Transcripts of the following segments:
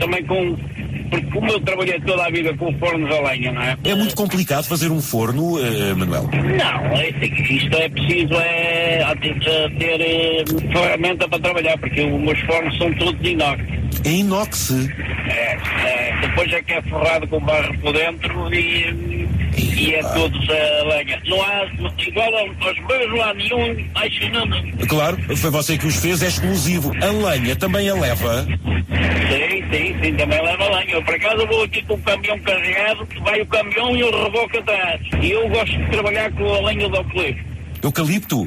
também porque como eu trabalhei toda a vida com fornos a lenha, não é? É muito complicado fazer um forno, Manuel? Não, isto é preciso ter ferramenta para trabalhar, porque os meus fornos são todos de inox. É inox? Depois é que é forrado com barro por dentro e é todos a lenha. Não há, igual aos meus, não há nenhum, acho que não. Claro, foi você que os fez, é exclusivo. A lenha também a leva? Sim, também leva a lenha. Eu, por acaso, vou aqui com o caminhão carregado, vai o caminhão e eu reboco atrás. E eu gosto de trabalhar com a lenha do eucalipto. Eucalipto?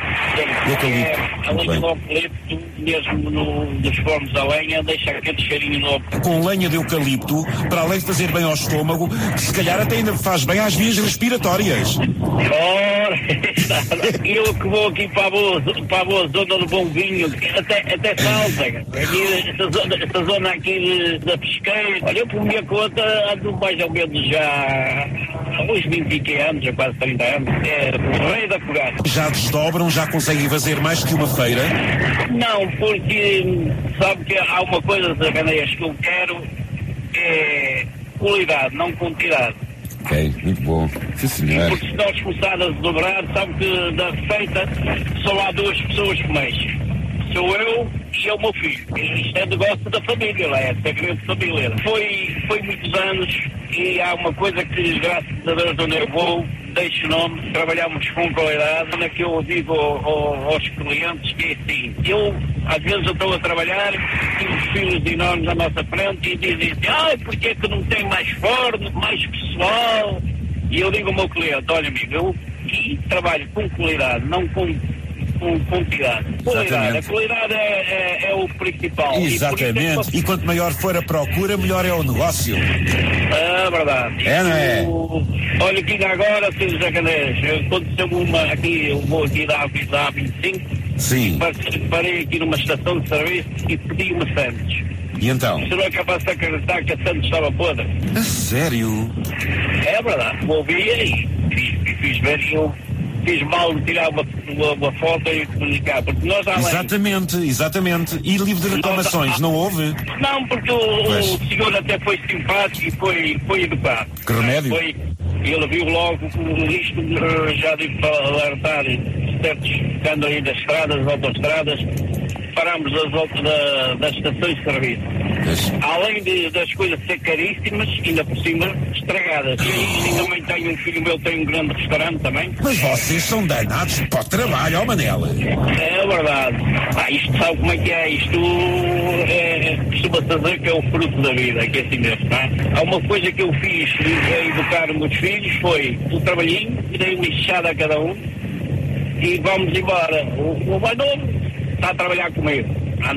A lenha do eucalipto, mesmo nos fornos a lenha, deixa aquele cheirinho novo. Com lenha de eucalipto, para além de fazer bem ao estômago, se calhar até ainda faz bem às vias respiratórias. Ora, eu que vou aqui para a boa zona do Bom Vinho, até salta. Esta zona aqui da pesqueira. Olha, eu por minha conta ando mais ou menos já há uns 20 anos, há quase 30 anos. É o rei da fogata. Já desdobram, já conseguem fazer mais que uma feira? Não, porque sabe que há uma coisa das caneias que eu quero, é qualidade, não quantidade. Ok, muito bom. Sim, senhor. Porque se nós começarmos a desdobrar, sabe que da receita só há duas pessoas que mexem. Sou eu e é o meu filho. Isto é negócio da família, é segredo de família. Foi muitos anos e há uma coisa que, graças a Deus, onde eu vou, deixo o nome, trabalhamos com qualidade, onde é que eu digo aos clientes que é assim, às vezes eu estou a trabalhar e os filhos enormes à nossa frente e dizem assim, porque é que não tem mais forno, mais pessoal? E eu digo ao meu cliente, olha amigo, eu aqui trabalho com qualidade, não com quantidade. Qualidade. A qualidade é o principal. Exatamente. E quanto maior for a procura, melhor é o negócio. É verdade. Não é? Olha aqui agora, filhos jacanês, aconteceu uma aqui, eu vou aqui da A25. Sim. Parei aqui numa estação de serviço e pedi uma Santos. E então? Você não é capaz de acreditar que a Santos estava podre? A sério? É verdade. Ouvia e fiz ver que eu fiz mal de tirar uma foto e comunicar, porque nós além... Exatamente. E livre de reclamações, não houve? Não, porque o senhor até foi simpático e foi educado. Que remédio? Ele viu logo que isto já deve alertar certos que andam aí das estradas, autoestradas, paramos às voltas das estações de serviço. Além das coisas ser caríssimas, ainda por cima, estragadas. E também tenho um filho meu, tem um grande restaurante também. Mas vocês são danados para o trabalho, Manela. É verdade. Isto sabe como é que é? Isto costuma-se dizer que é o fruto da vida, que é assim mesmo, não é? Há uma coisa que eu fiz a educar os meus filhos, foi o trabalhinho, dei uma enxada a cada um e vamos embora. O mais novo está a trabalhar comigo,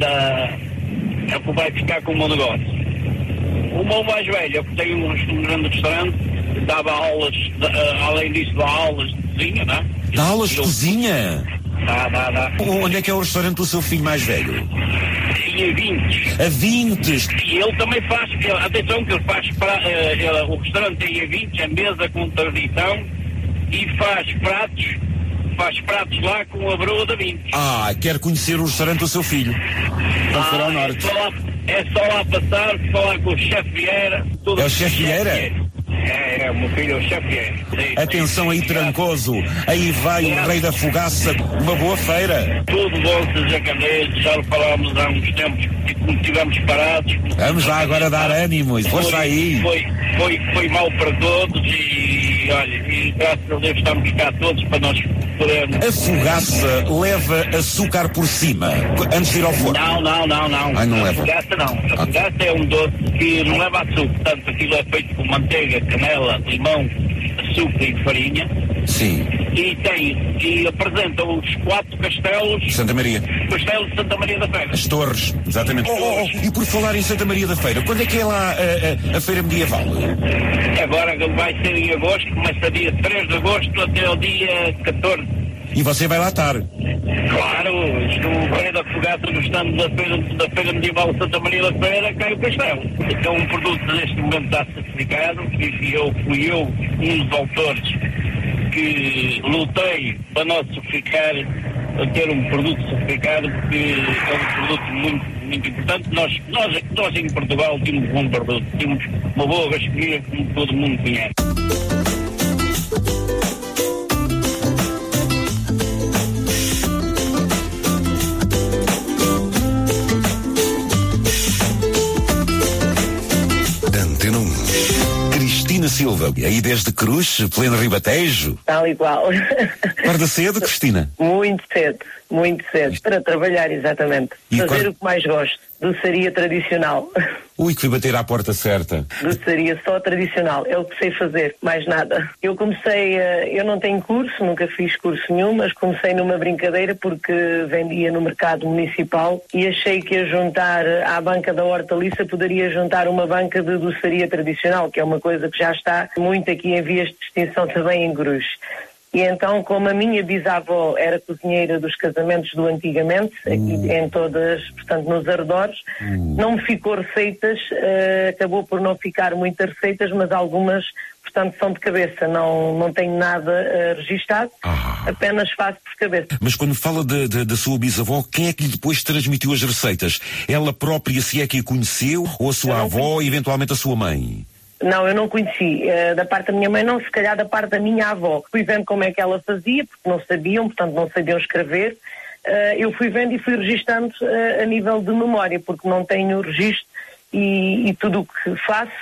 vai ficar com o meu negócio. O meu mais velho, que tem um grande restaurante, dava aulas, além disso dá aulas de cozinha, não é? Dá aulas de cozinha? Dá. Onde é que é o restaurante do seu filho mais velho? Em A20. A20? E ele também faz, atenção que ele faz, o restaurante tem A20, a mesa com tradição, e faz pratos lá com a broa da 20. Quer conhecer o restaurante do seu filho? Então será ao norte. É só lá passar, falar com o chefe Vieira. É o chefe Vieira? É, o meu filho é o chefe Vieira. Atenção aí, Trancoso. Aí vai o rei da fogaça. Uma boa feira. Tudo bom, Sr. Jacanês. Já falámos há uns tempos que como estivemos parados. Vamos lá agora dar ânimo. E força aí. Foi mal para todos e olha, e graças a Deus estamos cá todos para nós podermos. A fogaça leva açúcar por cima antes de ir ao forno? Não. Não leva. A fogaça é um doce que não leva açúcar. Portanto, aquilo é feito com manteiga, canela, limão, açúcar e farinha. Sim. E apresenta os 4 castelos. Santa Maria. Castelo de Santa Maria da Feira. As torres, exatamente. E por falar em Santa Maria da Feira, quando é que é lá a feira medieval? Agora vai ser em agosto, começa dia 3 de agosto até o dia 14. E você vai lá estar? Claro, o Rei da Fogata no stand da Feira Medieval de Santa Maria da Feira cai o castelo. É um produto que neste momento está certificado e fui eu um dos autores que lutei para nós certificar, a ter um produto certificado, porque é um produto muito muito importante. Nós em Portugal temos um bom produto, temos uma boa gastronomia, como todo mundo conhece. Antena 1. Cristina Silva, aí desde Cruz, pleno Ribatejo. Tal e qual. Acorda cedo, Cristina? Muito cedo, para trabalhar, exatamente. E fazer o que mais gosto, doçaria tradicional. Ui, que fui bater à porta certa. Doçaria só tradicional, é o que sei fazer, mais nada. Eu comecei, eu não tenho curso, nunca fiz curso nenhum, mas comecei numa brincadeira porque vendia no mercado municipal e achei que a juntar à banca da hortaliça poderia juntar uma banca de doçaria tradicional, que é uma coisa que já está muito aqui em vias de extinção também em Cruz. E então, como a minha bisavó era cozinheira dos casamentos do antigamente, aqui em todas, portanto, nos arredores, não me ficou receitas, acabou por não ficar muitas receitas, mas algumas, portanto, são de cabeça, não tenho nada registado, apenas faço por cabeça. Mas quando fala da sua bisavó, quem é que lhe depois transmitiu as receitas? Ela própria, se é que a conheceu, ou a sua avó, e eventualmente a sua mãe? Não, eu não conheci. Da parte da minha mãe não, se calhar da parte da minha avó. Fui vendo como é que ela fazia, porque não sabiam, portanto não sabiam escrever. Eu fui vendo e fui registando a nível de memória, porque não tenho registro e tudo o que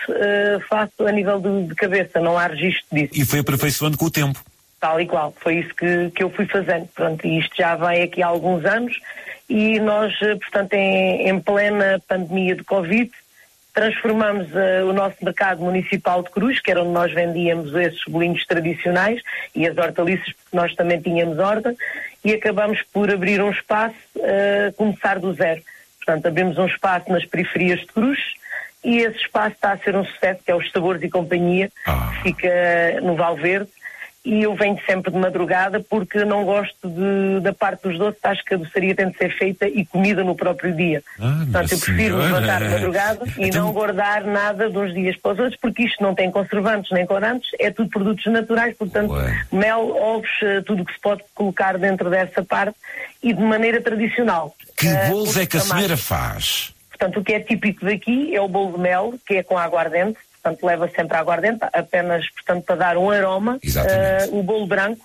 faço a nível de cabeça, não há registro disso. E foi aperfeiçoando com o tempo? Tal e qual, foi isso que eu fui fazendo. Pronto, e isto já vai aqui há alguns anos e nós, portanto, em plena pandemia de Covid, transformamos o nosso mercado municipal de Cruz, que era onde nós vendíamos esses bolinhos tradicionais e as hortaliças, porque nós também tínhamos horta, e acabamos por abrir um espaço, começar do zero. Portanto, abrimos um espaço nas periferias de Cruz e esse espaço está a ser um sucesso, que é os Sabores e Companhia, que fica no Valverde. E eu venho sempre de madrugada porque não gosto da parte dos doces, acho que a doçaria tem de ser feita e comida no próprio dia. Portanto, eu prefiro levantar de madrugada e não guardar nada de uns dias para os outros, porque isto não tem conservantes nem corantes, é tudo produtos naturais, portanto, mel, ovos, tudo o que se pode colocar dentro dessa parte e de maneira tradicional. Que bolos é que a senhora faz? Portanto, o que é típico daqui é o bolo de mel, que é com aguardente. Portanto, leva sempre aguardente, apenas, portanto, para dar um aroma. O bolo branco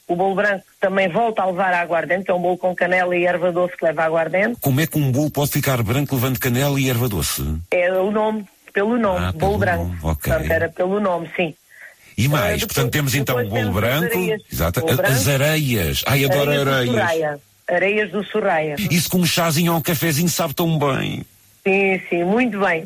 também volta a levar aguardente, que é um bolo com canela e erva doce que leva aguardente. Como é que um bolo pode ficar branco levando canela e erva doce? É o nome, pelo nome, bolo branco. Okay. Portanto, era pelo nome, sim. E mais, depois, portanto, temos então o bolo branco, as areias. Ai, adoro areias. Areias do Sorraia. Isso com um chazinho ou um cafezinho sabe tão bem. Sim, muito bem.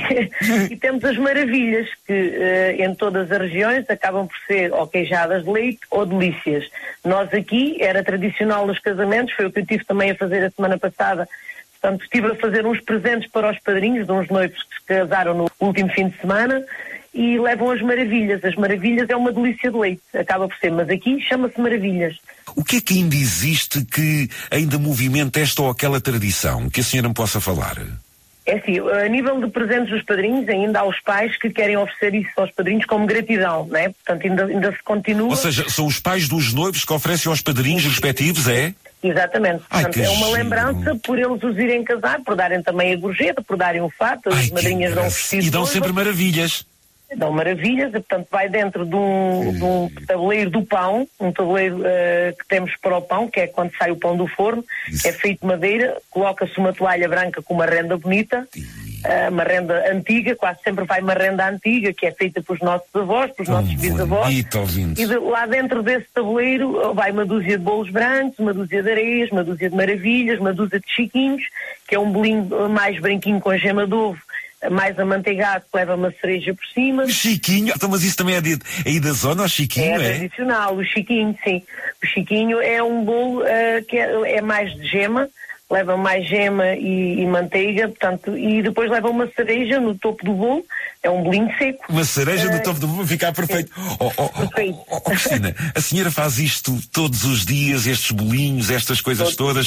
E temos as maravilhas, que em todas as regiões acabam por ser ou queijadas de leite ou delícias. Nós aqui, era tradicional nos casamentos, foi o que eu tive também a fazer a semana passada. Portanto, estive a fazer uns presentes para os padrinhos de uns noivos que se casaram no último fim de semana e levam as maravilhas. As maravilhas é uma delícia de leite, acaba por ser, mas aqui chama-se maravilhas. O que é que ainda existe que ainda movimenta esta ou aquela tradição, que a senhora me possa falar? É assim, a nível de presentes dos padrinhos, ainda há os pais que querem oferecer isso aos padrinhos como gratidão, não é? Portanto, ainda se continua. Ou seja, são os pais dos noivos que oferecem aos padrinhos respectivos, é? Exatamente. Portanto, é uma lembrança por eles os irem casar, por darem também a gorjeta, por darem o fato, as madrinhas dão vestido. E dão sempre maravilhas. Dão maravilhas, portanto vai dentro de um tabuleiro do pão, um tabuleiro que temos para o pão, que é quando sai o pão do forno, é feito de madeira, coloca-se uma toalha branca com uma renda bonita, uma renda antiga, quase sempre vai uma renda antiga, que é feita pelos nossos avós, pelos nossos bisavós, e lá dentro desse tabuleiro vai uma dúzia de bolos brancos, uma dúzia de areias, uma dúzia de maravilhas, uma dúzia de chiquinhos, que é um bolinho mais branquinho com gema de ovo, mais amanteigado, que leva uma cereja por cima. O chiquinho, então, mas isso também é aí da zona, o chiquinho, é? Tradicional, o chiquinho, sim. O chiquinho é um bolo que é mais de gema, leva mais gema e manteiga, portanto, e depois leva uma cereja no topo do bolo, é um bolinho seco. Uma cereja no topo do bolo, ficar perfeito. Cristina, a senhora faz isto todos os dias, estes bolinhos, estas coisas todas,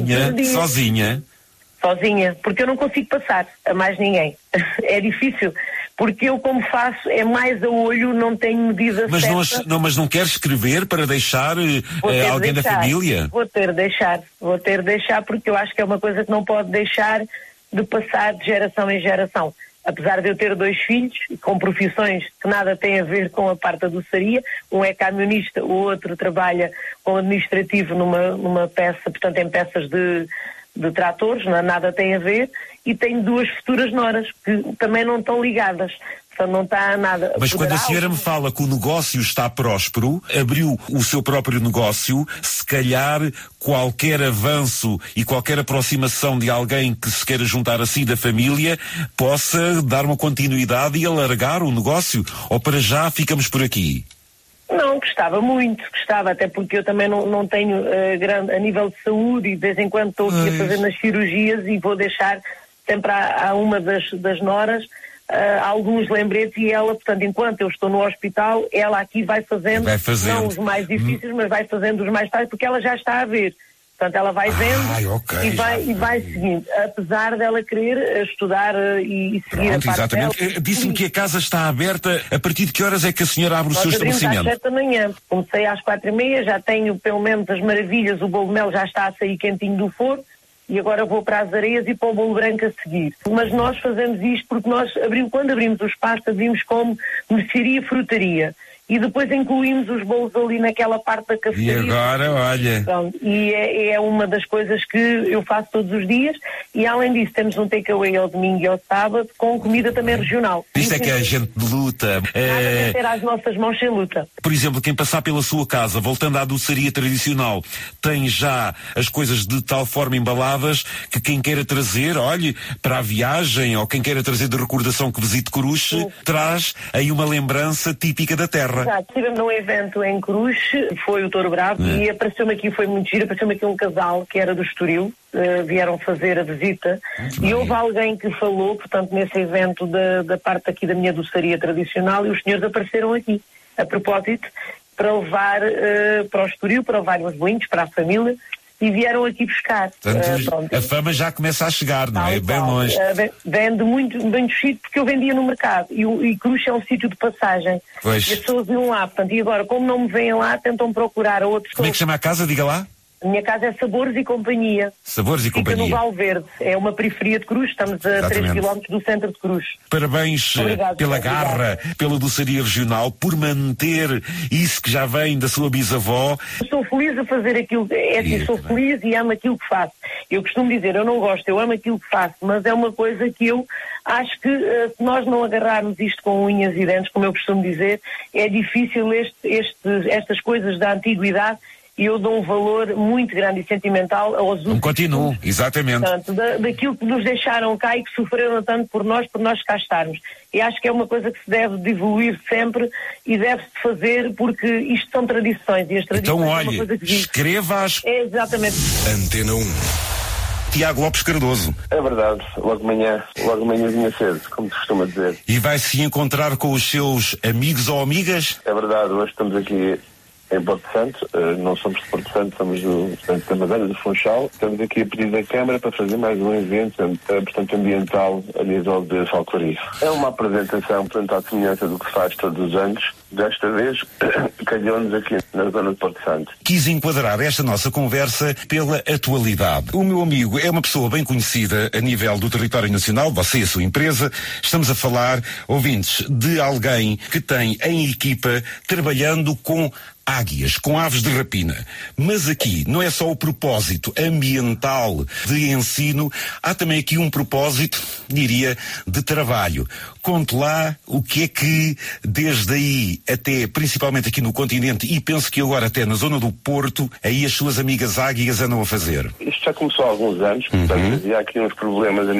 sozinha? Sozinha, porque eu não consigo passar a mais ninguém. É difícil, porque eu como faço é mais a olho, não tenho medida certa. Mas não quer escrever para deixar alguém da família? Vou ter de deixar, porque eu acho que é uma coisa que não pode deixar de passar de geração em geração. Apesar de eu ter 2 filhos, com profissões que nada têm a ver com a parte da doçaria, um é camionista, o outro trabalha com administrativo numa peça, portanto em peças de tratores, nada tem a ver, e tenho 2 futuras noras que também não estão ligadas. Portanto, não está nada. Mas quando a senhora me fala que o negócio está próspero, abriu o seu próprio negócio, se calhar qualquer avanço e qualquer aproximação de alguém que se queira juntar a si da família possa dar uma continuidade e alargar o negócio, ou para já ficamos por aqui? Não, gostava, até porque eu também não tenho grande, a nível de saúde, e de vez em quando estou aqui a fazer nas cirurgias e vou deixar sempre a uma das noras alguns lembretes, e ela, portanto, enquanto eu estou no hospital, ela aqui vai fazendo. Não os mais difíceis, mas vai fazendo os mais fáceis, porque ela já está a ver. Portanto, ela vai vendo okay, e vai seguindo, apesar dela querer estudar e seguir a parte exatamente. Dela. Disse-me que a casa está aberta. A partir de que horas é que a senhora abre o seu estabelecimento? Às 7 da manhã. Comecei às 4h30, já tenho pelo menos as maravilhas, o bolo de mel já está a sair quentinho do forno, e agora vou para as areias e para o bolo branco a seguir. Mas nós fazemos isto porque nós quando abrimos o espaço, abrimos como mercearia e frutaria. E depois incluímos os bolos ali naquela parte da cafeteria. E agora, olha... Pronto, e é uma das coisas que eu faço todos os dias, e além disso temos um takeaway ao domingo e ao sábado, com comida também regional. Isto é que é a gente de luta. Nada a ter às nossas mãos sem luta. Por exemplo, quem passar pela sua casa, voltando à doçaria tradicional, tem já as coisas de tal forma embaladas que quem queira trazer, olhe, para a viagem, ou quem queira trazer de recordação que visite Coruche, traz aí uma lembrança típica da terra. Exato, estivemos num evento em Coruche, foi o Touro Bravo, e apareceu-me aqui, foi muito giro, apareceu-me aqui um casal que era do Estoril, vieram fazer a visita, e houve alguém que falou, portanto, nesse evento da parte aqui da minha doçaria tradicional, e os senhores apareceram aqui, a propósito, para levar para o Estoril, para levar uns bolinhos para a família, e vieram aqui buscar. Portanto, a fama já começa a chegar, não é? Bem longe. Vende muito sítio, porque eu vendia no mercado, e Coruche é um sítio de passagem. Pois. E as pessoas iam lá, portanto, e agora, como não me veem lá, tentam procurar a outros. Como é que chama a casa? Diga lá. A minha casa é Sabores e Companhia. Sabores e Companhia. Fica no Valverde. É uma periferia de Coruche. Estamos a 3 km do centro de Coruche. Parabéns pela garra, pela doçaria regional, por manter isso que já vem da sua bisavó. Eu sou feliz a fazer aquilo. Sou feliz e amo aquilo que faço. Eu costumo dizer, eu não gosto, eu amo aquilo que faço, mas é uma coisa que eu acho que se nós não agarrarmos isto com unhas e dentes, como eu costumo dizer, é difícil estas coisas da antiguidade. E eu dou um valor muito grande e sentimental aos usos. Continuo, exatamente. Portanto, daquilo que nos deixaram cá e que sofreram tanto por nós cá estarmos. E acho que é uma coisa que se deve de evoluir sempre e deve-se fazer, porque isto são tradições, e as tradições então, olha, é uma coisa que escreva-as. É exatamente. Antena 1. Tiago Lopes Cardoso. É verdade, logo manhãzinha cedo, como se costuma dizer. E vai se encontrar com os seus amigos ou amigas? É verdade, hoje estamos aqui em Porto Santo, não somos de Porto Santo, somos da Madeira, do Funchal. Estamos aqui a pedido da Câmara para fazer mais um evento, portanto, ambiental a nível de Falcoaria. É uma apresentação, portanto, à semelhança do que se faz todos os anos. Desta vez, calhou-nos aqui na zona de Porto Santo. Quis enquadrar esta nossa conversa pela atualidade. O meu amigo é uma pessoa bem conhecida a nível do território nacional, você e a sua empresa. Estamos a falar, ouvintes, de alguém que tem em equipa trabalhando com águias, com aves de rapina. Mas aqui não é só o propósito ambiental de ensino, há também aqui um propósito, diria, de trabalho. Conte lá o que é que, desde aí até, principalmente aqui no continente, e penso que agora até na zona do Porto, aí as suas amigas águias andam a fazer. Isto já começou há alguns anos, portanto, havia aqui uns problemas a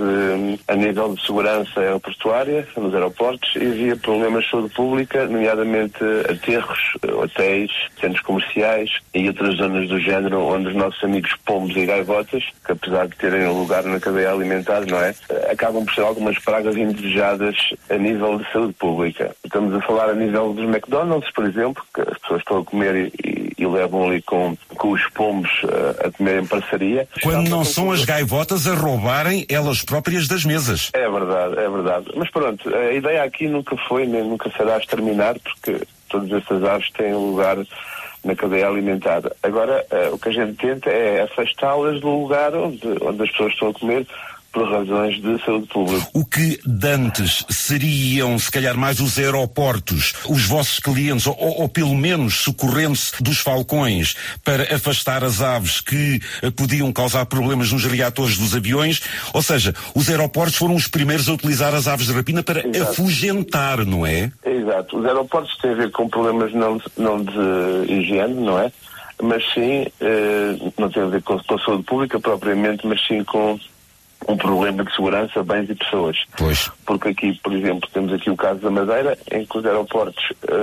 nível de segurança aeroportuária, nos aeroportos, e havia problemas de saúde pública, nomeadamente aterros, hotéis, centros comerciais e outras zonas do género, onde os nossos amigos pombos e gaivotas, que apesar de terem lugar na cadeia alimentar, não é, acabam por ser algumas pragas indesejadas a nível de saúde pública. Estamos a falar a nível dos McDonald's, por exemplo, que as pessoas estão a comer e levam ali com os pombos a comer em parceria. Quando não são as gaivotas a roubarem elas próprias das mesas. É verdade. Mas pronto, a ideia aqui nunca foi, nem nunca será exterminar, porque todas essas aves têm lugar na cadeia alimentar. Agora, o que a gente tenta é afastá-las do lugar onde as pessoas estão a comer, por razões de saúde pública. O que dantes seriam, se calhar, mais os aeroportos, os vossos clientes, ou pelo menos socorrendo-se dos falcões para afastar as aves que podiam causar problemas nos reatores dos aviões, ou seja, os aeroportos foram os primeiros a utilizar as aves de rapina para afugentar, não é? Exato. Os aeroportos têm a ver com problemas não de higiene, não é? Mas sim, não tem a ver com a saúde pública propriamente, mas sim com um problema de segurança, bens e pessoas. Pois. Porque aqui, por exemplo, temos aqui o caso da Madeira, em que os aeroportos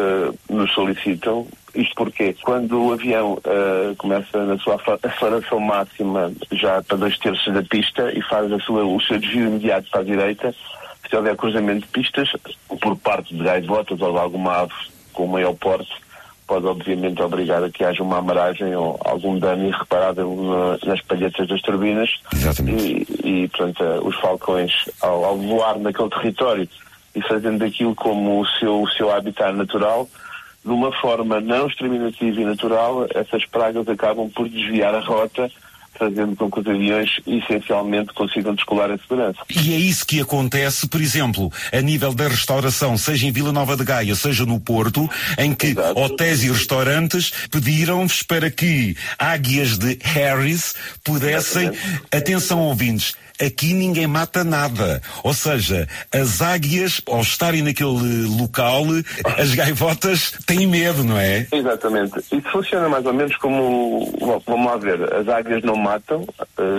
nos solicitam. Isto porque quando o avião começa na sua aceleração máxima já para 2/3 da pista e faz o seu desvio imediato para a direita, se houver cruzamento de pistas, por parte de gaivotas ou de alguma ave com maior porte, pode obviamente obrigar a que haja uma amaragem ou algum dano irreparável nas palhetas das turbinas. Exatamente. E portanto, os falcões, ao voar naquele território e fazendo aquilo como o seu habitat natural, de uma forma não exterminativa e natural, essas pragas acabam por desviar a rota, fazendo com que os aviões essencialmente consigam descolar em segurança. E é isso que acontece, por exemplo, a nível da restauração, seja em Vila Nova de Gaia, seja no Porto, em que hotéis e restaurantes pediram-vos para que águias de Harris pudessem, atenção ouvintes, aqui ninguém mata nada. Ou seja, as águias, ao estarem naquele local, as gaivotas têm medo, não é? Exatamente. Isso funciona mais ou menos como, vamos lá ver, as águias não matam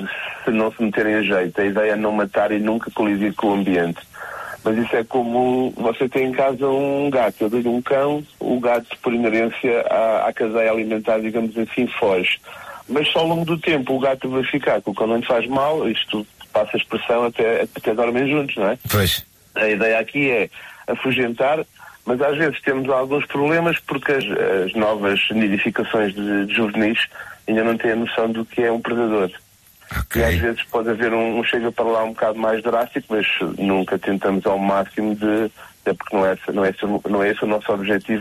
se não se meterem a jeito. A ideia é não matar e nunca colidir com o ambiente. Mas isso é como você tem em casa um gato, eu dou-lhe um cão, o gato, por inerência à cadeia alimentar, digamos assim, foge. Mas só ao longo do tempo o gato vai ficar, porque quando não lhe faz mal, isto passa a expressão até dormem juntos, não é? Pois. A ideia aqui é afugentar, mas às vezes temos alguns problemas porque as novas nidificações de juvenis ainda não têm a noção do que é um predador. Okay. E às vezes pode haver um chega para lá um bocado mais drástico, mas nunca tentamos ao máximo até porque não é esse o nosso objetivo,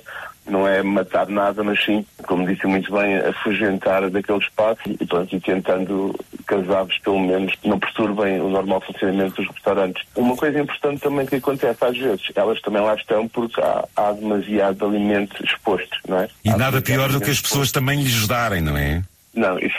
não é matar nada, mas sim, como disse muito bem, afugentar daquele espaço e tentando que as aves pelo menos não perturbem o normal funcionamento dos restaurantes. Uma coisa importante também que acontece às vezes, elas também lá estão porque há demasiado alimento exposto, não é? E nada pior do que as pessoas também lhes darem, não é? Não, isso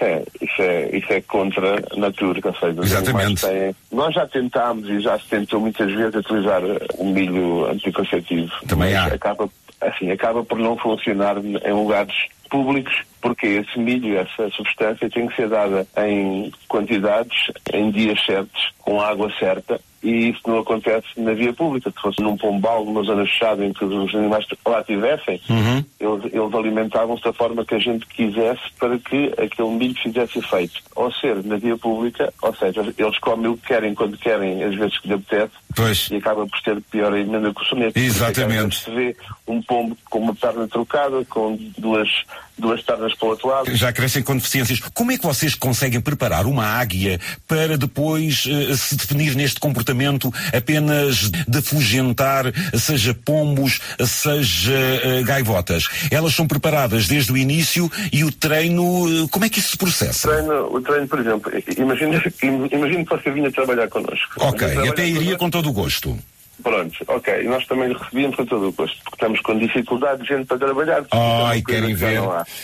é contra a natura, ou seja, exatamente. Nós já tentámos e já se tentou muitas vezes utilizar o milho anticonceptivo. Também há. Acaba por não funcionar em lugares públicos, porque esse milho, essa substância tem que ser dada em quantidades, em dias certos, com água certa, e isso não acontece na via pública. Se fosse num pombal, numa zona fechada em que os animais lá estivessem, eles alimentavam-se da forma que a gente quisesse para que aquele milho fizesse efeito. Ou ser na via pública, ou seja, eles comem o que querem, quando querem, às vezes que lhe apetece, pois. E acaba por ter pior a emenda que o soneto. Exatamente. Se vê um pombo com uma perna trocada, com duas pernas para o outro lado. Já crescem com deficiências. Como é que vocês conseguem preparar uma águia para depois se definir neste comportamento apenas de afugentar, seja pombos, seja gaivotas? Elas são preparadas desde o início e o treino, como é que isso se processa? O treino, por exemplo, imagine que você vinha trabalhar connosco. Ok, até iria com todo o gosto. Pronto, ok. E nós também lhe recebíamos com todo o gosto, porque estamos com dificuldade de gente para trabalhar. Ai, querem ver.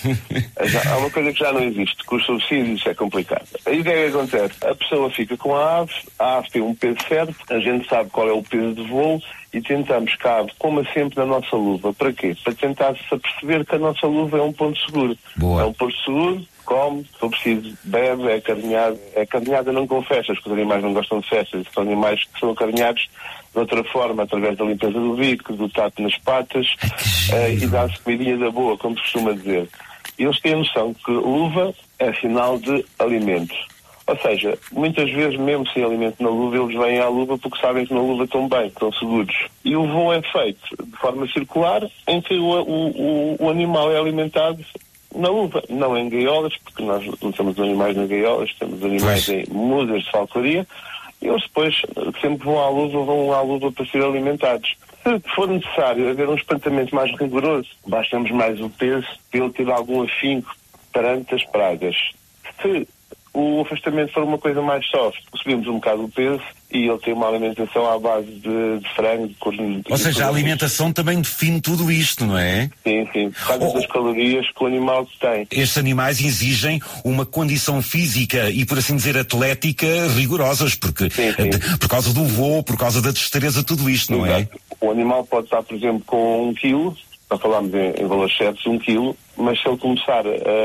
Há uma coisa que já não existe, com os subsídios é complicado. A ideia que acontece, a pessoa fica com a ave tem um peso certo, a gente sabe qual é o peso de voo e tentamos que a ave coma sempre na nossa luva. Para quê? Para tentar-se aperceber que a nossa luva é um ponto seguro. Boa. É um ponto seguro, come, se for preciso, bebe, é acarinhado. É acarinhada não com festas, porque os animais não gostam de festas. São animais que são acarinhados de outra forma, através da limpeza do bico, do tato nas patas, e dá-se comidinha da boa, como se costuma dizer. E eles têm a noção que luva é sinal de alimento. Ou seja, muitas vezes, mesmo sem alimento na luva, eles vêm à luva porque sabem que na luva estão bem, estão seguros. E o voo é feito de forma circular, em que o animal é alimentado na luva, não em gaiolas, porque nós não temos animais em gaiolas, temos animais em mudas de falcaria, e eles depois, sempre que vão à luva para ser alimentados. Se for necessário haver um espantamento mais rigoroso, baixamos mais o peso para ele ter algum afinco perante as pragas. Se o afastamento for uma coisa mais soft, subimos um bocado o peso e ele tem uma alimentação à base de frango, de carne. Ou seja, a alimentação também define tudo isto, não é? Sim, por causa das calorias que o animal tem. Estes animais exigem uma condição física e, por assim dizer, atlética rigorosas, porque sim. Por causa do voo, por causa da destreza, tudo isto, não é? O animal pode estar, por exemplo, com 1 quilo, para falarmos em valores certos, 1 quilo, mas se ele começar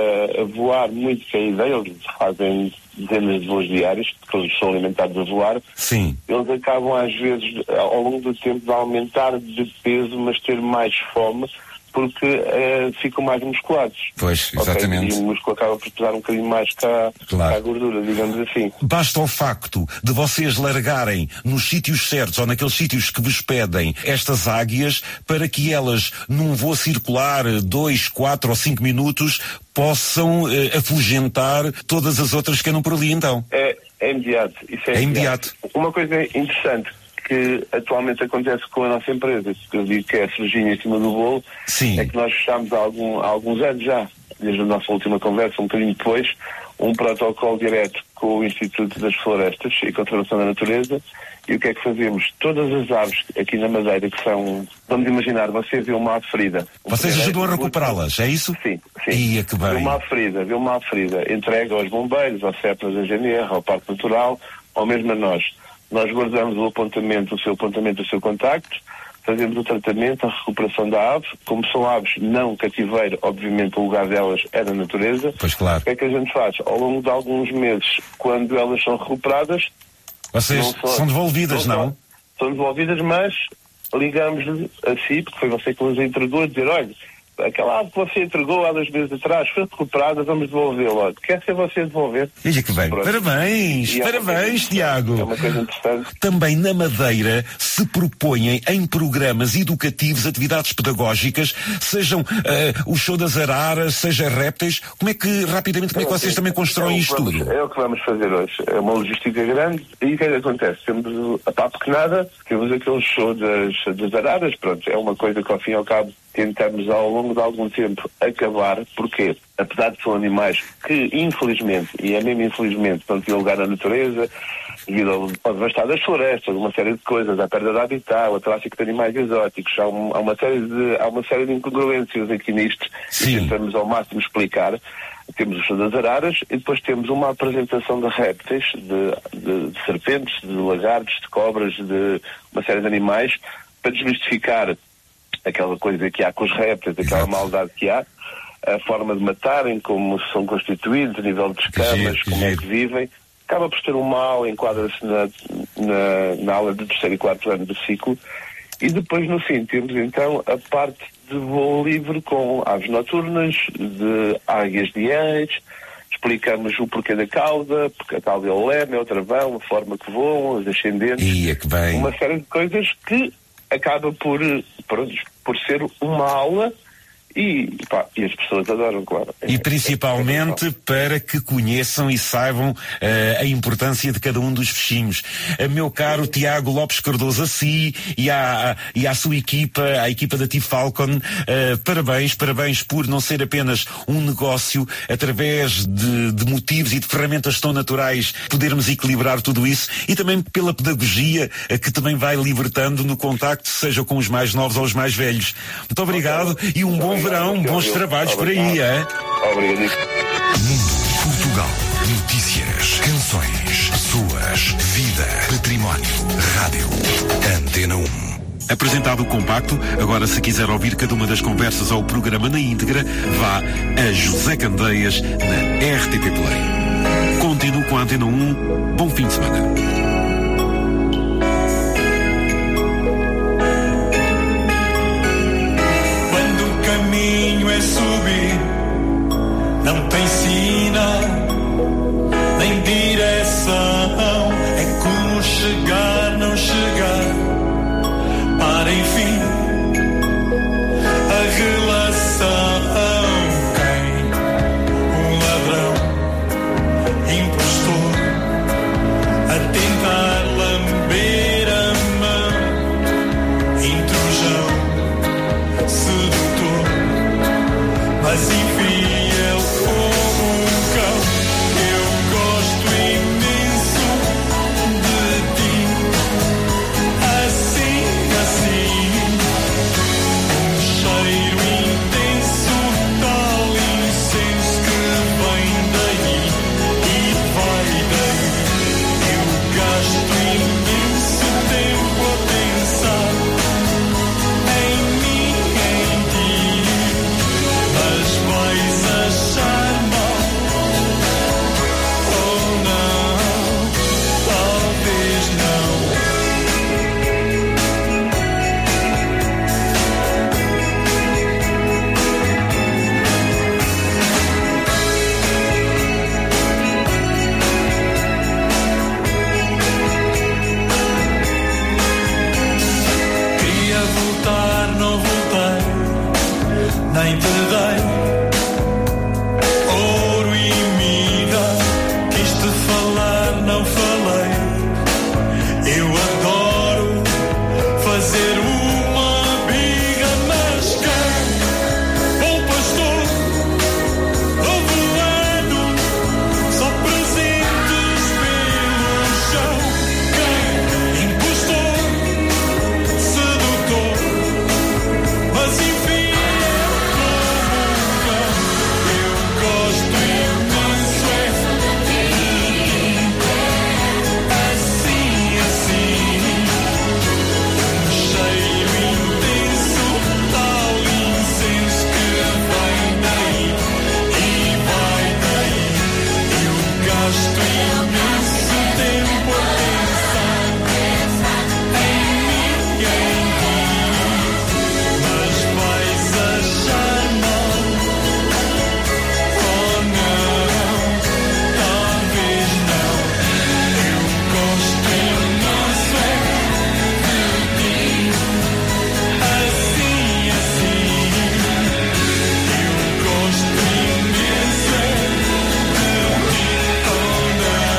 a voar muito, que é a ideia, eles fazem dezenas de voos diários, porque eles são alimentados a voar, sim, eles acabam às vezes, ao longo do tempo, de aumentar de peso, mas ter mais fome, porque ficam mais musculados. Pois, exatamente. Okay? E o músculo acaba por pesar um bocadinho mais que a gordura, digamos assim. Basta o facto de vocês largarem nos sítios certos ou naqueles sítios que vos pedem estas águias para que elas, num voo circular 2, 4 ou 5 minutos, possam afugentar todas as outras que andam por ali, então. É imediato. Isso é imediato. Uma coisa interessante que atualmente acontece com a nossa empresa, que eu digo que é a cerejinha em cima do bolo, sim, é que nós fechámos há alguns anos já, desde a nossa última conversa, um bocadinho depois, um protocolo direto com o Instituto das Florestas e Conservação da Natureza. E o que é que fazemos? Todas as aves aqui na Madeira que são, vamos imaginar, você vê uma ave ferida. Vocês ajudam a recuperá-las, é isso? Sim. Ia, que bem. Vê uma ave ferida, entrega aos bombeiros, ao CEPRAS da GNR, ao Parque Natural, ou mesmo a nós. Nós guardamos o seu apontamento, o seu contacto, fazemos o tratamento, a recuperação da ave. Como são aves não cativeiro, obviamente o lugar delas é na natureza. Pois claro. O que é que a gente faz? Ao longo de alguns meses, quando elas são recuperadas... Vocês são devolvidas, não? São devolvidas, mas ligamos-lhe a si, porque foi você que nos entregou, a dizer, olha, aquela ave que você entregou há 2 meses atrás foi recuperada, vamos devolvê-la. Quer ser você devolver? Veja que bem. Pronto. Parabéns, Tiago. É uma coisa interessante. Também na Madeira se propõem em programas educativos atividades pedagógicas, sejam o show das araras, seja répteis. Como é que vocês também constroem isto tudo? É o que vamos fazer hoje. É uma logística grande. E o que é que acontece? Temos a pá pequenada, temos aquele show das araras, pronto, é uma coisa que ao fim e ao cabo tentamos ao longo de algum tempo acabar, porque apesar de são animais que infelizmente, e é mesmo infelizmente, não tinham lugar na natureza, devido ao devastar das florestas, uma série de coisas, à perda de habitat, ao tráfico de animais exóticos, há uma série de incongruências aqui nisto, sim, e tentamos ao máximo explicar. Temos o show das araras e depois temos uma apresentação de répteis, de serpentes, de lagartos, de cobras, de uma série de animais, para desmistificar aquela coisa que há com os répteis, aquela maldade que há, a forma de matarem, como são constituídos, a nível de escamas, como é que vivem. Acaba por ter uma aula, enquadra-se na aula de 3º e 4º ano do ciclo. E depois, no fim, temos então a parte de voo livre com aves noturnas, de águias diães, explicamos o porquê da cauda, porque a cauda é o leme, é o travão, a forma que voam, as ascendentes, uma série de coisas que acaba por ser uma aula e as pessoas adoram, claro. E principalmente para que conheçam e saibam a importância de cada um dos bichinhos. Meu caro Tiago Lopes Cardoso, a si e à sua equipa, à equipa da T-Falcon, parabéns por não ser apenas um negócio, através de motivos e de ferramentas tão naturais, podermos equilibrar tudo isso, e também pela pedagogia que também vai libertando no contacto, seja com os mais novos ou os mais velhos. Muito obrigado e um bom verão, bons trabalhos por aí, é? Obrigado. Mundo, Portugal, notícias, canções, pessoas, vida, património, rádio, Antena 1. Apresentado o compacto, agora se quiser ouvir cada uma das conversas ou o programa na íntegra, vá a José Candeias na RTP Play. Continuo com a Antena 1, bom fim de semana. É subir, não tem sina, nem direção. É como chegar, não chegar, para enfim a relação. Quem? Um ladrão, impostor, atende nem te dei ouro e mina. Quis-te falar, não falei. Eu adoro fazer uma biga, mas quem? Bom pastor, novo ano, só presentes pelo chão. Quem? Impostor, sedutor, mas enfim como um cão. Eu gosto imenso é de ti, assim, assim. Um cheiro intenso, tal incenso que vem daí e vai daí. Eu gasto imenso tempo a pensar em mim e em ti, mas vais achar mal ou não, talvez não. Eu gosto imenso é de ti, assim, assim. Eu gosto imenso é de ti, oh não,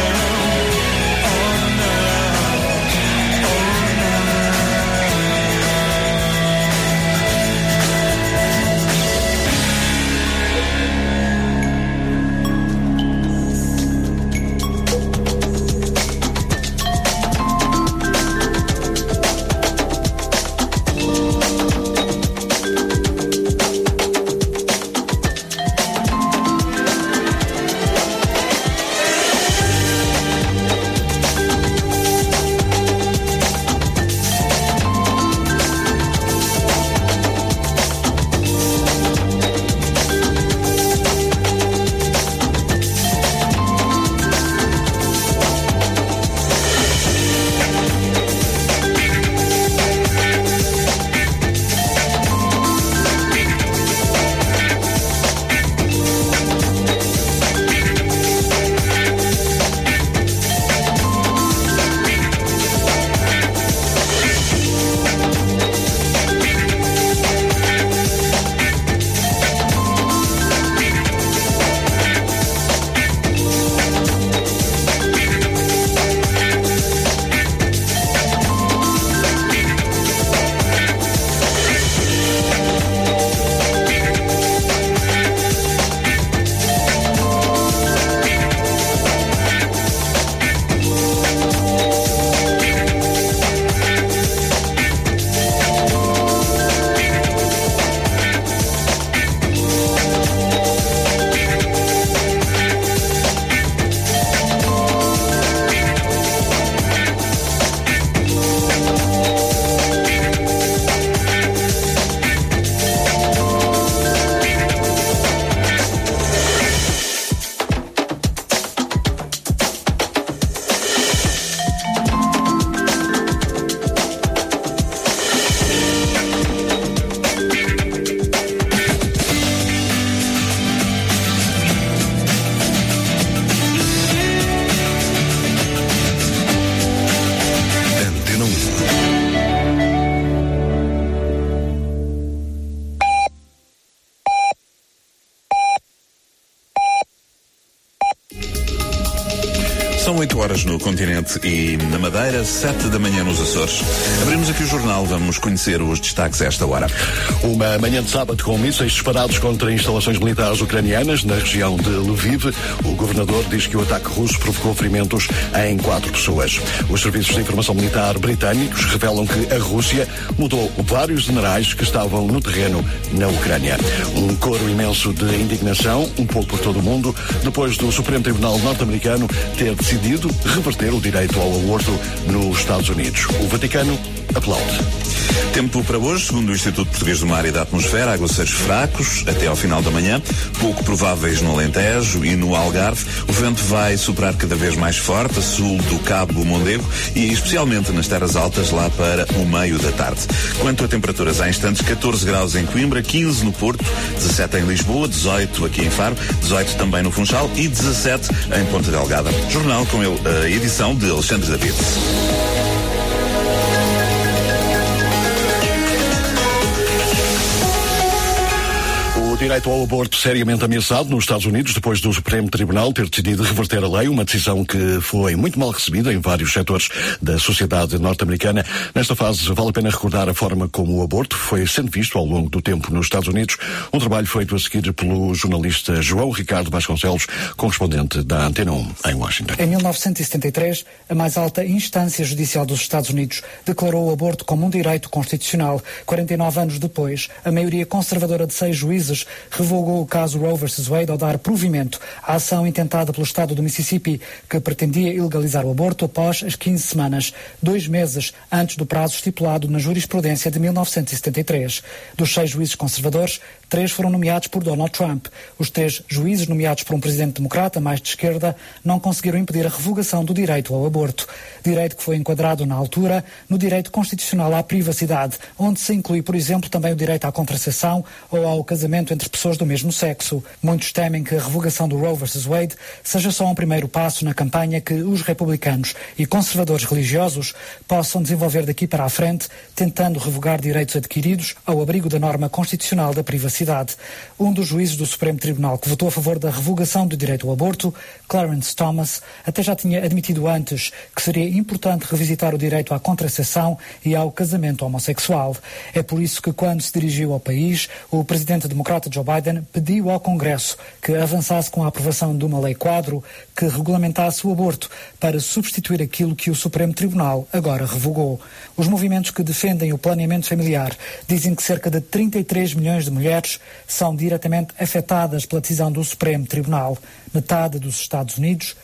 São 8 horas no continente e na Madeira, 7 da manhã nos Açores. Abrimos aqui o jornal, vamos conhecer os destaques a esta hora. Uma manhã de sábado com mísseis disparados contra instalações militares ucranianas na região de Lviv. O governador diz que o ataque russo provocou ferimentos em 4 pessoas. Os serviços de informação militar britânicos revelam que a Rússia mudou vários generais que estavam no terreno na Ucrânia. Um coro imenso de indignação, um pouco por todo o mundo, depois do Supremo Tribunal norte-americano ter decidido reverter o direito ao aborto nos Estados Unidos. O Vaticano aplaude. Tempo para hoje, segundo o Instituto Português do Mar e da Atmosfera, aguaceiros fracos até ao final da manhã, pouco prováveis no Alentejo e no Algarve. O vento vai soprar cada vez mais forte a sul do Cabo Mondego e especialmente nas terras altas lá para o meio da tarde. Quanto a temperaturas, há instantes 14 graus em Coimbra, 15 no Porto, 17 em Lisboa, 18 aqui em Faro, 18 também no Funchal e 17 em Ponta Delgada. Jornal com ele, a edição de Alexandre David. Direito ao aborto seriamente ameaçado nos Estados Unidos depois do Supremo Tribunal ter decidido reverter a lei, uma decisão que foi muito mal recebida em vários setores da sociedade norte-americana. Nesta fase, vale a pena recordar a forma como o aborto foi sendo visto ao longo do tempo nos Estados Unidos. Um trabalho feito a seguir pelo jornalista João Ricardo Vasconcelos, correspondente da Antena 1 em Washington. Em 1973, a mais alta instância judicial dos Estados Unidos declarou o aborto como um direito constitucional. 49 anos depois, a maioria conservadora de 6 juízes revogou o caso Roe vs. Wade ao dar provimento à ação intentada pelo estado do Mississippi, que pretendia ilegalizar o aborto após as 15 semanas, 2 meses antes do prazo estipulado na jurisprudência de 1973. Dos 6 juízes conservadores, 3 foram nomeados por Donald Trump. Os 3 juízes nomeados por um presidente democrata mais de esquerda não conseguiram impedir a revogação do direito ao aborto. Direito que foi enquadrado na altura no direito constitucional à privacidade, onde se inclui, por exemplo, também o direito à contracepção ou ao casamento entre pessoas do mesmo sexo. Muitos temem que a revogação do Roe vs. Wade seja só um primeiro passo na campanha que os republicanos e conservadores religiosos possam desenvolver daqui para a frente, tentando revogar direitos adquiridos ao abrigo da norma constitucional da privacidade. Um dos juízes do Supremo Tribunal que votou a favor da revogação do direito ao aborto, Clarence Thomas, até já tinha admitido antes que seria importante revisitar o direito à contracepção e ao casamento homossexual. É por isso que, quando se dirigiu ao país, o presidente democrata Joe Biden pediu ao Congresso que avançasse com a aprovação de uma lei-quadro que regulamentasse o aborto para substituir aquilo que o Supremo Tribunal agora revogou. Os movimentos que defendem o planeamento familiar dizem que cerca de 33 milhões de mulheres são diretamente afetadas pela decisão do Supremo Tribunal. Metade dos Estados Unidos,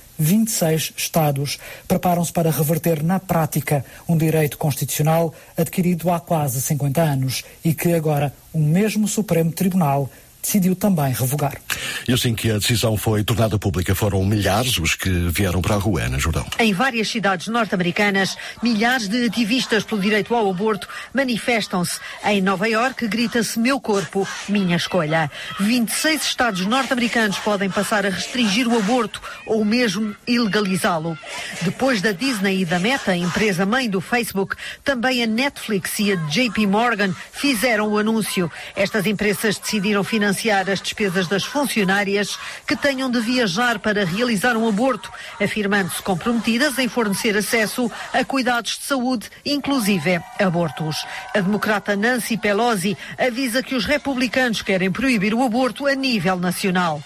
26 estados, preparam-se para reverter na prática um direito constitucional adquirido há quase 50 anos e que agora o mesmo Supremo Tribunal decidiu também revogar. E assim que a decisão foi tornada pública, foram milhares os que vieram para a rua, Ana Jordão. Em várias cidades norte-americanas, milhares de ativistas pelo direito ao aborto manifestam-se. Em Nova Iorque, grita-se "Meu corpo, minha escolha". 26 estados norte-americanos podem passar a restringir o aborto ou mesmo ilegalizá-lo. Depois da Disney e da Meta, empresa mãe do Facebook, também a Netflix e a JP Morgan fizeram o anúncio. Estas empresas decidiram financiar as despesas das funcionárias que tenham de viajar para realizar um aborto, afirmando-se comprometidas em fornecer acesso a cuidados de saúde, inclusive abortos. A democrata Nancy Pelosi avisa que os republicanos querem proibir o aborto a nível nacional.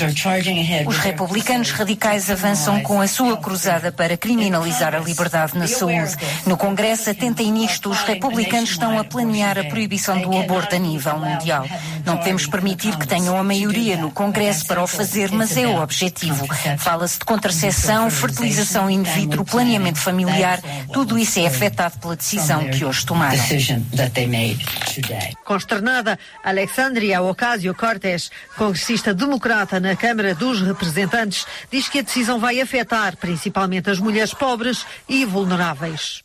Os republicanos radicais avançam com a sua cruzada para criminalizar a liberdade na saúde. No Congresso, atentem nisto, os republicanos estão a planear a proibição do aborto a nível mundial. Não podemos permitir que tenham a maioria no Congresso para o fazer, mas é o objetivo. Fala-se de contracepção, fertilização in vitro, planeamento familiar, tudo isso é afetado pela decisão que hoje tomaram. Consternada, Alexandria Ocasio-Cortez, congressista democrata na Câmara dos Representantes, diz que a decisão vai afetar principalmente as mulheres pobres e vulneráveis.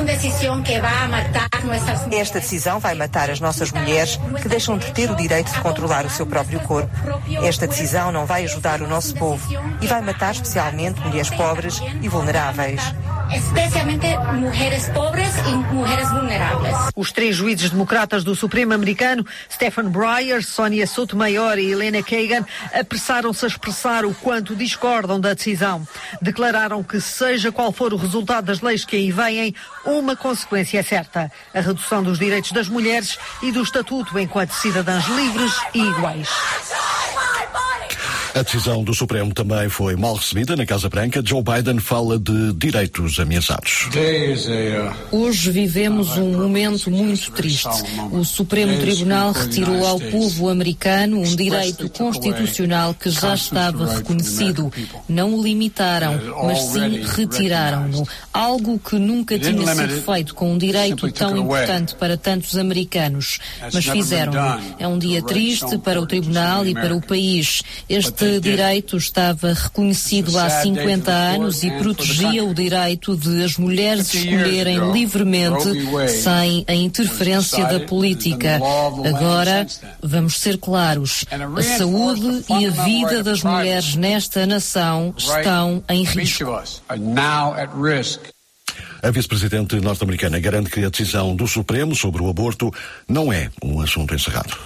Esta decisão vai matar as nossas mulheres que deixam de ter o direito de controlar o seu próprio corpo. Esta decisão não vai ajudar o nosso povo e vai matar especialmente mulheres pobres e vulneráveis. Especialmente mulheres pobres e mulheres vulneráveis. Os 3 juízes democratas do Supremo americano, Stephen Breyer, Sonia Sotomayor e Elena Kagan, apressaram-se a expressar o quanto discordam da decisão. Declararam que, seja qual for o resultado das leis que aí vêm, uma consequência é certa: a redução dos direitos das mulheres e do estatuto enquanto cidadãs livres e iguais. A decisão do Supremo também foi mal recebida na Casa Branca. Joe Biden fala de direitos ameaçados. Hoje vivemos um momento muito triste. O Supremo Tribunal retirou ao povo americano um direito constitucional que já estava reconhecido. Não o limitaram, mas sim retiraram-no. Algo que nunca tinha sido feito com um direito tão importante para tantos americanos. Mas fizeram-no. É um dia triste para o Tribunal e para o país. Este direito estava reconhecido há 50 anos e protegia o direito de as mulheres escolherem livremente, sem a interferência da política. Agora, vamos ser claros, a saúde e a vida das mulheres nesta nação estão em risco. A vice-presidente norte-americana garante que a decisão do Supremo sobre o aborto não é um assunto encerrado.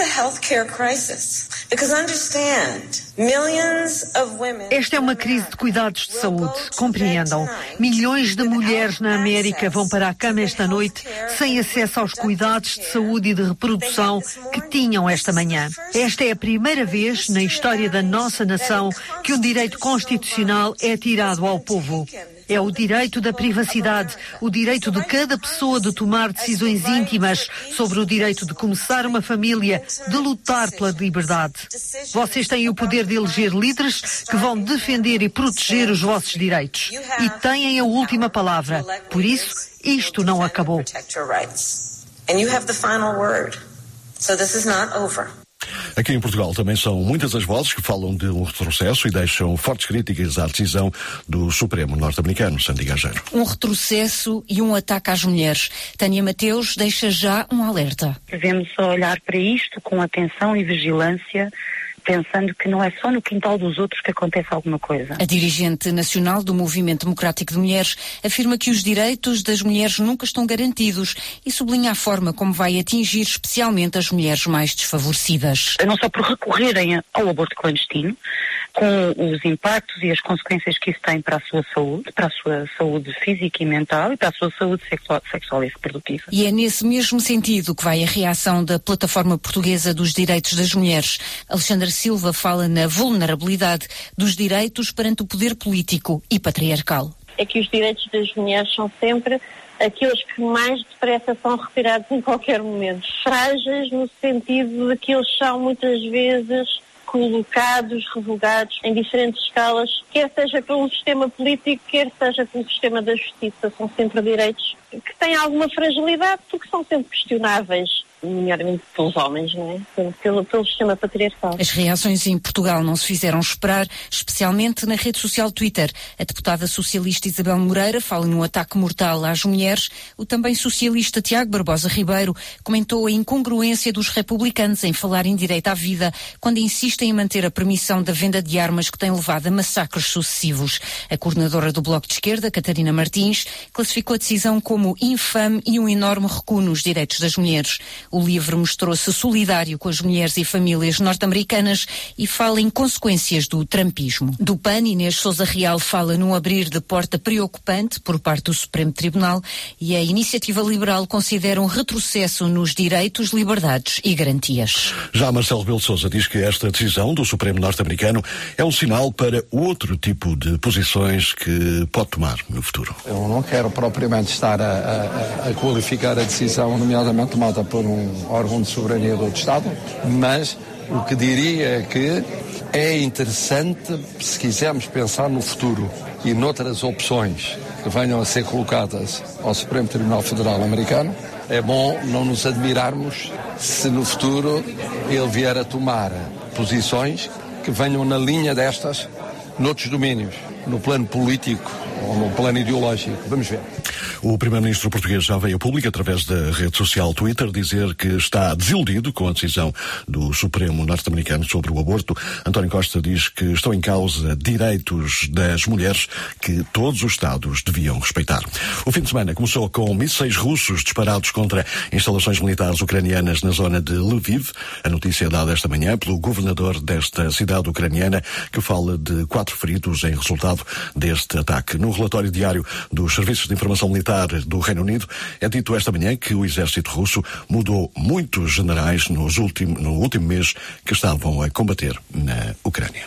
Esta é uma crise de cuidados de saúde. Compreendam. Milhões de mulheres na América vão para a cama esta noite sem acesso aos cuidados de saúde e de reprodução que tinham esta manhã. Esta é a primeira vez na história da nossa nação que um direito constitucional é tirado ao povo. É o direito da privacidade, o direito de cada pessoa de tomar decisões íntimas sobre o direito de começar uma família, de lutar pela liberdade. Vocês têm o poder de eleger líderes que vão defender e proteger os vossos direitos. E têm a última palavra. Por isso, isto não acabou. Aqui em Portugal também são muitas as vozes que falam de um retrocesso e deixam fortes críticas à decisão do Supremo norte-americano, Sandy Gageiro. Um retrocesso e um ataque às mulheres. Tânia Mateus deixa já um alerta. Devemos olhar para isto com atenção e vigilância, pensando que não é só no quintal dos outros que acontece alguma coisa. A dirigente nacional do Movimento Democrático de Mulheres afirma que os direitos das mulheres nunca estão garantidos e sublinha a forma como vai atingir especialmente as mulheres mais desfavorecidas. Não só por recorrerem ao aborto clandestino, com os impactos e as consequências que isso tem para a sua saúde física e mental e para a sua saúde sexual e reprodutiva. E é nesse mesmo sentido que vai a reação da Plataforma Portuguesa dos Direitos das Mulheres. Alexandra Silva fala na vulnerabilidade dos direitos perante o poder político e patriarcal. É que os direitos das mulheres são sempre aqueles que mais depressa são retirados em qualquer momento. Frágeis no sentido de que eles são muitas vezes colocados, revogados em diferentes escalas, quer seja pelo sistema político, quer seja pelo sistema da justiça. São sempre direitos que têm alguma fragilidade porque são sempre questionáveis, nomeadamente pelos homens, não é? Pelo sistema patriarcal. As reações em Portugal não se fizeram esperar, especialmente na rede social Twitter. A deputada socialista Isabel Moreira fala num ataque mortal às mulheres. O também socialista Tiago Barbosa Ribeiro comentou a incongruência dos republicanos em falar em direito à vida quando insistem em manter a permissão da venda de armas que tem levado a massacres sucessivos. A coordenadora do Bloco de Esquerda, Catarina Martins, classificou a decisão como infame e um enorme recuo nos direitos das mulheres. O LIVRE mostrou-se solidário com as mulheres e famílias norte-americanas e fala em consequências do trumpismo. Do PAN, Inês Sousa Real fala num abrir de porta preocupante por parte do Supremo Tribunal e a Iniciativa Liberal considera um retrocesso nos direitos, liberdades e garantias. Já Marcelo Rebelo de Sousa diz que esta decisão do Supremo norte-americano é um sinal para outro tipo de posições que pode tomar no futuro. Eu não quero propriamente estar a qualificar a decisão, nomeadamente tomada por um órgão de soberania do Estado, mas o que diria é que é interessante, se quisermos pensar no futuro e noutras opções que venham a ser colocadas ao Supremo Tribunal Federal americano, é bom não nos admirarmos se no futuro ele vier a tomar posições que venham na linha destas noutros domínios, no plano político ou no plano ideológico. Vamos ver. O primeiro-ministro português já veio a público, através da rede social Twitter, dizer que está desiludido com a decisão do Supremo norte-americano sobre o aborto. António Costa diz que estão em causa direitos das mulheres que todos os Estados deviam respeitar. O fim de semana começou com mísseis russos disparados contra instalações militares ucranianas na zona de Lviv. A notícia é dada esta manhã pelo governador desta cidade ucraniana, que fala de 4 feridos em resultado deste ataque. No relatório diário dos Serviços de Informação Militar do Reino Unido, é dito esta manhã que o exército russo mudou muitos generais no último mês que estavam a combater na Ucrânia.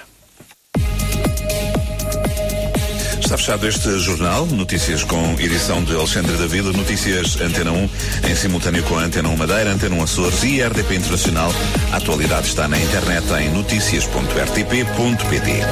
Está fechado este jornal, notícias com edição de Alexandre David, notícias Antena 1, em simultâneo com a Antena 1 Madeira, Antena 1 Açores e RDP Internacional. A atualidade está na internet em noticias.rtp.pt.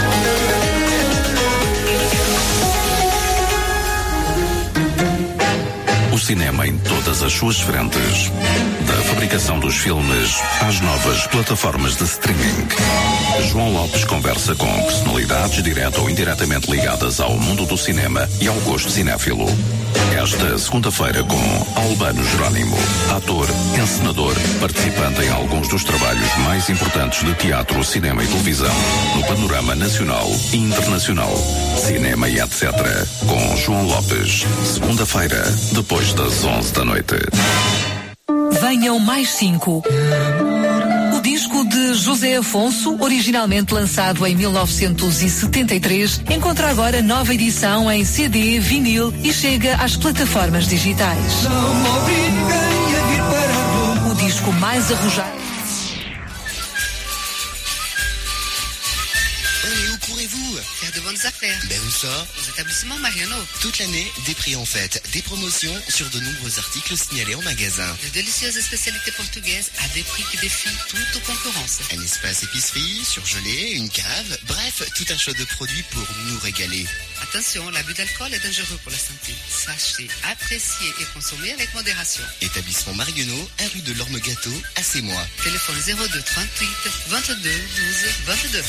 O cinema em todas as suas frentes. Da fabricação dos filmes às novas plataformas de streaming. João Lopes conversa com personalidades direta ou indiretamente ligadas ao mundo do cinema e ao gosto cinéfilo. Esta segunda-feira com Albano Jerónimo, ator, encenador, participante em alguns dos trabalhos mais importantes de teatro, cinema e televisão, no panorama nacional e internacional, cinema e etc. Com João Lopes, segunda-feira, depois das 11 da noite. Venham mais 5. O disco de José Afonso, originalmente lançado em 1973, encontra agora nova edição em CD, vinil e chega às plataformas digitais. O disco mais arrojado. Pourrez-vous faire de bonnes affaires? Ben où ça? Aux établissements Mariano. Toute l'année, des prix en fête, des promotions sur de nombreux articles signalés en magasin. De délicieuses spécialités portugaises à des prix qui défient toute concurrence. Un espace épicerie, surgelé, une cave, bref, tout un choix de produits pour nous régaler. Attention, l'abus d'alcool est dangereux pour la santé. Sachez apprécier et consommer avec modération. Établissement Mariano, à rue de l'Orme-Gâteau, à Sémois. Téléphone 02 38 22 12 22.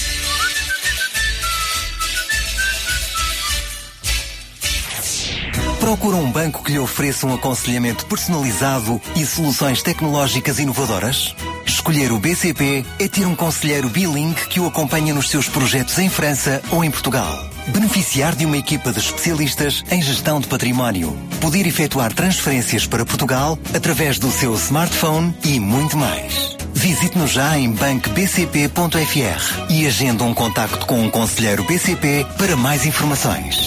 Procura um banco que lhe ofereça um aconselhamento personalizado e soluções tecnológicas inovadoras? Escolher o BCP é ter um conselheiro bilingue que o acompanha nos seus projetos em França ou em Portugal. Beneficiar de uma equipa de especialistas em gestão de património. Poder efetuar transferências para Portugal através do seu smartphone e muito mais. Visite-nos já em bancobcp.fr e agenda um contacto com um conselheiro BCP para mais informações.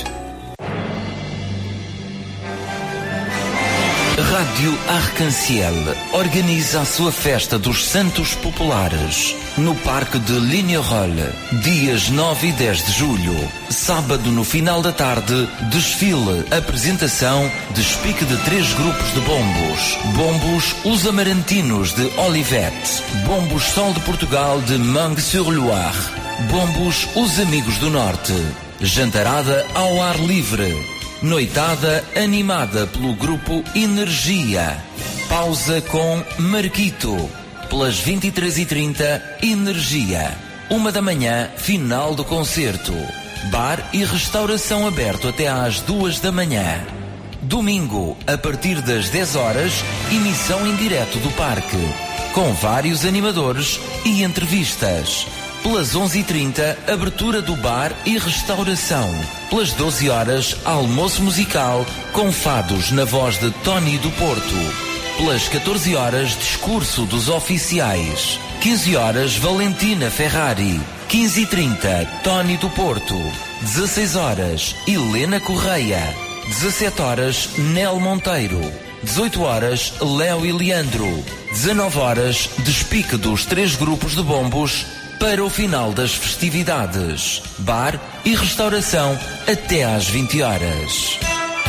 Rádio Arc-en-Ciel organiza a sua festa dos Santos Populares no Parque de Lignerolles, dias 9 e 10 de julho. Sábado, no final da tarde, desfile, apresentação, despique de 3 grupos de bombos. Bombos Os Amarantinos de Olivette, Bombos Sol de Portugal de Meung-sur-Loire, Bombos Os Amigos do Norte. Jantarada ao ar livre. Noitada animada pelo grupo Energia. Pausa com Marquito. Pelas 23h30, Energia. 1 da manhã, final do concerto. Bar e restauração aberto até às 2 da manhã. Domingo, a partir das 10 horas, emissão em direto do parque, com vários animadores e entrevistas. Pelas 11h30, abertura do bar e restauração. Pelas 12 horas, almoço musical com fados na voz de Tony do Porto. Pelas 14 horas, discurso dos oficiais. 15 horas, Valentina Ferrari. 15h30, Tony do Porto. 16 horas, Helena Correia. 17 horas, Nel Monteiro. 18 horas, Léo e Leandro. 19 horas, despique dos 3 grupos de bombos para o final das festividades. Bar e restauração até às 20 horas.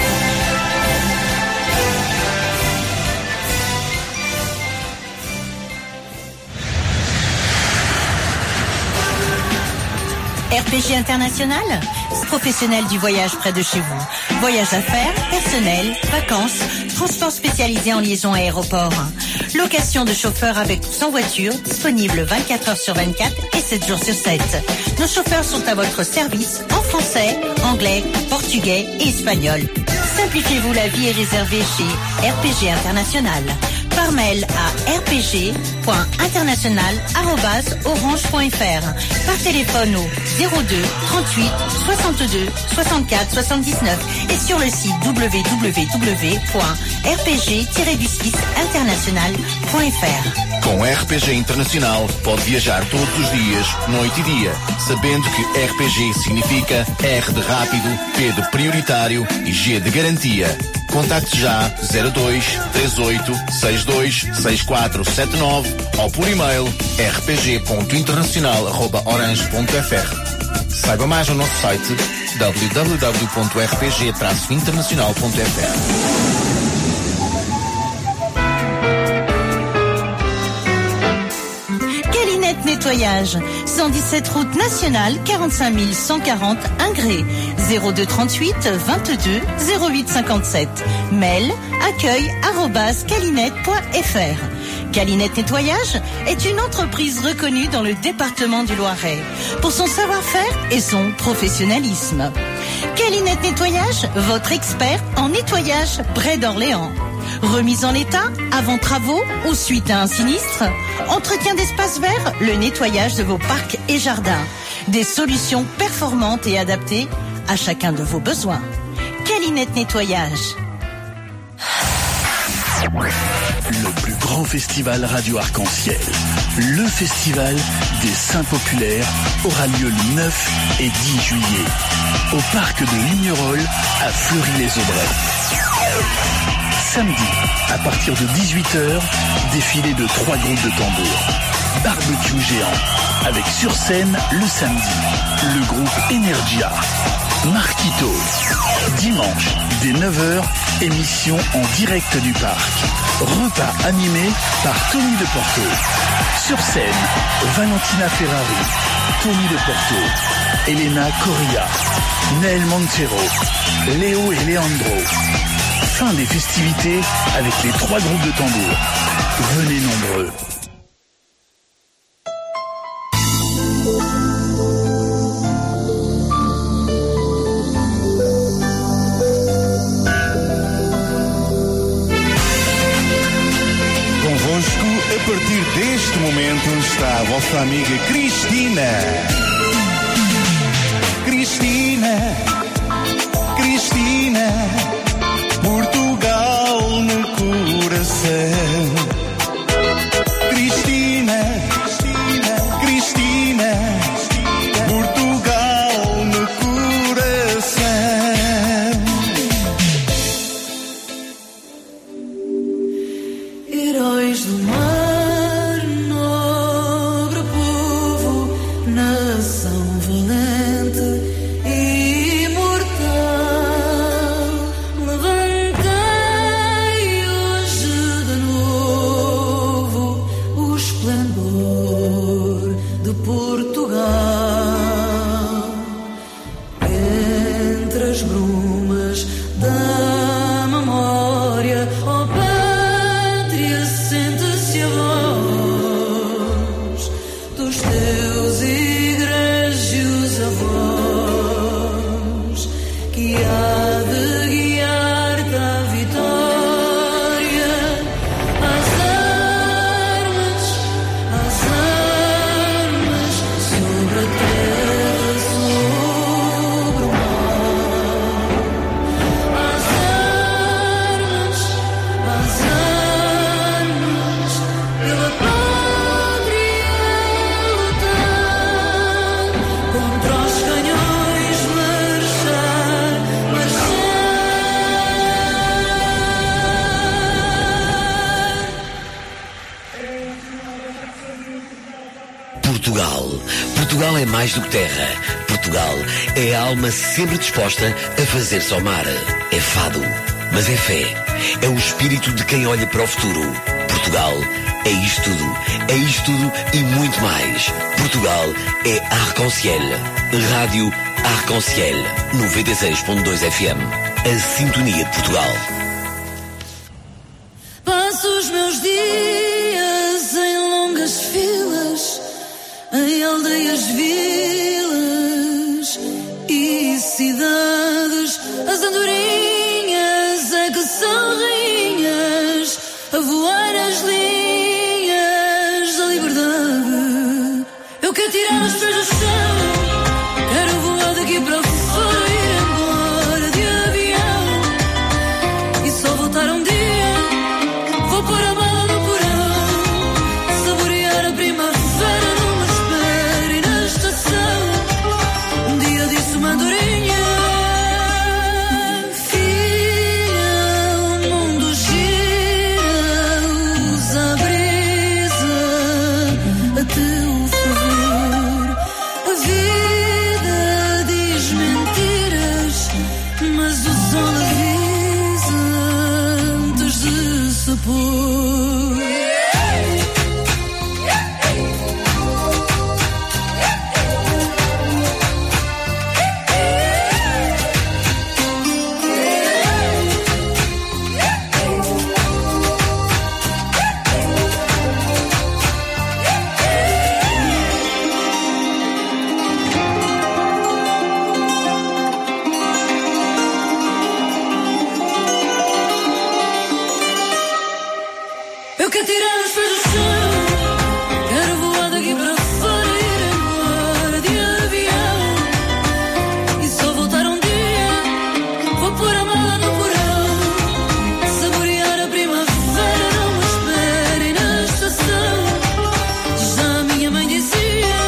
RPG International, professionnel du voyage près de chez vous. Voyage d'affaires, personnel, vacances, transport spécialisé en liaison aéroport. Location de chauffeurs avec ou sans voiture, disponible 24 heures sur 24 et 7 jours sur 7. Nos chauffeurs sont à votre service en français, anglais, portugais et espagnol. Simplifiez-vous la vie et réservez chez RPG International. Par mail à rpg.international@orange.fr. Par téléphone au 02 38 62 64 79 et sur le site www.rpg-international.fr. Com RPG Internacional pode viajar todos os dias, noite e dia, sabendo que RPG significa R de rápido, P de prioritário e G de garantia. Contacte já 02 38 62 6479 ou por e-mail rpg.internacional@orange.fr. Saiba mais no nosso site www.rpg-internacional.fr. Nettoyage. 117 route nationale, 45 140 Ingré. 02 38 22 08 57. Mail accueil@calinette.fr. Calinette Nettoyage est une entreprise reconnue dans le département du Loiret pour son savoir-faire et son professionnalisme. Calinette Nettoyage, votre expert en nettoyage près d'Orléans. Remise en état, avant travaux ou suite à un sinistre. Entretien d'espaces verts, le nettoyage de vos parcs et jardins. Des solutions performantes et adaptées à chacun de vos besoins. Calinette Nettoyage. Le plus grand festival Radio Arc-en-Ciel, le festival des Saints Populaires, aura lieu le 9 et 10 juillet au parc de Lignerolles à Fleury-les-Aubrais. Samedi, à partir de 18h, défilé de 3 groupes de tambours. Barbecue géant, avec sur scène le samedi, le groupe Energia. Marquito. Dimanche, dès 9h, émission en direct du parc. Repas animé par Tony de Porto. Sur scène, Valentina Ferrari, Tony de Porto, Elena Correa, Nel Montero, Léo et Leandro. Fin des festivités avec les 3 groupes de tambours. Venez nombreux. Convosco, a partir deste momento, está a vossa amiga Cristina. Cristina, Cristina, Portugal no coração. Cristina, Cristina, Cristina, Portugal no coração. Heróis do mar, nobre povo, nação valente. Portugal é mais do que terra. Portugal é a alma sempre disposta a fazer-se ao mar. É fado, mas é fé. É o espírito de quem olha para o futuro. Portugal é isto tudo. É isto tudo e muito mais. Portugal é Arc-en-Ciel. Rádio Arc-en-Ciel 96.2 FM. A sintonia de Portugal. Passo os meus dias em longas filas, em aldeias, vilas e cidades. As andorinhas é que são rainhas, a voar as linhas da liberdade. Eu quero tirar os pés do chão, quero voar daqui para fora, ir embora de avião e só voltar um dia. Vou pôr a mala no porão, saborear a primavera numa espera e na estação. Um dia disse uma andorinha: filha, o mundo gira, usa a brisa a teu favor. Eu quero tirar os pés do chão, quero voar daqui para fora, ir embora de avião e só voltar um dia. Vou pôr a mala no porão, saborear a primavera, não me esperem na estação. Já a minha mãe dizia.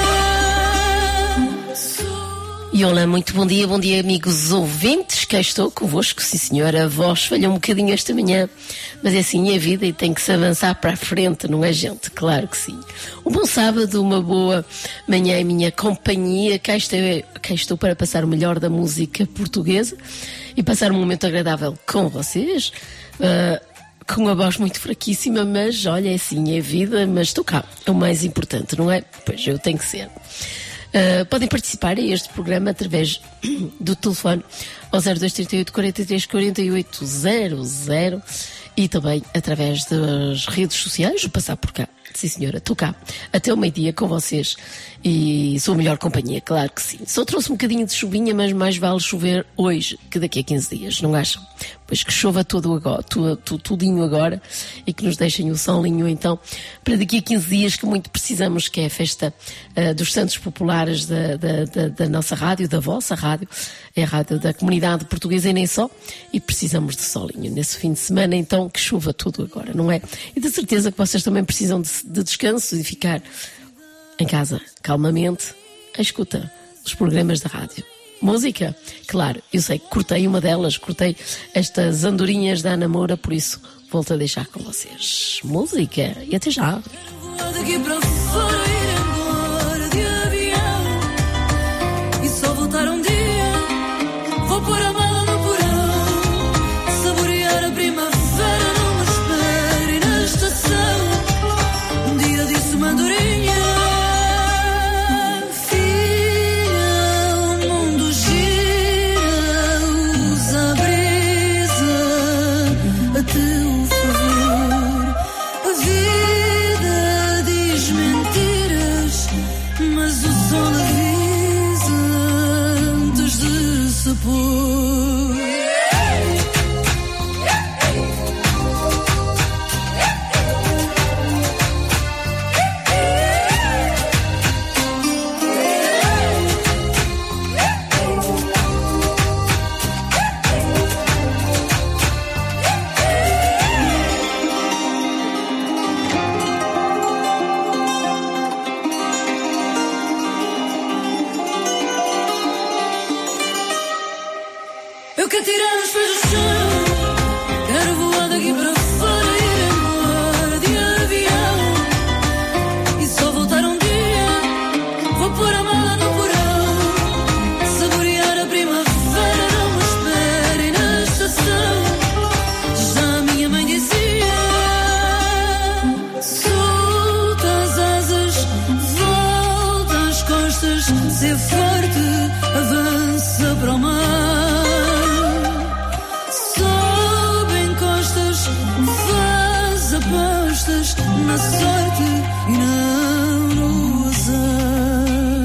E olá, muito bom dia amigos ouvintes, cá estou convosco, sim senhora, a voz falhou um bocadinho esta manhã, mas é assim a vida e tem que se avançar para a frente, não é gente? Claro que sim. Um bom sábado, uma boa manhã em minha companhia, cá estou para passar o melhor da música portuguesa e passar um momento agradável com vocês, com uma voz muito fraquíssima, mas olha, é assim, é vida, mas estou cá, é o mais importante, não é? Pois eu tenho que ser. Podem participar a este programa através do telefone ao 0238 43 48 00 e também através das redes sociais. Vou passar por cá. Sim senhora, estou cá até o meio-dia com vocês e sou a melhor companhia, claro que sim. Só trouxe um bocadinho de chuvinha, mas mais vale chover hoje que daqui a 15 dias, não acham? Pois que chova tudo agora, tudinho agora e que nos deixem o solinho então para daqui a 15 dias que muito precisamos, que é a festa dos Santos Populares da nossa rádio, da vossa rádio, é a rádio da comunidade portuguesa e nem só, e precisamos de solinho nesse fim de semana, então que chova tudo agora, não é? E de certeza que vocês também precisam de descanso e ficar em casa calmamente à escuta dos programas da rádio. Música? Claro, eu sei que cortei uma delas, cortei estas andorinhas da Ana Moura, por isso volto a deixar com vocês. Música e até já. Daqui para fora, ir embora de avião e só voltar um dia. Vou pôr a mala no porão, saborear a primavera, não me esperem na estação. Um dia disse uma andorinha: eu quero tirar os pés do chão, quero voar daqui para fora, ir embora de avião e só voltar um dia. Vou pôr a mala no porão, saborear a primavera, não me esperem na estação. Já a minha mãe dizia: solta as asas, volta às costas, ser forte, avança para o mar. Apostas na sorte e não no azar.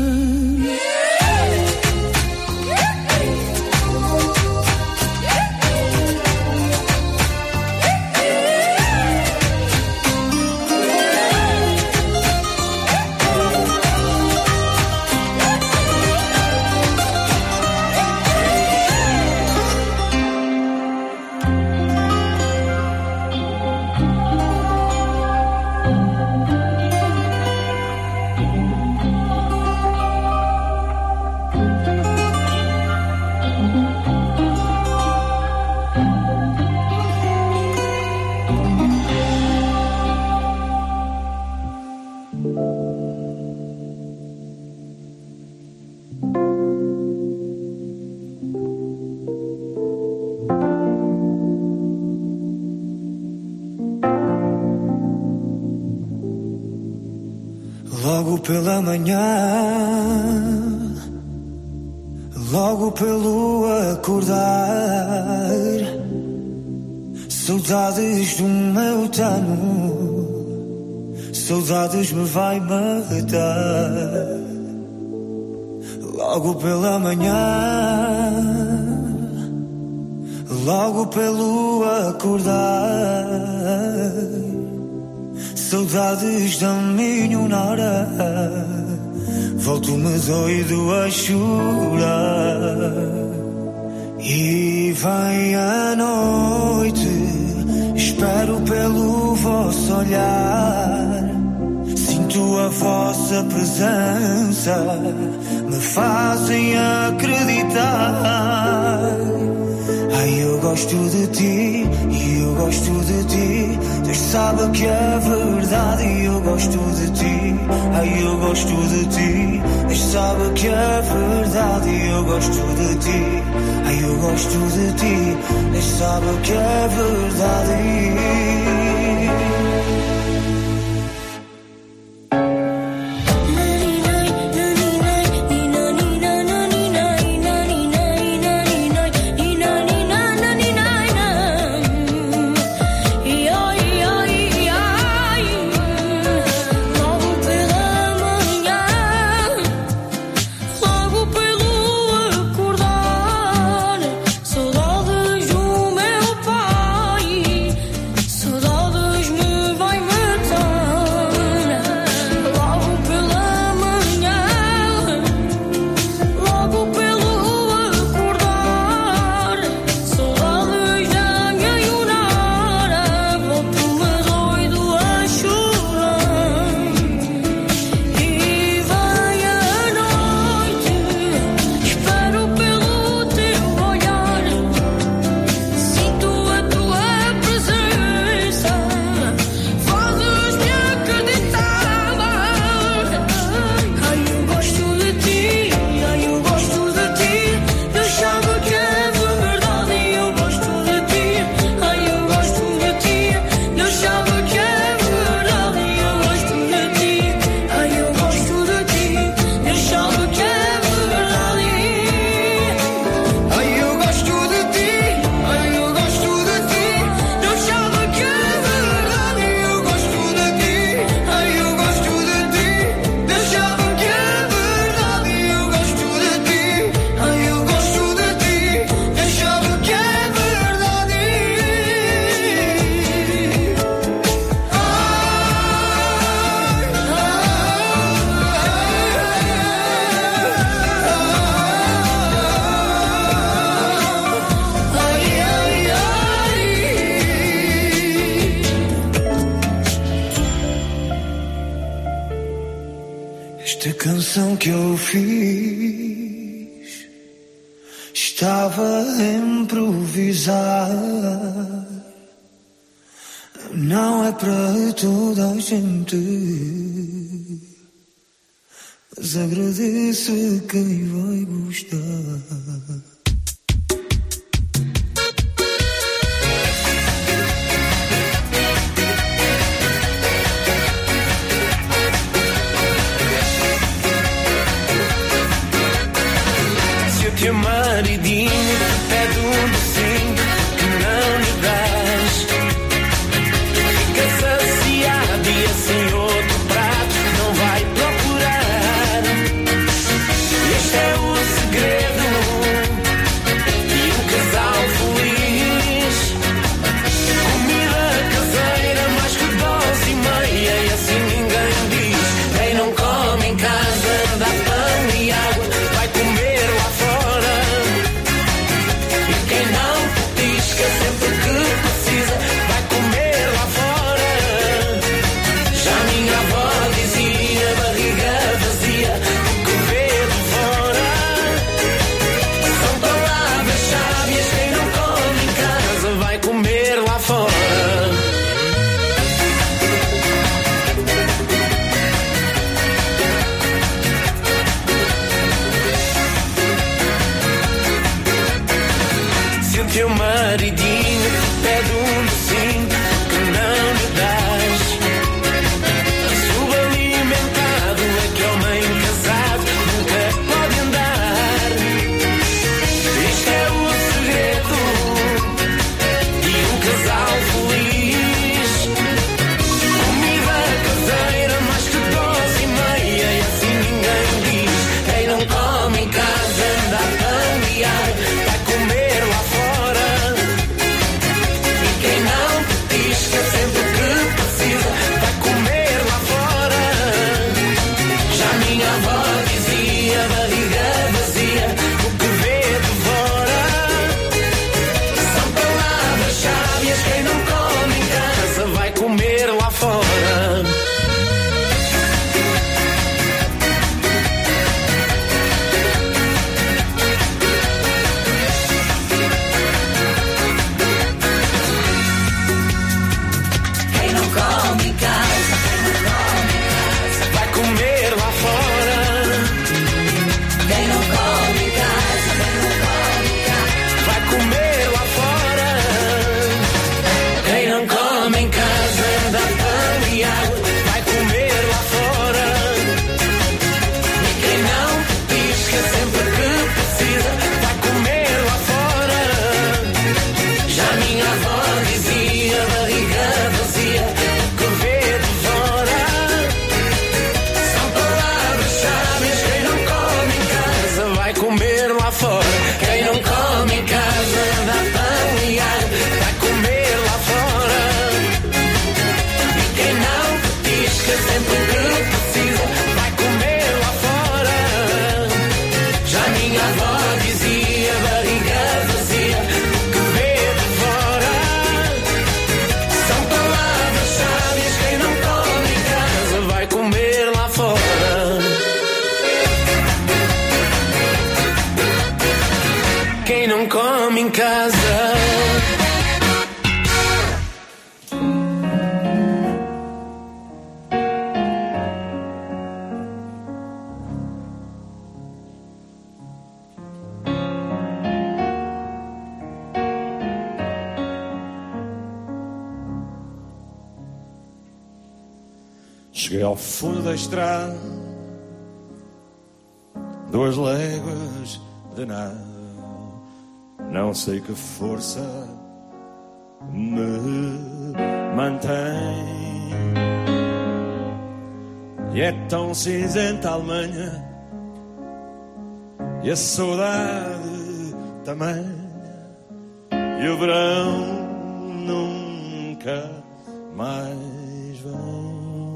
Logo pela manhã, logo pelo acordar, saudades do meu tano, saudades me vai matar. Logo pela manhã, logo pelo acordar, saudades da minha Nora, volto-me doido a chorar. E vem a noite, espero pelo vosso olhar. Sinto a vossa presença, me fazem acreditar. Ai, eu gosto de ti, e eu gosto de ti. Deus sabe que é verdade, e eu gosto de ti. Ai, eu gosto de ti. Deus sabe que é verdade, e eu gosto de ti. Ai, eu gosto de ti. Deus sabe que é verdade. Esta canção que eu fiz estava a improvisar. Não é para toda a gente, mas agradeço a quem vai gostar. Que maridinho pede docinho que não lhe dás. Fica saciado e assim outro prato não vai procurar. Este é o segredo de um casal feliz. Comida caseira mais que dose e meia, e assim ninguém diz. Quem não come em casa dá pão e água, vai comer lá fora. Quem não casa. Cheguei ao fundo da estrada, 2 léguas de nada, não sei que força me mantém. E é tão cinzenta a Alemanha, e a saudade também, e o verão nunca mais vem.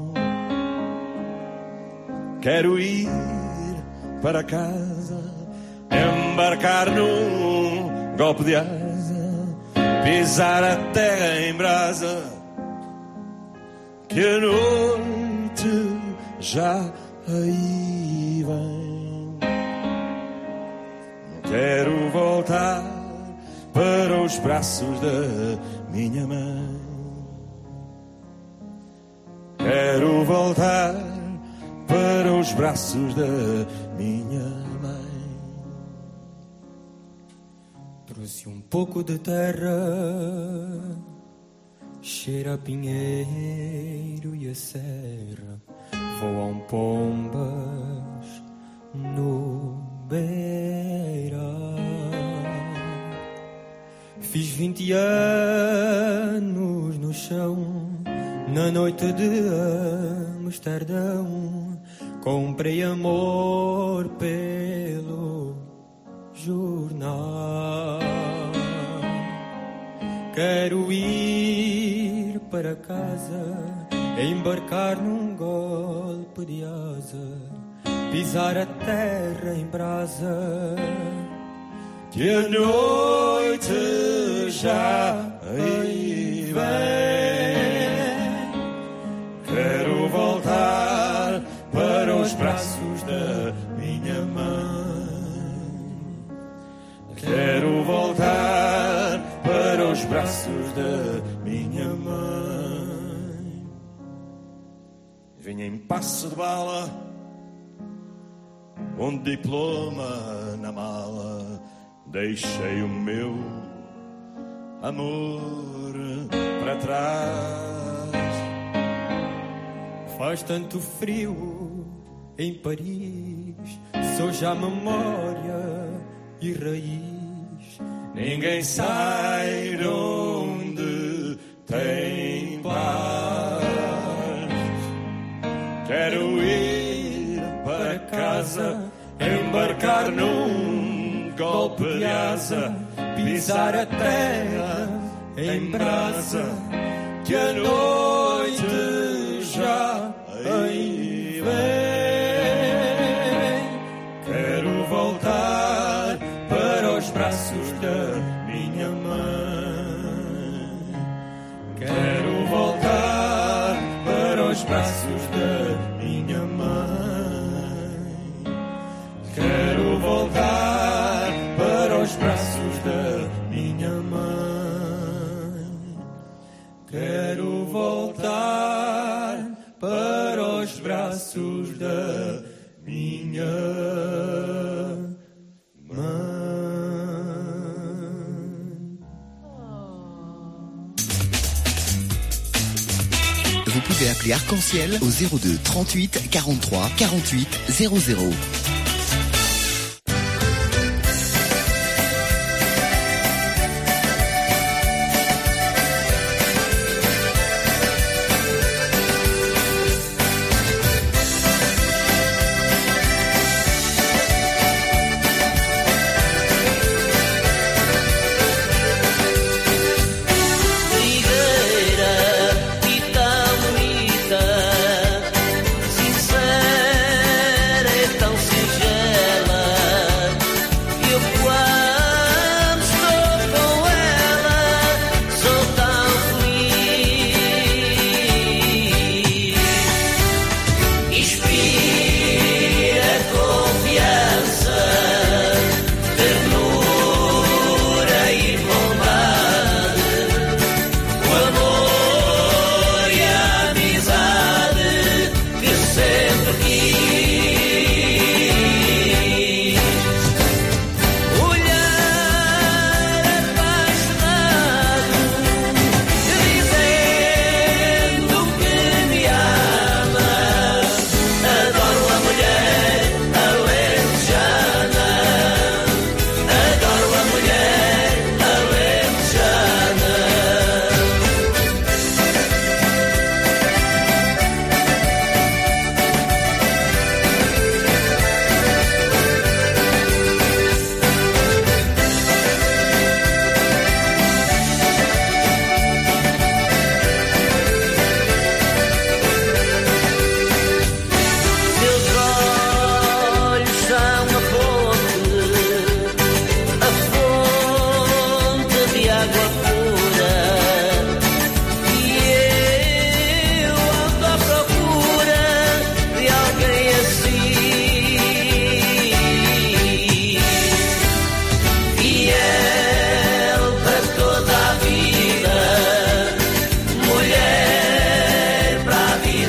Quero ir para casa, embarcar num golpe de asa, pisar a terra em brasa, que a noite já aí vem. Quero voltar para os braços da minha mãe. Quero voltar para os braços da minha mãe. Trouxe um pouco de terra, cheira a pinheiro e a serra, voam pombas no beira. Fiz 20 anos no chão, na noite de Amsterdão. Comprei amor pelo jornal. Quero ir para casa, embarcar num golpe de asa, pisar a terra em brasa, que a noite já aí vem. Quero voltar para os braços da minha mãe. Quero voltar para os braços da minha mãe. Vinha em passo de bala, um diploma na mala, deixei o meu amor para trás. Faz tanto frio em Paris, sou já memória e raiz. Ninguém sai de onde tem paz. Quero ir para casa, embarcar num golpe de asa, pisar a terra em brasa, que a noite já aí vem. Quero voltar para os braços da minha mãe. Quero voltar para os braços da minha mãe. Quero voltar para os braços da minha mãe. Quero voltar para os braços da minha mãe. Vous pouvez appeler Arc-en-Ciel au 02 38 43 48 00. Tão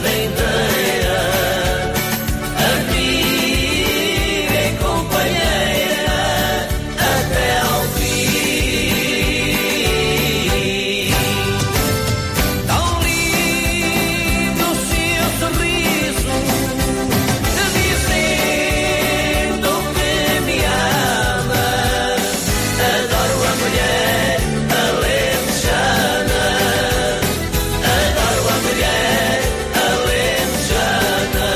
vida inteira, amiga e companheira, até ao fim. Tão lindo o seu sorriso, dizendo que me ama. Adoro a mulher alentejana, adoro a mulher alentejana.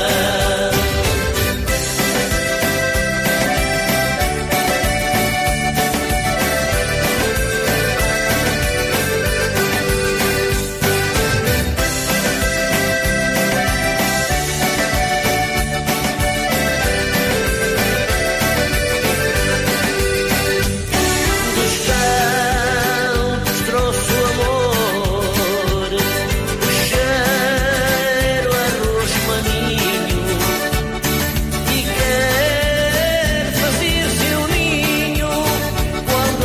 Dos campos trouxe o amor, o cheiro a rosmaninho, e quer fazer seu ninho quando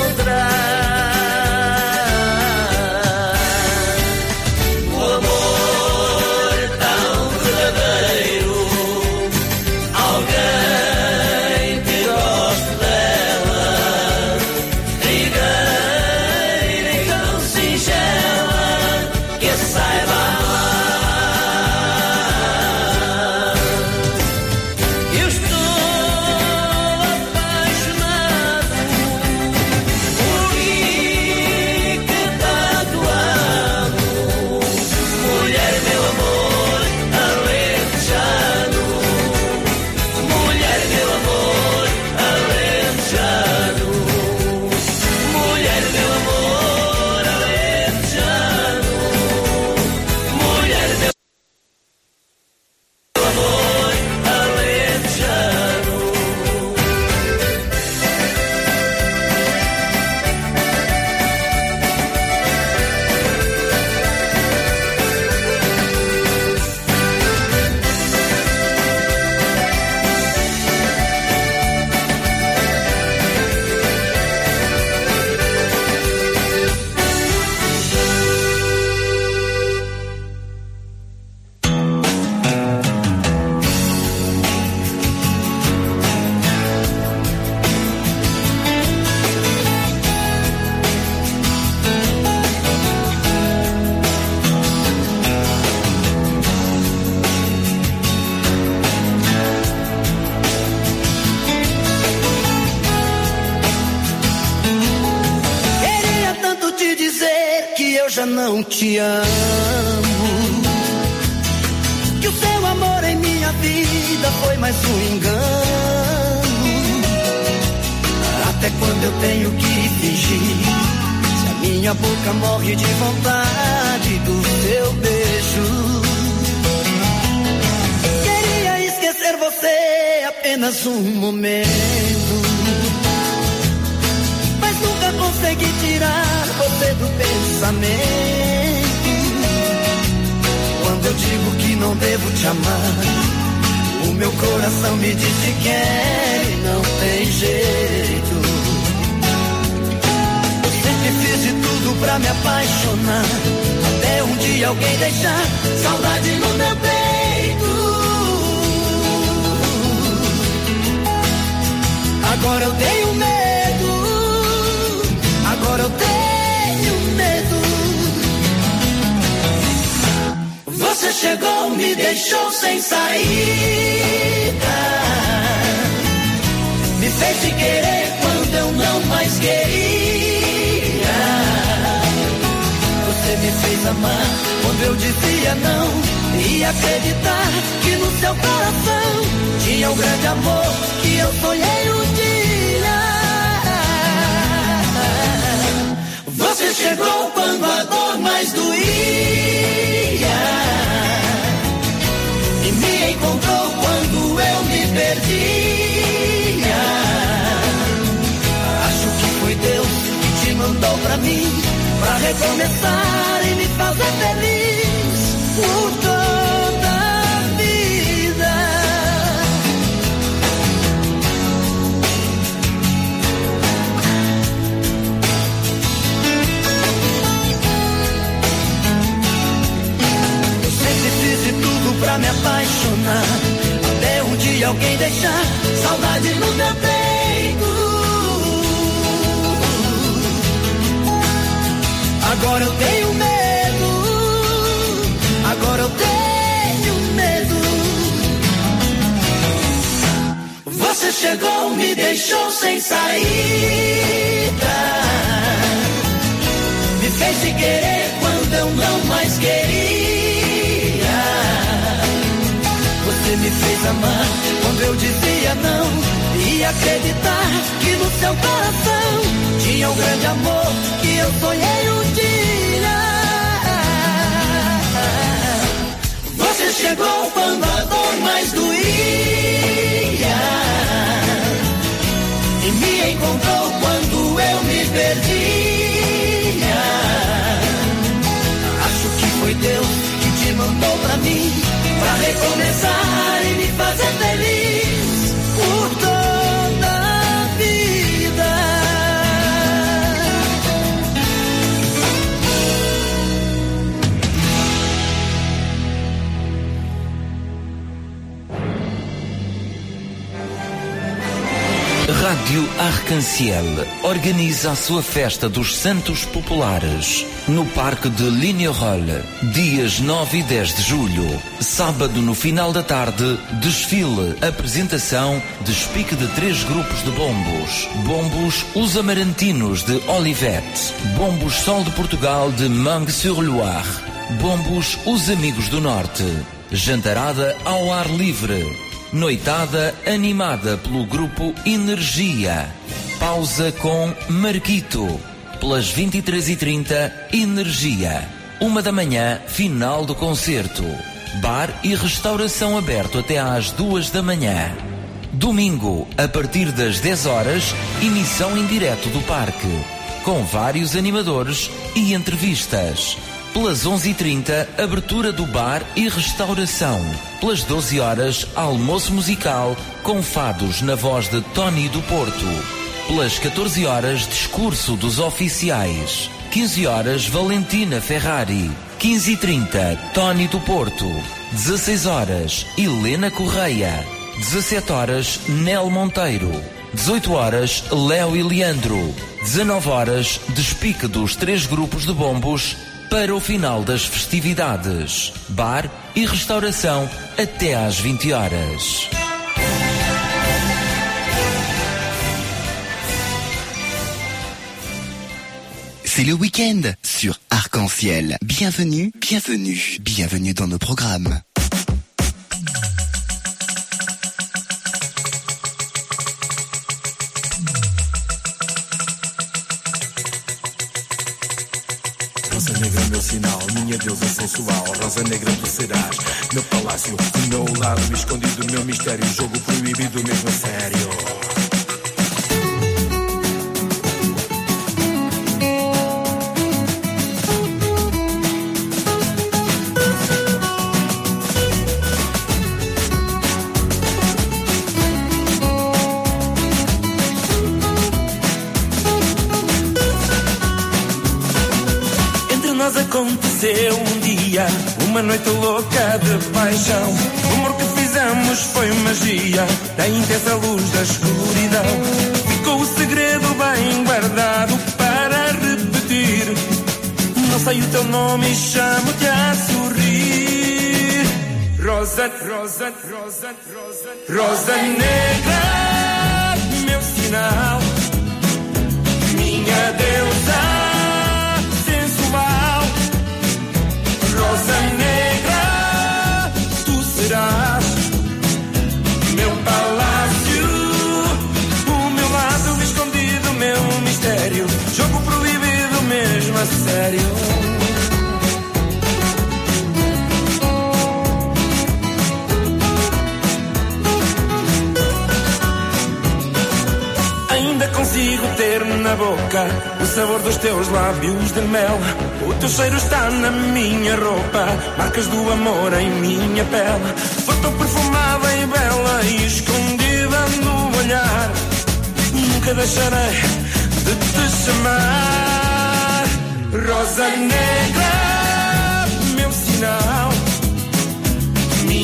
encontrar o amor tão verdadeiro, alguém que goste dela, trigueira e tão singela, que a saiba amar. Eu estou apaixonado por mim que tanto amo, mulher, meu amor alentejano, mulher, meu amor alentejano, mulher, meu amor alentejano, mulher, meu amor alentejano. Queria tanto te dizer que eu já não te amo, que o seu amor em minha vida foi mais um engano. Até quando eu tenho que fingir, se a minha boca morre de vontade do seu beijo? Queria esquecer você apenas um momento, mas nunca consegui tirar você do pensamento. Quando eu digo que não devo te amar, o meu coração me diz que quer e não tem jeito. Eu sempre fiz de tudo pra me apaixonar, até um dia alguém deixar saudade no meu peito. Agora eu tenho medo, agora eu tenho medo. Você chegou, me deixou sem saída, me fez te querer quando eu não mais queria. Você me fez amar quando eu dizia não, e acreditar que no seu coração tinha um grande amor que eu sonhei um dia. Você chegou quando a dor mais doía e me encontrou quando eu me perdia. Acho que foi Deus que te mandou pra mim, pra recomeçar e me fazer feliz por toda a vida. Eu sempre fiz de pra me apaixonar, até um dia alguém deixar saudade no meu peito. Agora eu tenho medo, agora eu tenho medo. Você chegou, me deixou sem saída, me fez te querer quando eu não mais queria. Você me fez amar quando eu dizia não, e acreditar que no seu coração tinha um grande amor que eu sonhei um dia. Você chegou quando a dor mais doía e me encontrou quando eu me perdia. Acho que foi Deus que te mandou pra mim, pra recomeçar e me fazer feliz por toda a vida. Rádio Arc-en-Ciel organiza a sua festa dos Santos Populares no Parque de Lignerolles, dias 9 e 10 de julho. Sábado, no final da tarde, desfile, apresentação, despique de 3 grupos de bombos. Bombos Os Amarantinos de Olivette, Bombos Sol de Portugal de Meung-sur-Loire, Bombos Os Amigos do Norte. Jantarada ao ar livre. Noitada animada pelo grupo Energia. Pausa com Marquito. Pelas 23h30, Energia. 1 da manhã, final do concerto. Bar e restauração aberto até às 2 da manhã. Domingo, a partir das 10 horas, emissão em direto do parque, com vários animadores e entrevistas. Pelas 11h30, abertura do bar e restauração. Pelas 12 horas, almoço musical com fados na voz de Tony do Porto. Pelas 14 horas, discurso dos oficiais. 15 horas, Valentina Ferrari. 15h30, Tony do Porto. 16 horas, Helena Correia. 17 horas, Nel Monteiro. 18 horas, Léo e Leandro. 19 horas, despique dos 3 grupos de bombos para o final das festividades. Bar e restauração até às 20 horas. C'est le week-end sur Arc-en-Ciel. Bienvenue, bienvenue, bienvenue dans nos programmes. Rosa negra, meu sinal, minha deusa sensual. Rosa negra, tu serás meu palácio, o meu lado escondido, meu mistério. Jogo proibido mesmo a sério. Aconteceu um dia, uma noite louca de paixão. O amor que fizemos foi magia, da intensa luz da escuridão. Ficou o segredo bem guardado para repetir. Não sei o teu nome e chamo-te a sorrir. Rosa, rosa, rosa, rosa, rosa negra, meu sinal, minha deusa sensual. Rosa negra, tu serás meu palácio, o meu lado escondido, meu mistério. Jogo proibido mesmo a sério. Ainda consigo ter na boca o sabor dos teus lábios de mel. O teu cheiro está na minha roupa, marcas do amor em minha pele. Foi tão perfumada e bela e escondida no olhar. Nunca deixarei de te chamar Rosa negra, meu sinal,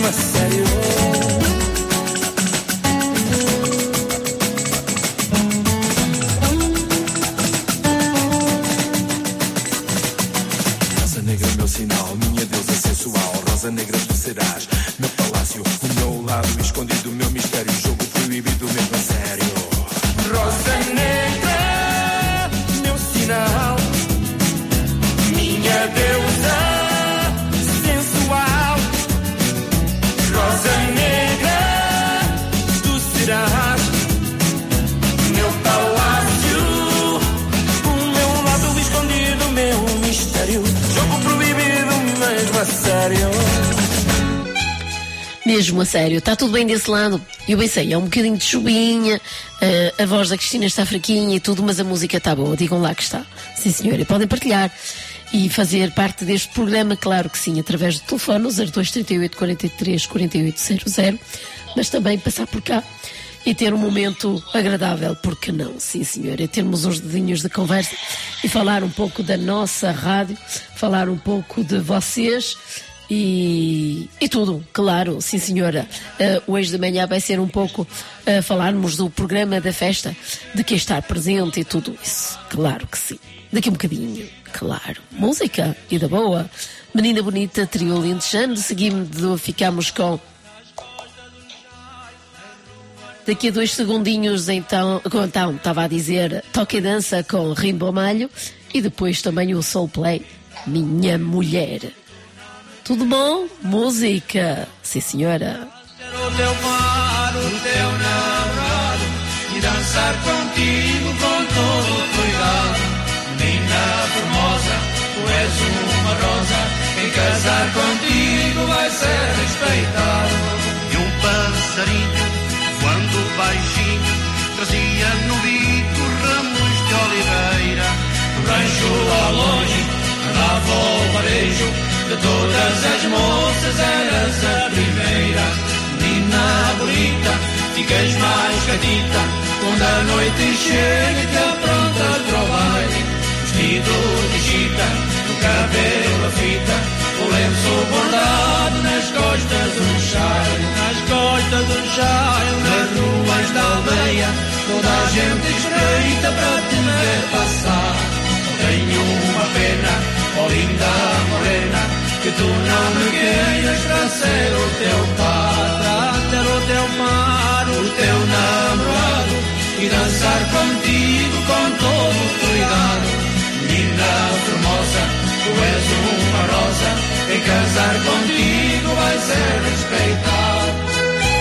a sério. Rosa negra, meu sinal, minha deusa sensual. Rosa negra, tu serás meu palácio, o meu lado escondido, meu mistério, jogo proibido mesmo a sério. Rosa negra, meu sinal, minha deusa sensual. Rosa negra, tu serás meu palácio, o meu lado escondido, meu mistério, jogo proibido mesmo a sério. Mesmo a sério, está tudo bem desse lado? Eu bem sei, é um bocadinho de chuvinha, a voz da Cristina está fraquinha e tudo, mas a música está boa, digam lá que está. Sim senhora, podem partilhar e fazer parte deste programa, claro que sim, através do telefone, 0238 43 4800, mas também passar por cá e ter um momento agradável, porque não? Sim senhora, termos uns dedinhos de conversa e falar um pouco da nossa rádio, falar um pouco de vocês. E tudo, claro, sim senhora. Hoje de manhã vai ser um pouco falarmos do programa da festa, de quem está presente e tudo isso. Claro que sim. Daqui um bocadinho, claro. Música e da boa. Menina Bonita, trio Lindejano. Seguimos, ficamos com... Daqui a 2 segundinhos, então, estava a dizer Toque e Dança com Rimbo Malho e depois também o Soul Play, Minha Mulher. Tudo bom? Música. Sim, senhora. O teu mar, o teu namorado e dançar contigo com todo o cuidado. Menina formosa, tu és uma rosa, quem casar contigo vai ser respeitado. E um passarinho, voando baixinho, trazia no bico ramos de oliveira. No rancho ao longe, andava o varejo, de todas as moças eras a primeira. Menina bonita, ficas mais gatita quando a noite chega e te aprontas para o baile. Vestido de chita, no cabelo a fita, o lenço bordado nas costas um chale. Nas costas um chale, nas ruas da aldeia, toda a gente espreita para te ver passar. Só tenho uma pena, oh linda morena, que tu não me queiras para ser o teu par, para ter o teu par, o teu namorado e dançar contigo com todo o cuidado. Menina formosa, tu és uma rosa, quem casar contigo vai ser respeitado.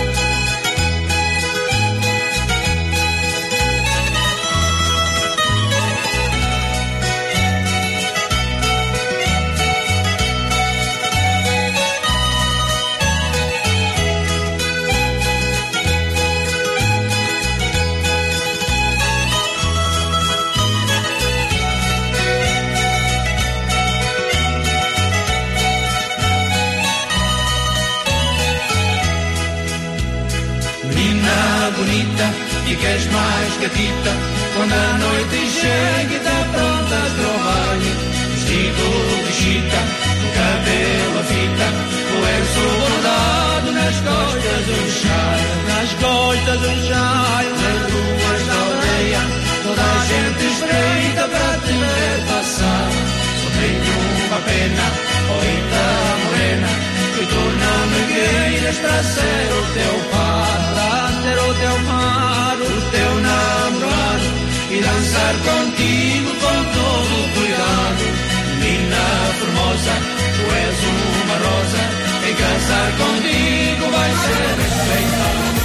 Bonita, ficas mais gatita quando a noite chega e tá pronta para o baile. Vestido de chita, o cabelo a fita, o lenço bordado nas costas do chale. Nas costas do chale, nas ruas da aldeia, toda a gente espreita para te ver passar. Só tenho uma pena, oh Rita morena, que tu não me queiras para ser o teu par, para ter o teu par, o teu namorado e dançar contigo com todo o cuidado. Menina formosa, tu és uma rosa, e casar contigo vai ser respeitado.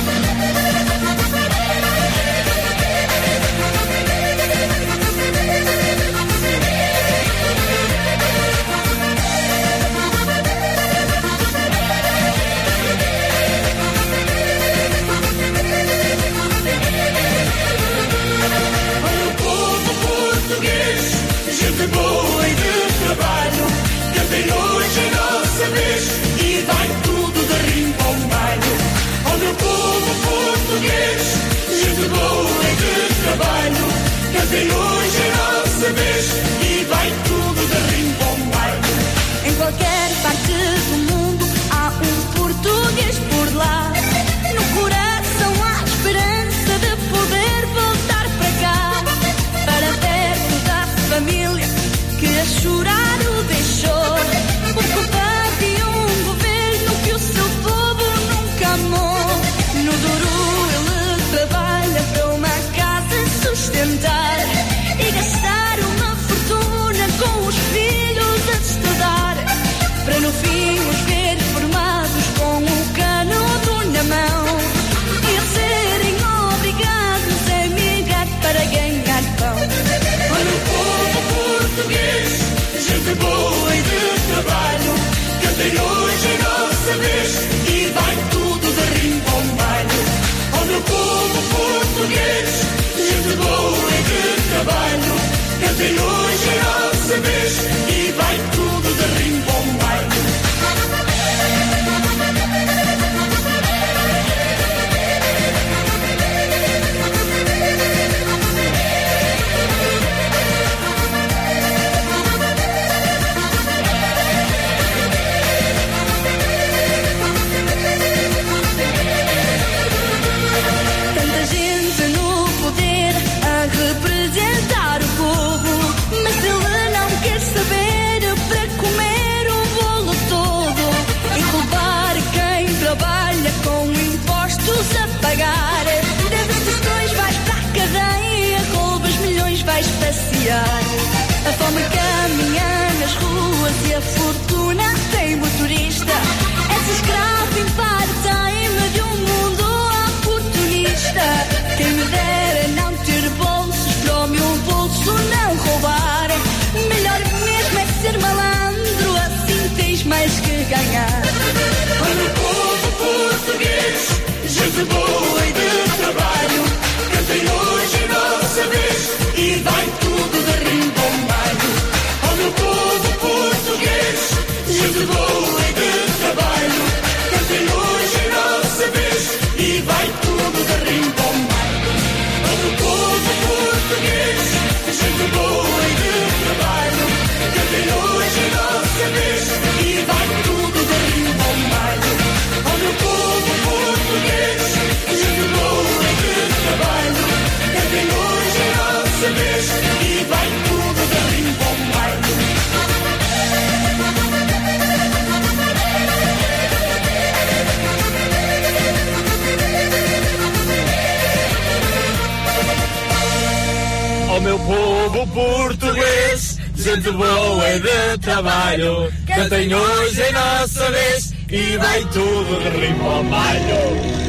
Gente boa e de trabalho, que tem hoje a nossa vez e vai tudo de rimbombalho. Ao meu povo português, gente boa e de trabalho, que tem hoje a nossa vez e vai tudo de rimbombalho. Em qualquer parte do mundo há um português mais que ganhar. Para o povo português, gente boa e de trabalho, cantem hoje nossa vez e vai tudo de rimbombalho. Para o povo português, gente boa e de trabalho, cantem hoje nossa vez e vai tudo de rimbombalho. Para o povo português, gente boa e de trabalho, cantem hoje nossa vez e vai tudo de rimbombalho. Para o povo português, gente boa e de trabalho, cantem hoje nossa vez e vai tudo de rimbombalho. Ao meu povo português, gente boa e de trabalho, cantem hoje em nossa vez e vai tudo de rimbombalho.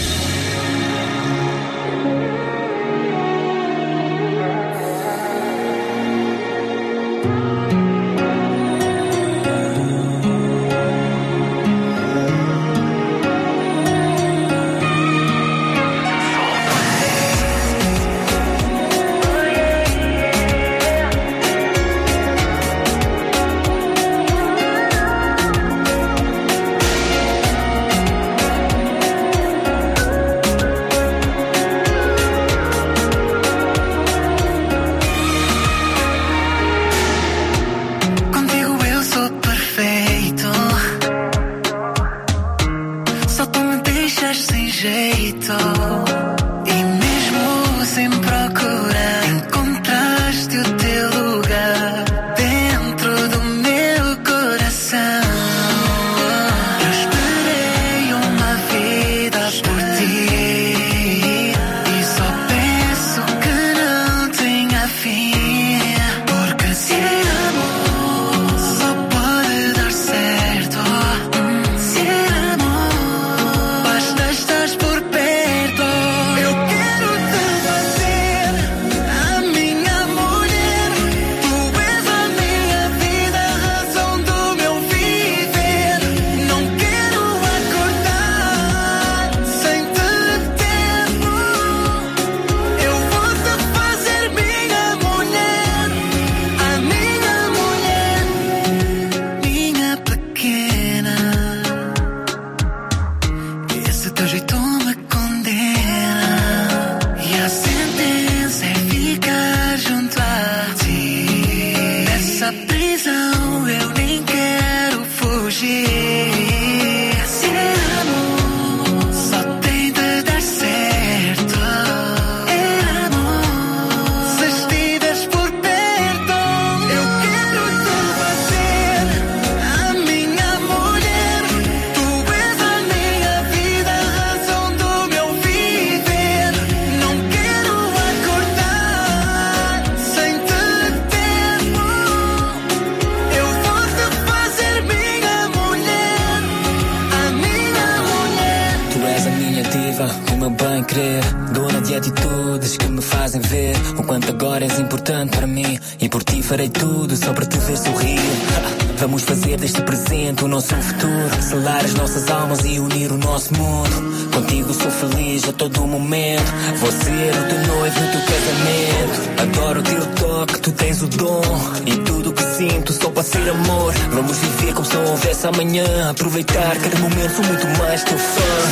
Farei tudo só para te ver sorrir. Vamos fazer deste presente o nosso futuro, selar as nossas almas e unir o nosso mundo. Contigo sou feliz a todo momento, vou ser o teu noivo no teu casamento. Adoro o teu toque, tu tens o dom, e tudo que sinto só para ser amor. Vamos viver como se não houvesse amanhã, aproveitar cada momento, sou muito mais teu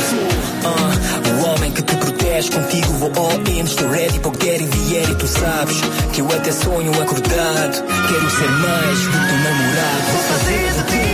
fã. O homem que te protege, contigo vou all in. Estou ready para o que der e vier, e tu sabes que eu até sonho acordado. Quero ser mais do teu namorado. Vou fazer de ti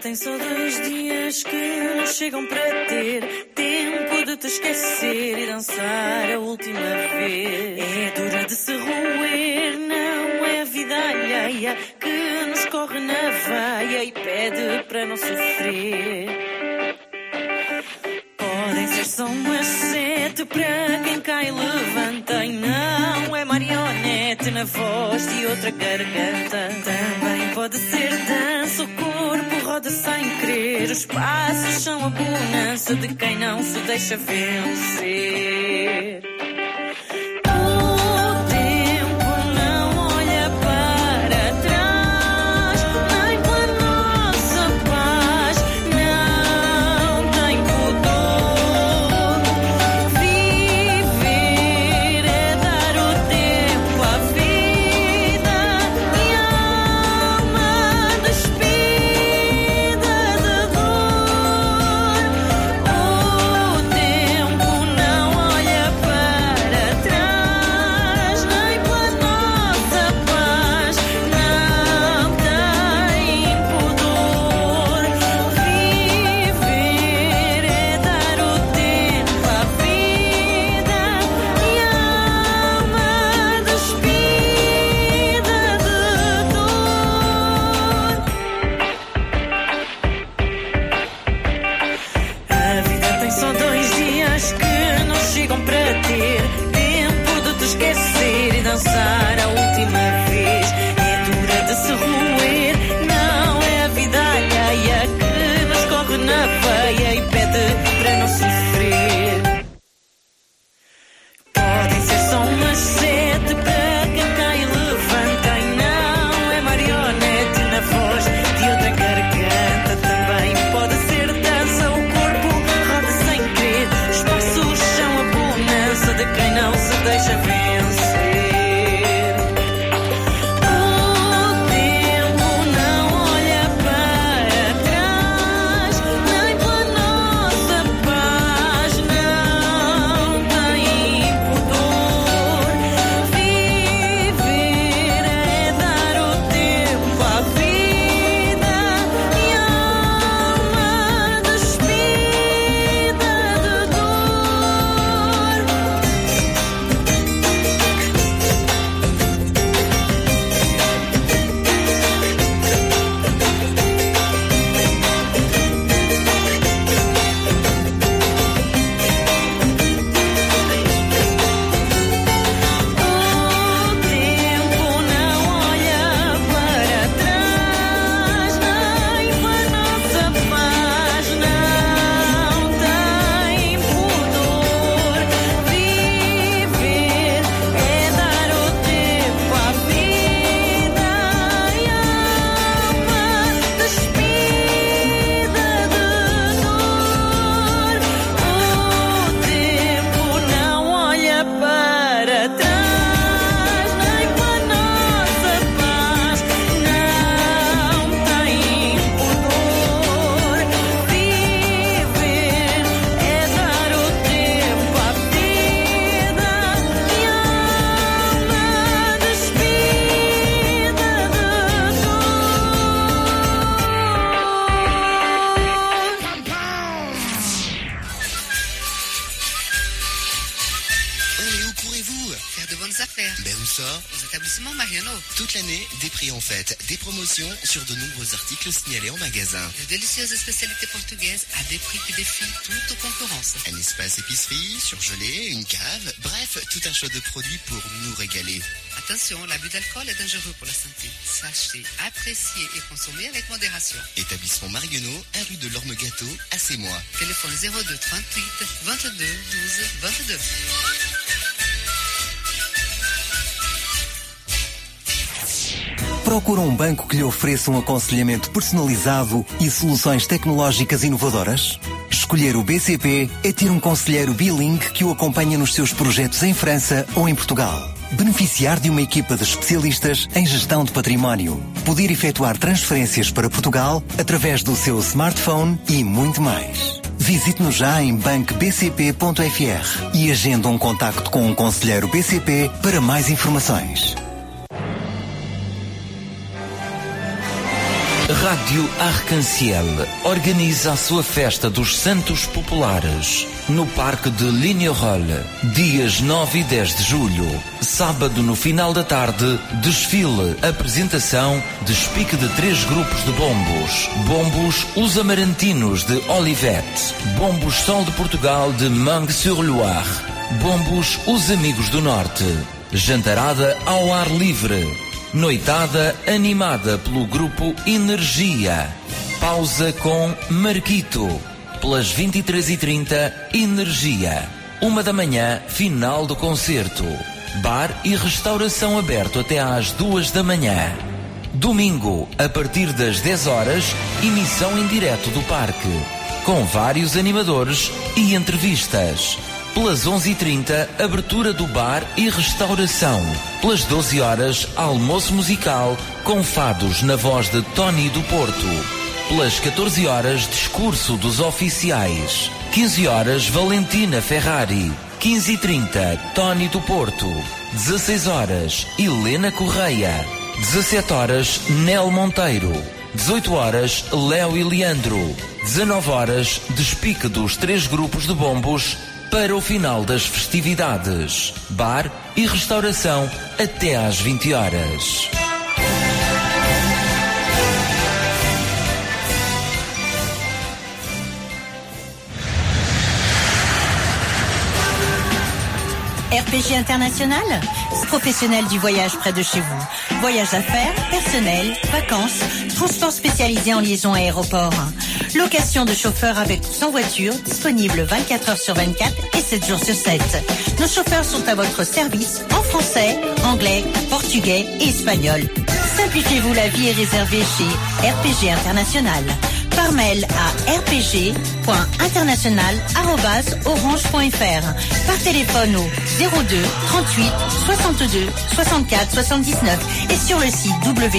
tem só 2 dias que não chegam para ter tempo de te esquecer e dançar a última vez. É dura de se roer, não é a vida alheia que nos corre na veia e pede para não sofrer. Podem ser só umas 7 para quem cai levanta e não é marionete na voz de outra garganta. Também pode ser dança, o corpo roda sem querer, os passos são a bonança de quem não se deixa vencer. Sur de nombreux articles signalés en magasin. De délicieuses spécialités portugaises à des prix qui défient toute concurrence. Un espace épicerie, surgelé, une cave, bref, tout un choix de produits pour nous régaler. Attention, l'abus d'alcool est dangereux pour la santé. Sachez apprécier et consommer avec modération. Établissement Marguenot, à rue de l'Orme-Gâteau, à Sémois. Téléphone 02 38 22 12 22. Procura um banco que lhe ofereça um aconselhamento personalizado e soluções tecnológicas inovadoras? Escolher o BCP é ter um conselheiro bilingue que o acompanha nos seus projetos em França ou em Portugal. Beneficiar de uma equipa de especialistas em gestão de património. Poder efetuar transferências para Portugal através do seu smartphone e muito mais. Visite-nos já em bancobcp.fr e agenda um contacto com um conselheiro BCP para mais informações. Rádio Arc-en-Ciel organiza a sua festa dos Santos Populares no Parque de Lignerolles, dias 9 e 10 de julho. Sábado, no final da tarde, desfile, apresentação, despique de 3 grupos de bombos. Bombos Os Amarantinos de Olivette, Bombos Sol de Portugal de Meung-sur-Loire, Bombos Os Amigos do Norte. Jantarada ao ar livre. Noitada animada pelo grupo Energia. Pausa com Marquito. Pelas 23h30, Energia. 1 da manhã, final do concerto. Bar e restauração aberto até às 2 da manhã. Domingo, a partir das 10 horas, emissão em direto do parque, com vários animadores e entrevistas. Pelas 11h30, abertura do bar e restauração. Pelas 12 horas, almoço musical com fados na voz de Tony do Porto. Pelas 14 horas, discurso dos oficiais. 15 horas, Valentina Ferrari. 15h30, Tony do Porto. 16 horas, Helena Correia. 17 horas, Nel Monteiro. 18 horas, Léo e Leandro. 19 horas, despique dos 3 grupos de bombos para o final das festividades. Bar e restauração até às 20 horas. RPG International, professionnel du voyage près de chez vous. Voyage d'affaires, personnel, vacances, transport spécialisé en liaison aéroport. Location de chauffeurs avec ou sans voiture, disponible 24 heures sur 24 et 7 jours sur 7. Nos chauffeurs sont à votre service en français, anglais, portugais et espagnol. Simplifiez-vous la vie et réservez chez RPG International. Par mail à rpg.international@orange.fr. Par téléphone au 02 38 62 64 79 et sur le site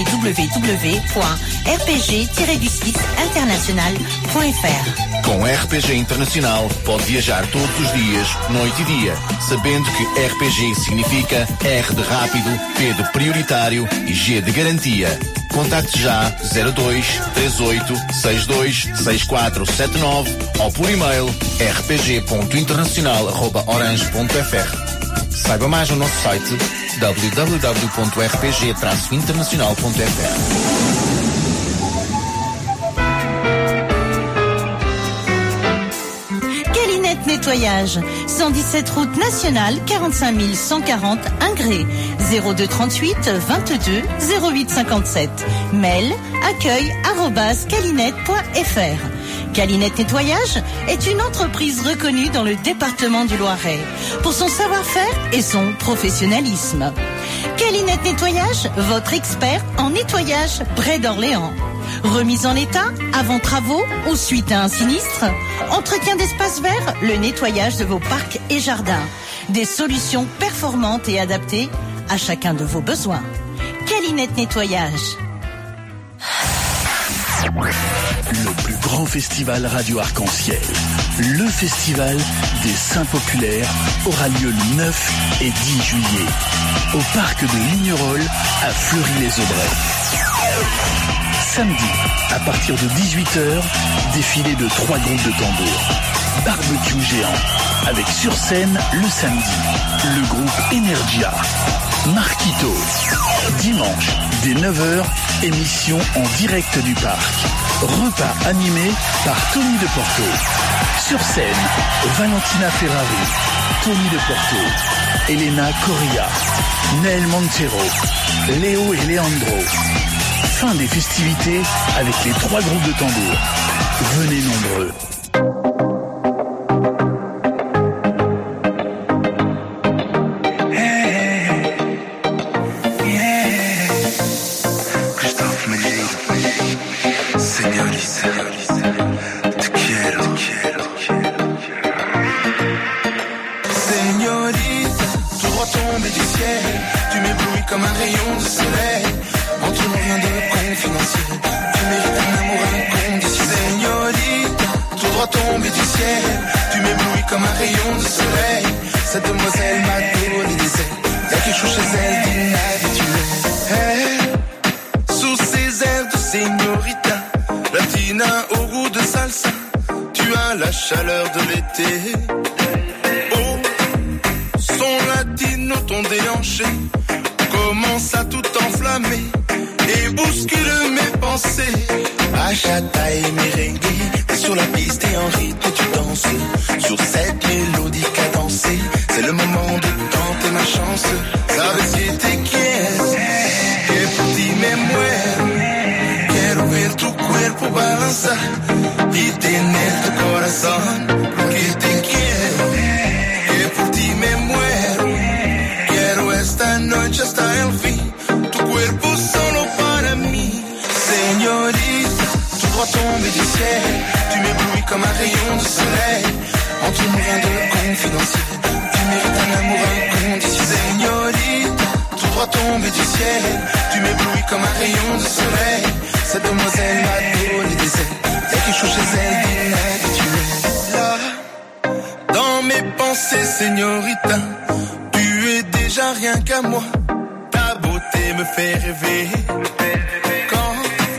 www.rpg-international.fr. Com RPG Internacional pode viajar todos os dias, noite e dia, sabendo que RPG significa R de rápido, P de prioritário e G de garantia. Contacte já 02 38 62 6479 ou por e-mail rpg.internacional@orange.fr. Saiba mais no nosso site www.rpg-internacional.fr. Nettoyage, 117 route nationale, 45 140 Ingré, 02 38 22 08 57. Mail accueil@calinette.fr. Calinette Nettoyage est une entreprise reconnue dans le département du Loiret pour son savoir-faire et son professionnalisme. Calinette Nettoyage, votre expert en nettoyage près d'Orléans. Remise en état, avant travaux ou suite à un sinistre. Entretien d'espaces verts, le nettoyage de vos parcs et jardins. Des solutions performantes et adaptées à chacun de vos besoins. Calinette Nettoyage. Le plus grand festival Radio Arc-en-Ciel, le festival des Saints Populaires, aura lieu le 9 et 10 juillet au parc de Lignerolles à Fleury-les-Aubrais. Samedi, à partir de 18h, défilé de 3 groupes de tambours. Barbecue géant, avec sur scène le samedi, le groupe Energia. Marquito. Dimanche, dès 9h, émission en direct du parc. Repas animé par Tony de Porto. Sur scène, Valentina Ferrari, Tony de Porto, Elena Correa, Nel Montero, Léo et Leandro. Fin des festivités avec les 3 groupes de tambours. Venez nombreux. Comme un rayon de soleil, entre nous rien de confidentiel. Tu mérites un amour inconditionnel. Señorita, tout droit tombé du ciel. Tu m'éblouis comme un rayon de soleil. Cette demoiselle m'a donné des ailes. Y'a quelque chose chez elle d'inhabituel. Sous ses airs de señorita, goût de salsa, tu as la chaleur de l'été. Oh, son latino, ton déhanché commence à tout enflammer et bouscule mes pensées. Bachata et merengue, t'es sur la piste et en rythme tu danses. Sur cette mélodie cadencée, c'est le moment de tenter ma chance. Sabes que te quiero, que por ti me muero. Quiero ver tu cuerpo balanzar y tener tu corazón. Porque te quiero, que por ti me muero. Quiero esta noche hasta el fin, tu cuerpo solo para mí. Señorita, tu droit tomber du ciel, tu m'éblouis comme un rayon de soleil. Entre nous rien de confidentiel, tu mérites un amour inconditionnel. Señorita, tu droit tomber du ciel, tu m'éblouis comme un rayon de soleil. Cette demoiselle m'a donné des ailes, et quelque chose chez elle d'inhabituel. Là, dans mes pensées, señorita, tu es déjà rien qu'à moi. Ta beauté me fait rêver. Quand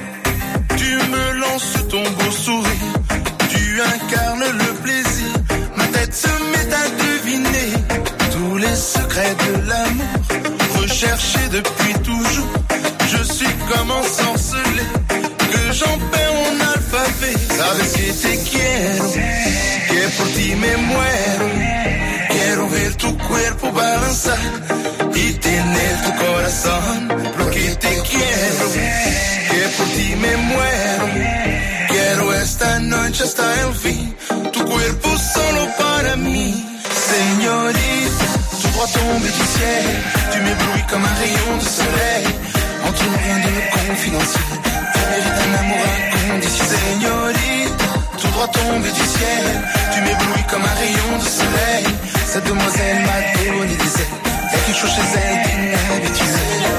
tu me lances ton beau sourire, tu incarnes le plaisir. Ma tête se met à deviner tous les secrets de l'amour, recherchés depuis toujours. Je suis comme ensorcelé, que j'en perds mon alphabet. Sabes que te quiero, que por ti me muero. Quiero ver tu cuerpo balanzar y tener tu corazón. Porque te quiero, que por ti me muero. Quiero esta noche hasta el fin, tu cuerpo solo para mí. Señorita, tu droit tomber du ciel, tu m'éblouis comme un rayon de soleil. Entre nous rien de confidentiel, tu mérites un amour inconditionnel. Señorita, tu droit tomber du ciel, tu m'éblouis comme un rayon de soleil. Cette demoiselle m'a donné des ailes, y'a quelque chose chez elle d'inhabituel.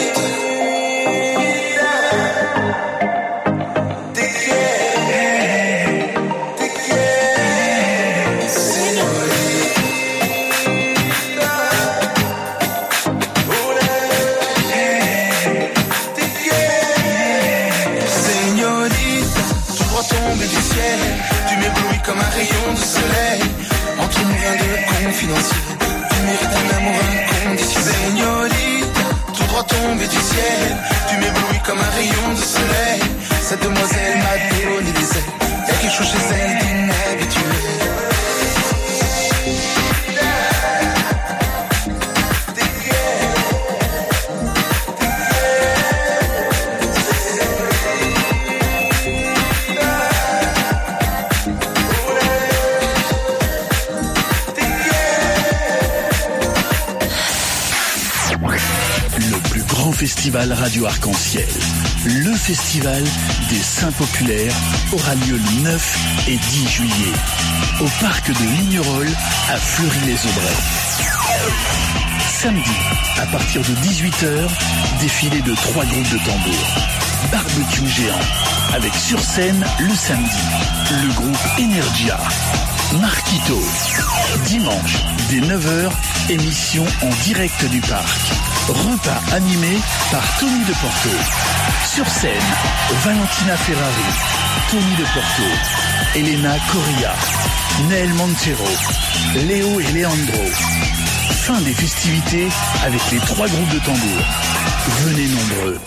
Comme un rayon de soleil, entre nous rien de confidentiel. Tu mérites un amour inconditionnel. Señorita, tout droit tombé du ciel, tu m'éblouis comme un rayon de soleil. Cette demoiselle m'a donné des ailes, y'a quelque chose chez elle d'inhabituel. Festival Radio Arc-en-Ciel. Le festival des Saints Populaires aura lieu le 9 et 10 juillet au parc de Lignerolles à Fleury-les-Aubrais. Samedi, à partir de 18h, défilé de 3 groupes de tambours. Barbecue géant, avec sur scène le samedi, le groupe Energia. Marquito. Dimanche, dès 9h, émission en direct du parc. Repas animé par Tony de Porto. Sur scène, Valentina Ferrari, Tony de Porto, Elena Correa, Nel Montero, Léo et Leandro. Fin des festivités avec les 3 groupes de tambours. Venez nombreux.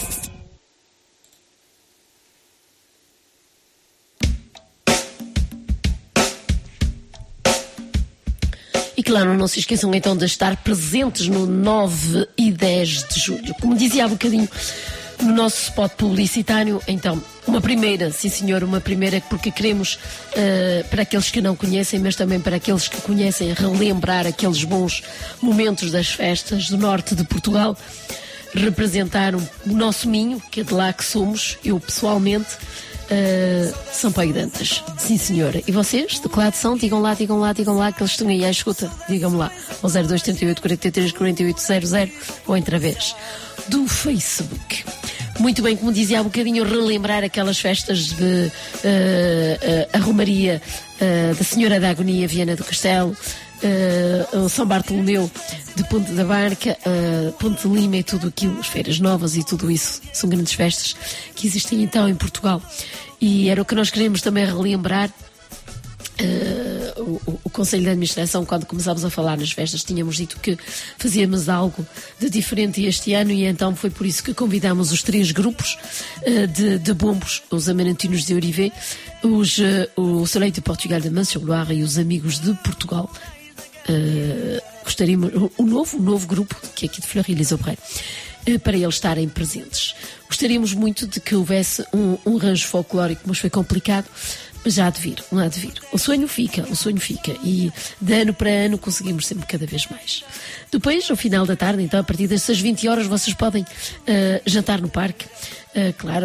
E claro, não se esqueçam então de estar presentes no 9 e 10 de julho. Como dizia há bocadinho no nosso spot publicitário, então, uma primeira, sim senhor, uma primeira, porque queremos, para aqueles que não conhecem, mas também para aqueles que conhecem, relembrar aqueles bons momentos das festas do norte de Portugal, representar o nosso Minho, que é de lá que somos, eu pessoalmente, Sampaio Dantas, sim senhora. E vocês, de que lado são? Digam lá, que eles estão aí à escuta. Digam-me lá, ao 0278 43 48 00 ou através do Facebook. muito bem, como dizia há um bocadinho, relembrar aquelas festas de a Romaria da Senhora da Agonia, Viana do Castelo, o São Bartolomeu de Ponte da Barca, Ponte de Lima e tudo aquilo, as Feiras Novas e tudo isso, são grandes festas que existem então em Portugal. E era o que nós queremos também relembrar. O Conselho de Administração, quando começámos a falar nas festas, tínhamos dito que fazíamos algo de diferente este ano, e então foi por isso que convidámos os 3 grupos de bombos, os Amarantinos de Orivé, o Soleil de Portugal de Mans-sur-Loire e os Amigos de Portugal. Gostaríamos, o novo grupo, que é aqui de Fleury-les-Aubrais, para eles estarem presentes. Gostaríamos muito de que houvesse um rancho folclórico, mas foi complicado. Mas já há de vir. O sonho fica, e de ano para ano conseguimos sempre cada vez mais. Depois, ao final da tarde, então, a partir dessas 20 horas, vocês podem jantar no parque. Claro,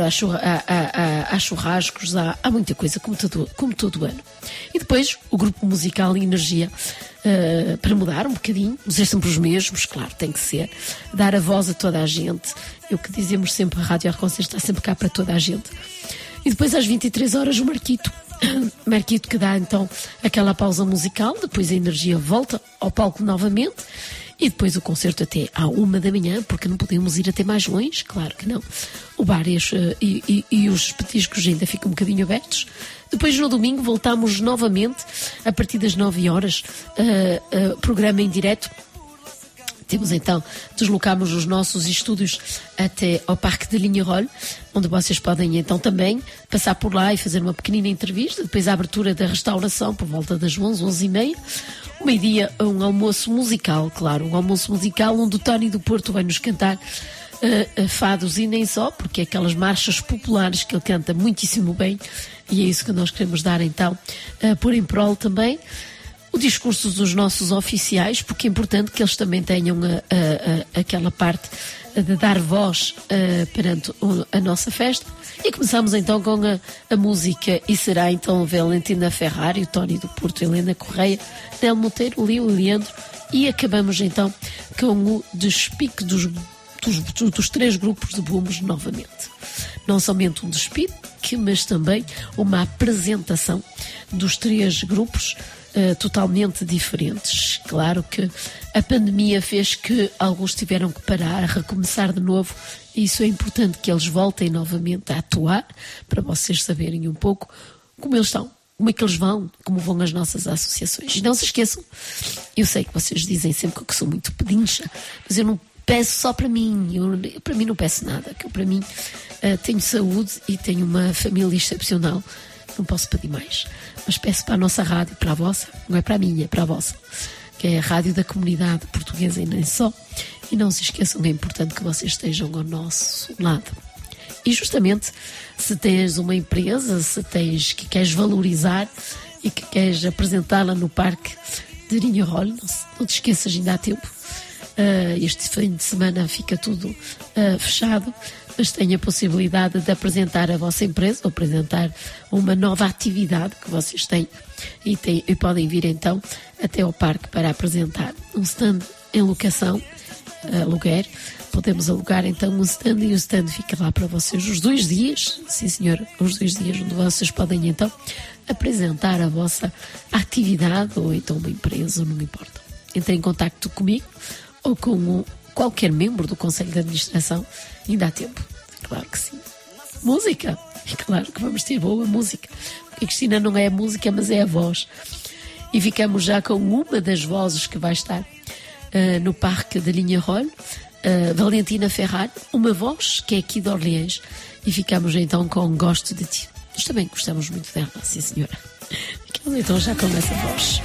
há churrascos, há muita coisa, como todo ano. E depois, o grupo musical Energia, para mudar um bocadinho, mas é sempre os mesmos, claro, tem que ser. Dar a voz a toda a gente. É o que dizemos sempre, a Rádio Arconceiro está sempre cá para toda a gente. E depois, às 23 horas, o Marquito que dá então aquela pausa musical, depois a Energia volta ao palco novamente e depois o concerto até à 1 da manhã, porque não podemos ir até mais longe, claro que não. O bar e os petiscos ainda ficam um bocadinho abertos. Depois no domingo voltamos novamente a partir das 9 horas, programa em direto. Temos então, deslocamos os nossos estúdios até ao Parque de Lignerolles, onde vocês podem então também passar por lá e fazer uma pequenina entrevista. Depois a abertura da restauração por volta das 11h30. O meio-dia, um almoço musical, claro, um almoço musical onde o Tony do Porto vai nos cantar fados e nem só, porque é aquelas marchas populares que ele canta muitíssimo bem, e é isso que nós queremos dar então, por em prol também. O discurso dos nossos oficiais, porque é importante que eles também tenham aquela parte de dar voz perante a nossa festa. E começamos então com a música, e será então Valentina Ferrari, o Tony do Porto, Helena Correia, Nel Monteiro, Lio Leandro, e acabamos então com o despique dos 3 grupos de bombos novamente. Não somente um despique, mas também uma apresentação dos 3 grupos totalmente diferentes. Claro que a pandemia fez que alguns tiveram que parar, recomeçar de novo, e isso é importante que eles voltem novamente a atuar, para vocês saberem um pouco como eles estão, como é que eles vão, como vão as nossas associações. E não se esqueçam, eu sei que vocês dizem sempre que eu sou muito pedincha, mas eu não peço só para mim, eu para mim não peço nada, que eu para mim tenho saúde e tenho uma família excepcional, não posso pedir mais, mas peço para a nossa rádio, para a vossa, não é para a minha, é para a vossa, que é a rádio da comunidade portuguesa e nem só. E não se esqueçam, é importante que vocês estejam ao nosso lado. E justamente, se tens uma empresa, se tens que queres valorizar e que queres apresentá-la no Parque de Lignerolles, não te esqueças, ainda há tempo. Este fim de semana fica tudo fechado, mas tenho a possibilidade de apresentar a vossa empresa, ou apresentar uma nova atividade que vocês têm, e podem vir então até ao parque para apresentar um stand em locação, aluguer. Podemos alugar então um stand, e o stand fica lá para vocês os 2 dias, sim senhor, os 2 dias onde vocês podem então apresentar a vossa atividade, ou então uma empresa, não importa. Entrem em contacto comigo ou com qualquer membro do Conselho de Administração, ainda há tempo, claro que sim. Música, e claro que vamos ter boa música, porque a Cristina não é a música, mas é a voz. E ficamos já com uma das vozes que vai estar no Parque de Lignerolles, Valentina Ferrari, uma voz que é aqui de Orleans, e ficamos então com Gosto de Ti. Nós também gostamos muito dela, sim senhora. Ficamos então já com essa voz.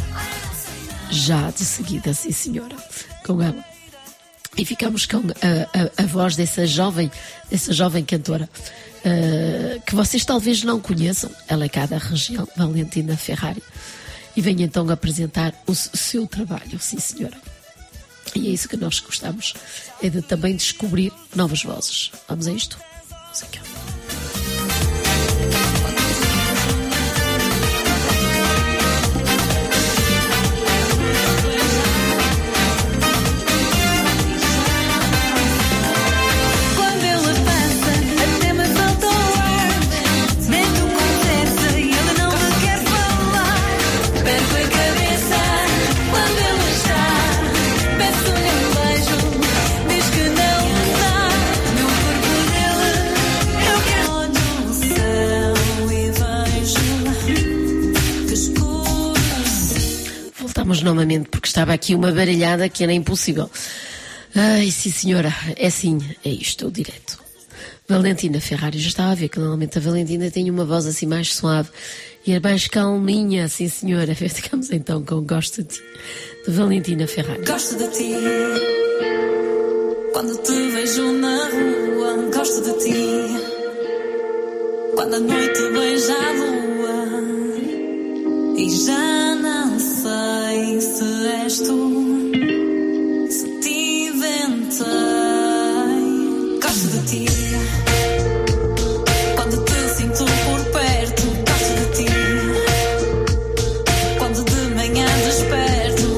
Já de seguida, sim senhora, com ela. E ficamos com a voz dessa jovem cantora, que vocês talvez não conheçam. Ela é cá da região, Valentina Ferrari, e vem então apresentar o seu trabalho, sim senhora. E é isso que nós gostamos, é de também descobrir novas vozes. Vamos a isto? Música. Quando ele passa vamos novamente, porque estava aqui uma baralhada que era impossível. Ai, sim senhora, é assim, é isto, o direto. Valentina Ferrari, já estava a ver que normalmente a Valentina tem uma voz assim mais suave e é mais calminha, sim senhora. Ficamos então com Gosto de Ti, de Valentina Ferrari. Gosto de ti, quando te vejo na rua. Gosto de ti, quando a noite beija a lua. E já não sei se és tu, se te inventei. Gosto de ti, quando te sinto por perto. Gosto de ti, quando de manhã desperto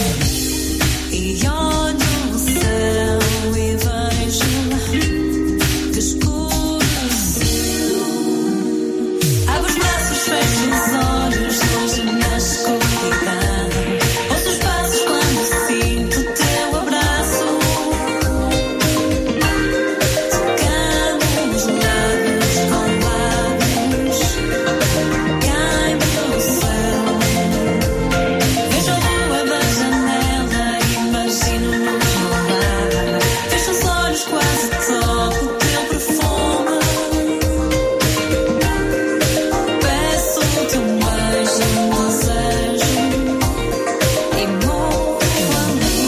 e olho o céu e vejo que escureceu. Abro os braços, fecho os olhos, hoje na escuridão. Ouço os passos quando sinto o teu abraço. Tocando os lábios com lábios, cai-me o céu. Vejo a lua da janela, imagino-nos no mar. Fecho os olhos, quase toco o teu perfume. Peço-te um beijo, um desejo e morro ali.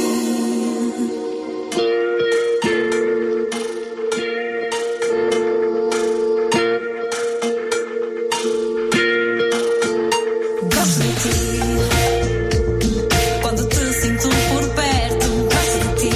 Gosto de ti, quando te sinto por perto. Gosto de ti,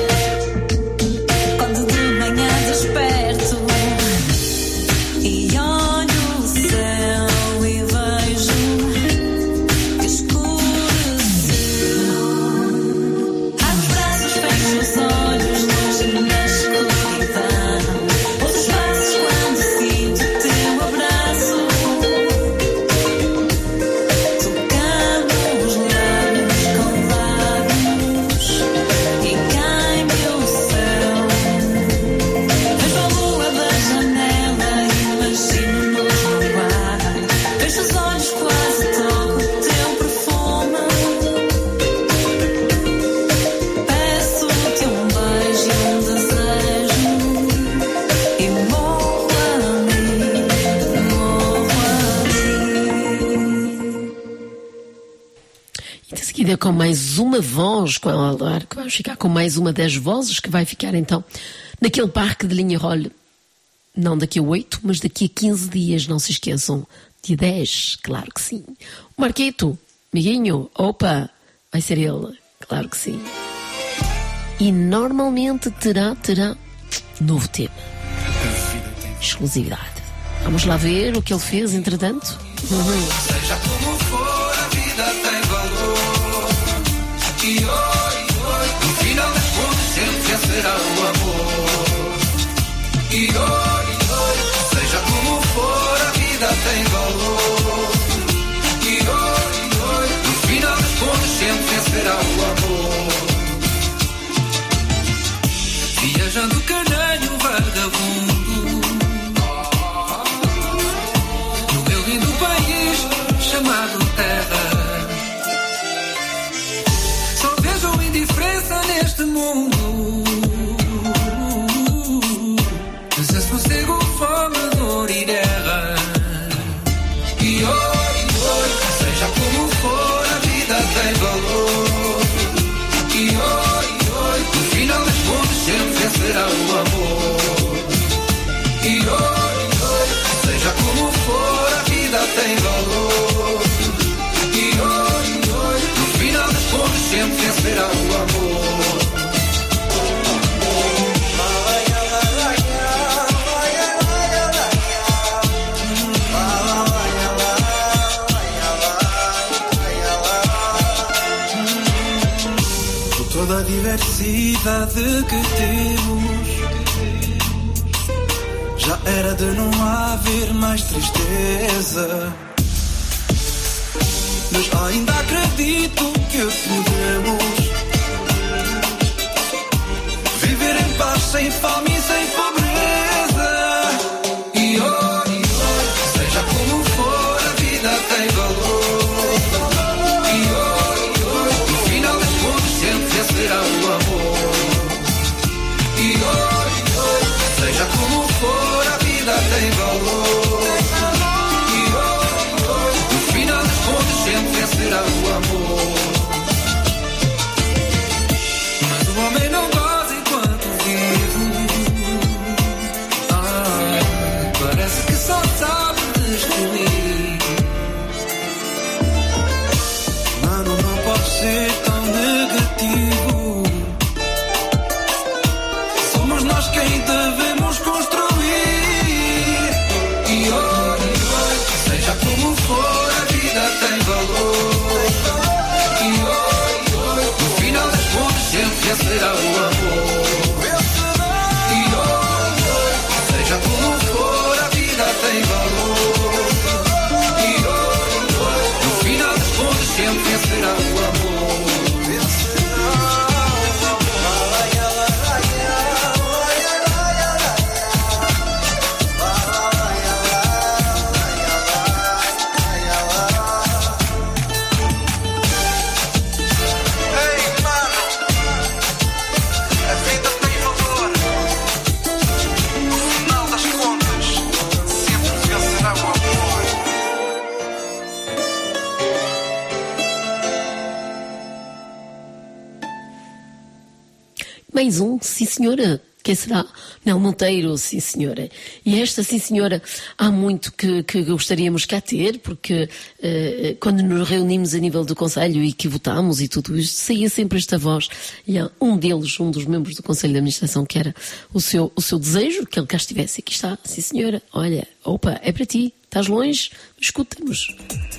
quando de manhã desperto e olho o céu e vejo que escureceu. Abro os braços, fecho os olhos, longe na escuridão. Ouço os passos quando sinto o teu abraço. Tocando os lábios com lábios e cai-me o céu. Vejo a lua da janela, imagino-nos no ar. Fecho os olhos, quase toco o teu perfume. Peço-te um beijo, um desejo e morro ali, morro ali. E de seguida com mais uma voz, claro que vamos ficar com mais uma das vozes que vai ficar então naquele parque de Lignerolles. Não daqui a 8, mas daqui a 15 dias, não se esqueçam. Dia 10, claro que sim. O Marquito, amiguinho, opa, vai ser ele, claro que sim. E normalmente terá novo tema. Exclusividade. Vamos lá ver o que ele fez, entretanto. Seja como for, a vida tem valor. E oi, no final das contas sempre será o amor. E oi, seja como for, a vida tem valor. E oi, no final das contas sempre será o amor. Viajando canalho vagabundo no meu lindo país chamado Terra. Só vejo indiferença neste mundo. Desassossego, fome, dor e guerra. E oi, seja como for, a vida tem valor. E oi, no final das contas sempre será o amor. E oi, seja como for, a vida tem valor. E oi, no final das contas sempre será o amor. Por toda a diversidade que temos, já era de não haver mais tristeza. Mas ainda acredito que podemos viver em paz, sem fome e sem pobreza. E oi, seja como for, a vida tem valor. E oi, Mais um, sim senhora. Quem será? Nel Monteiro, sim senhora. E esta, sim senhora, há muito que gostaríamos cá ter, porque quando nos reunimos a nível do Conselho e que votámos e tudo isto, saía sempre esta voz. E há um dos membros do Conselho de Administração, que era o seu desejo, que ele cá estivesse. Aqui está, sim senhora. Olha, opa, é para ti. Estás longe? Escuta-nos.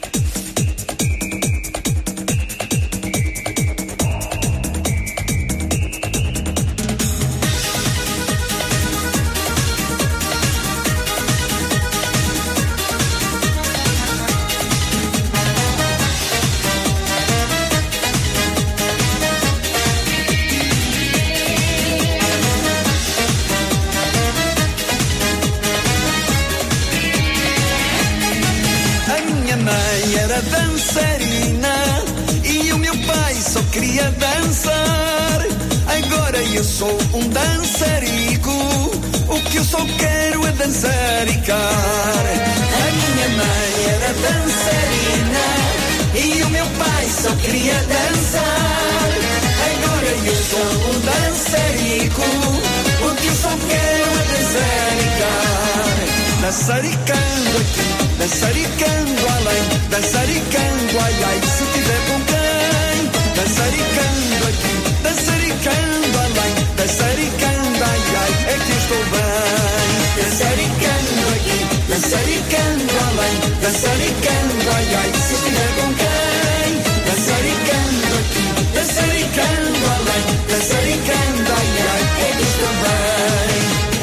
Dançarina e o meu pai só queria dançar. Agora eu sou um dançarico, o que eu só quero é dançaricar. A minha mãe era dançarina e o meu pai só queria dançar. Agora eu sou um dançarico, o que eu só quero é dançaricar. Dançaricando aqui, dançaricando além, dançaricando ai ai, se tiver com quem. Dançaricando aqui, dançaricando além, dançaricando ai ai, é que eu estou bem. Dançaricando aqui, dançaricando além, dançaricando ai ai, se tiver com quem. Dançaricando aqui, dançaricando além, dançaricando ai ai, é que eu estou bem.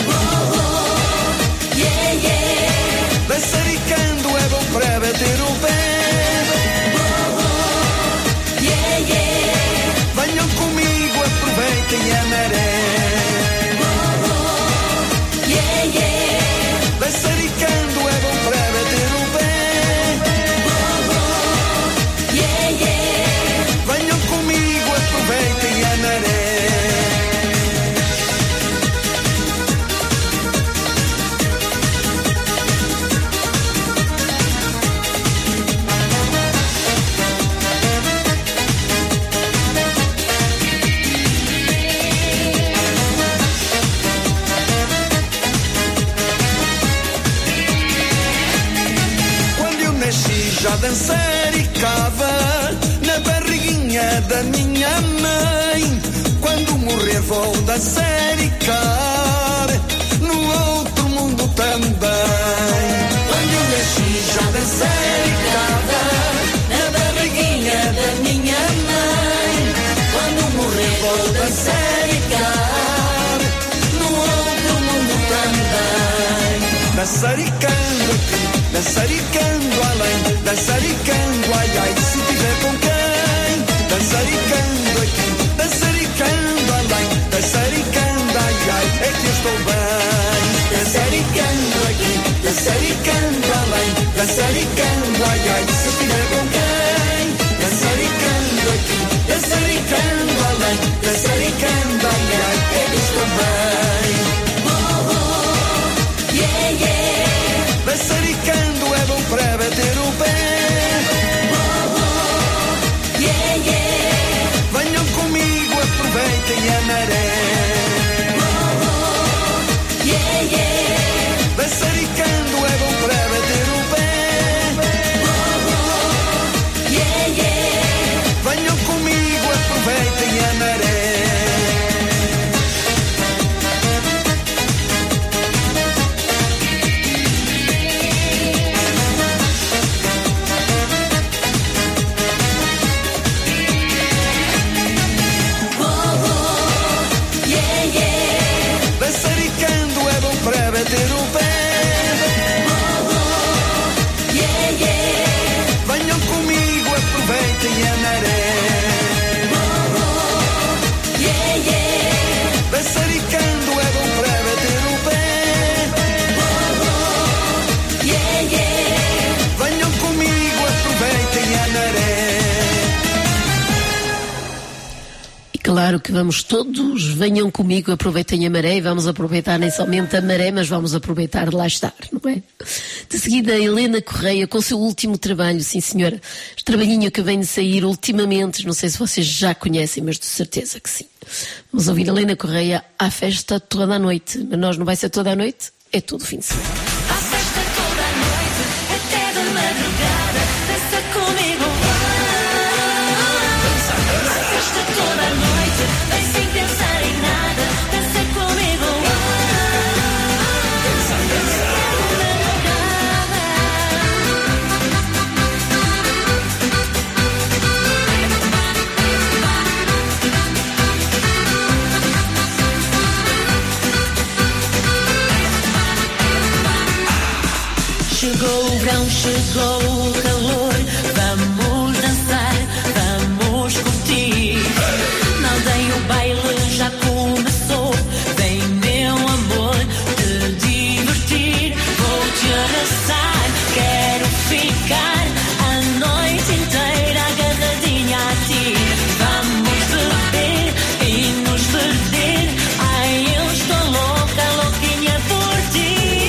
Dançaricando é bom para bater o pé. Venham comigo, aproveitem a maré. Dançaricando é bom para bater o pé. Venham comigo, aproveitem a maré. Já dançaricava na barriguinha da minha mãe. Quando morrer vou dançaricar no outro mundo também. Quando eu nasci já dançaricava na barriguinha da minha mãe. Quando morrer vou dançaricar no outro mundo também. Dançaricando aqui, dançaricando além, dançaricando ai ai, se tiver com quem. Dançaricando aqui, dançaricando além, dançaricando ai ai, é que eu estou bem. Dançaricando aqui, dançaricando além, dançaricando ai ai, se tiver com quem. Dançaricando aqui, dançaricando além, dançaricando ai ai, é que eu estou bem. Dançaricando é bom para bater o pé. Venham comigo, aproveitem a maré. Dançaricando é bom para bater o pé. Venham comigo, aproveitem a maré. Claro que vamos todos, venham comigo, aproveitem a maré e vamos aproveitar nem somente a maré, mas vamos aproveitar de lá estar, não é? De seguida, a Helena Correia com o seu último trabalho, sim senhora, este trabalhinho que vem de sair ultimamente, não sei se vocês já conhecem, mas de certeza que sim. Vamos ouvir a Helena Correia à festa toda a noite, mas nós não vai ser toda a noite, é todo o fim de semana. À festa toda a noite, até de madrugada, dança comigo. À festa toda a noite, vem sem pensar em nada, dança comigo. Chegou o verão, chegou o calor, vamos dançar, vamos curtir. Na aldeia o baile já começou, vem meu amor te divertir. Vou te abraçar, quero ficar a noite inteira agarradinha a ti. Vamos beber e nos perder, ai eu estou louca, louquinha por ti.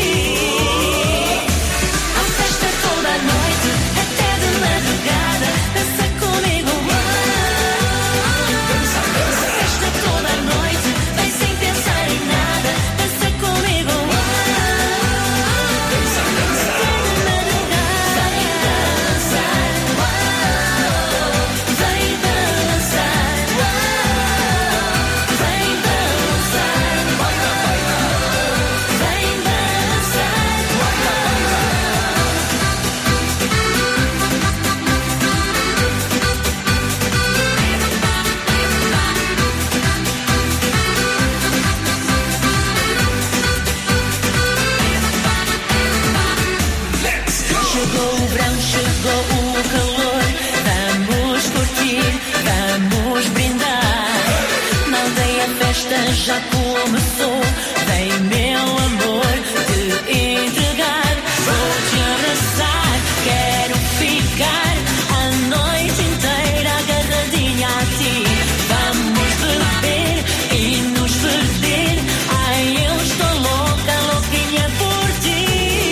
Já começou, vem meu amor te entregar. Vou te abraçar, quero ficar a noite inteira agarradinha a ti. Vamos beber e nos perder, ai eu estou louca, louquinha por ti.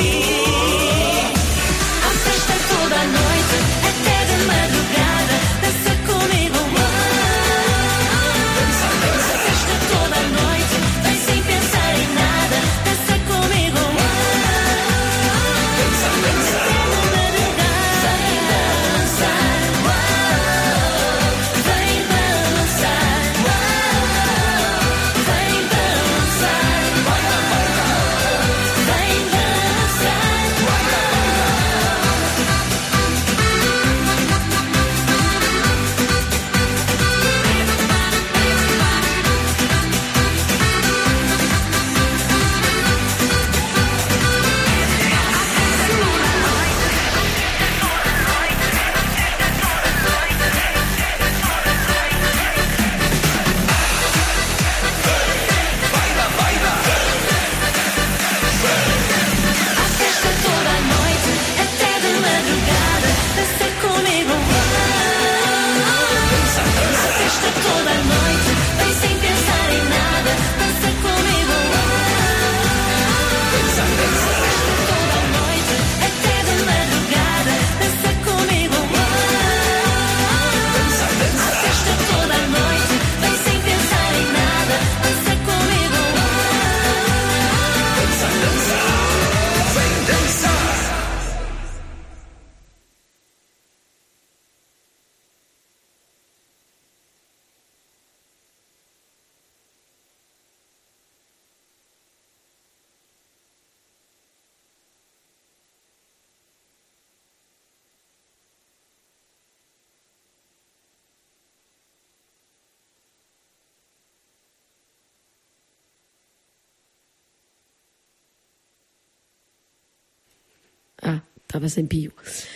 A festa toda a noite, até de madrugada, dança comigo. Toda noite, vem sem pensar em nada, dança comigo. Estava sem pio.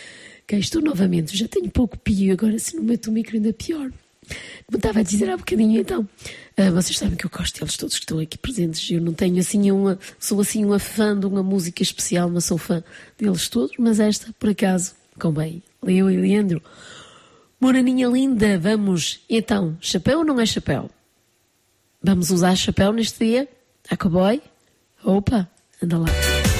Cá estou novamente, já tenho pouco pio, agora se não meto o micro ainda pior. Como estava a dizer há bocadinho então, vocês sabem que eu gosto deles todos que estão aqui presentes, eu não tenho assim sou assim uma fã de uma música especial, mas sou fã deles todos, mas esta, por acaso, convém, Leo e Leandro, Moreninha linda, vamos. Então, chapéu ou não é chapéu? Vamos usar chapéu neste dia? A cowboy? Opa, anda lá.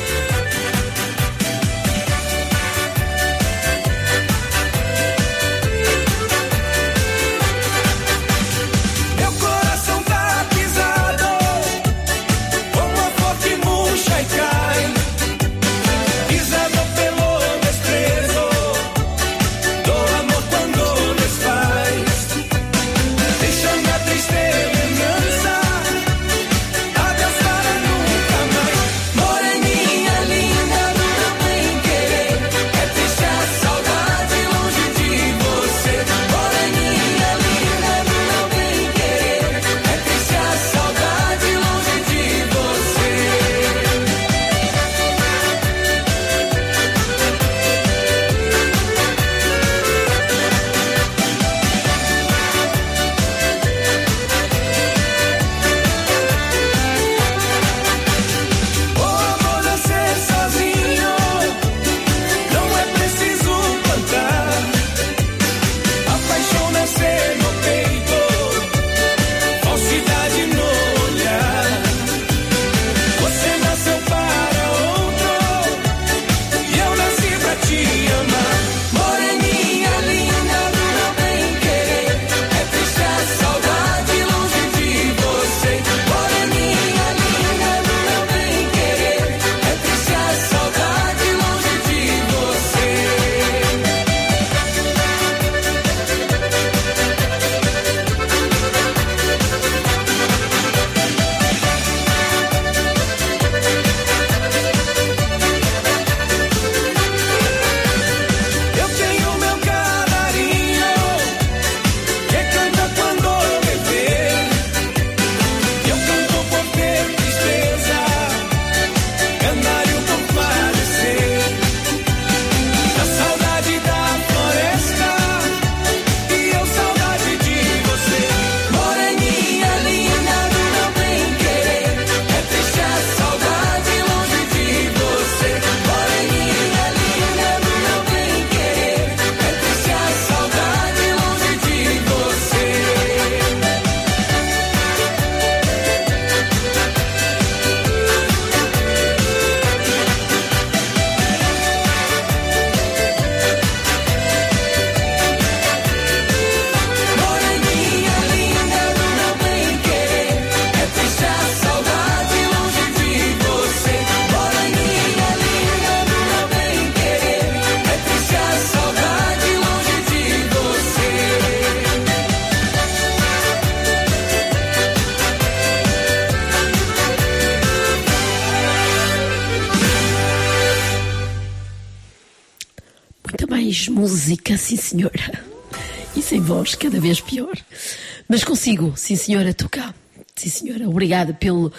Música, sim senhora. E sem voz, cada vez pior. Mas consigo, sim senhora, tocar. Sim senhora, obrigada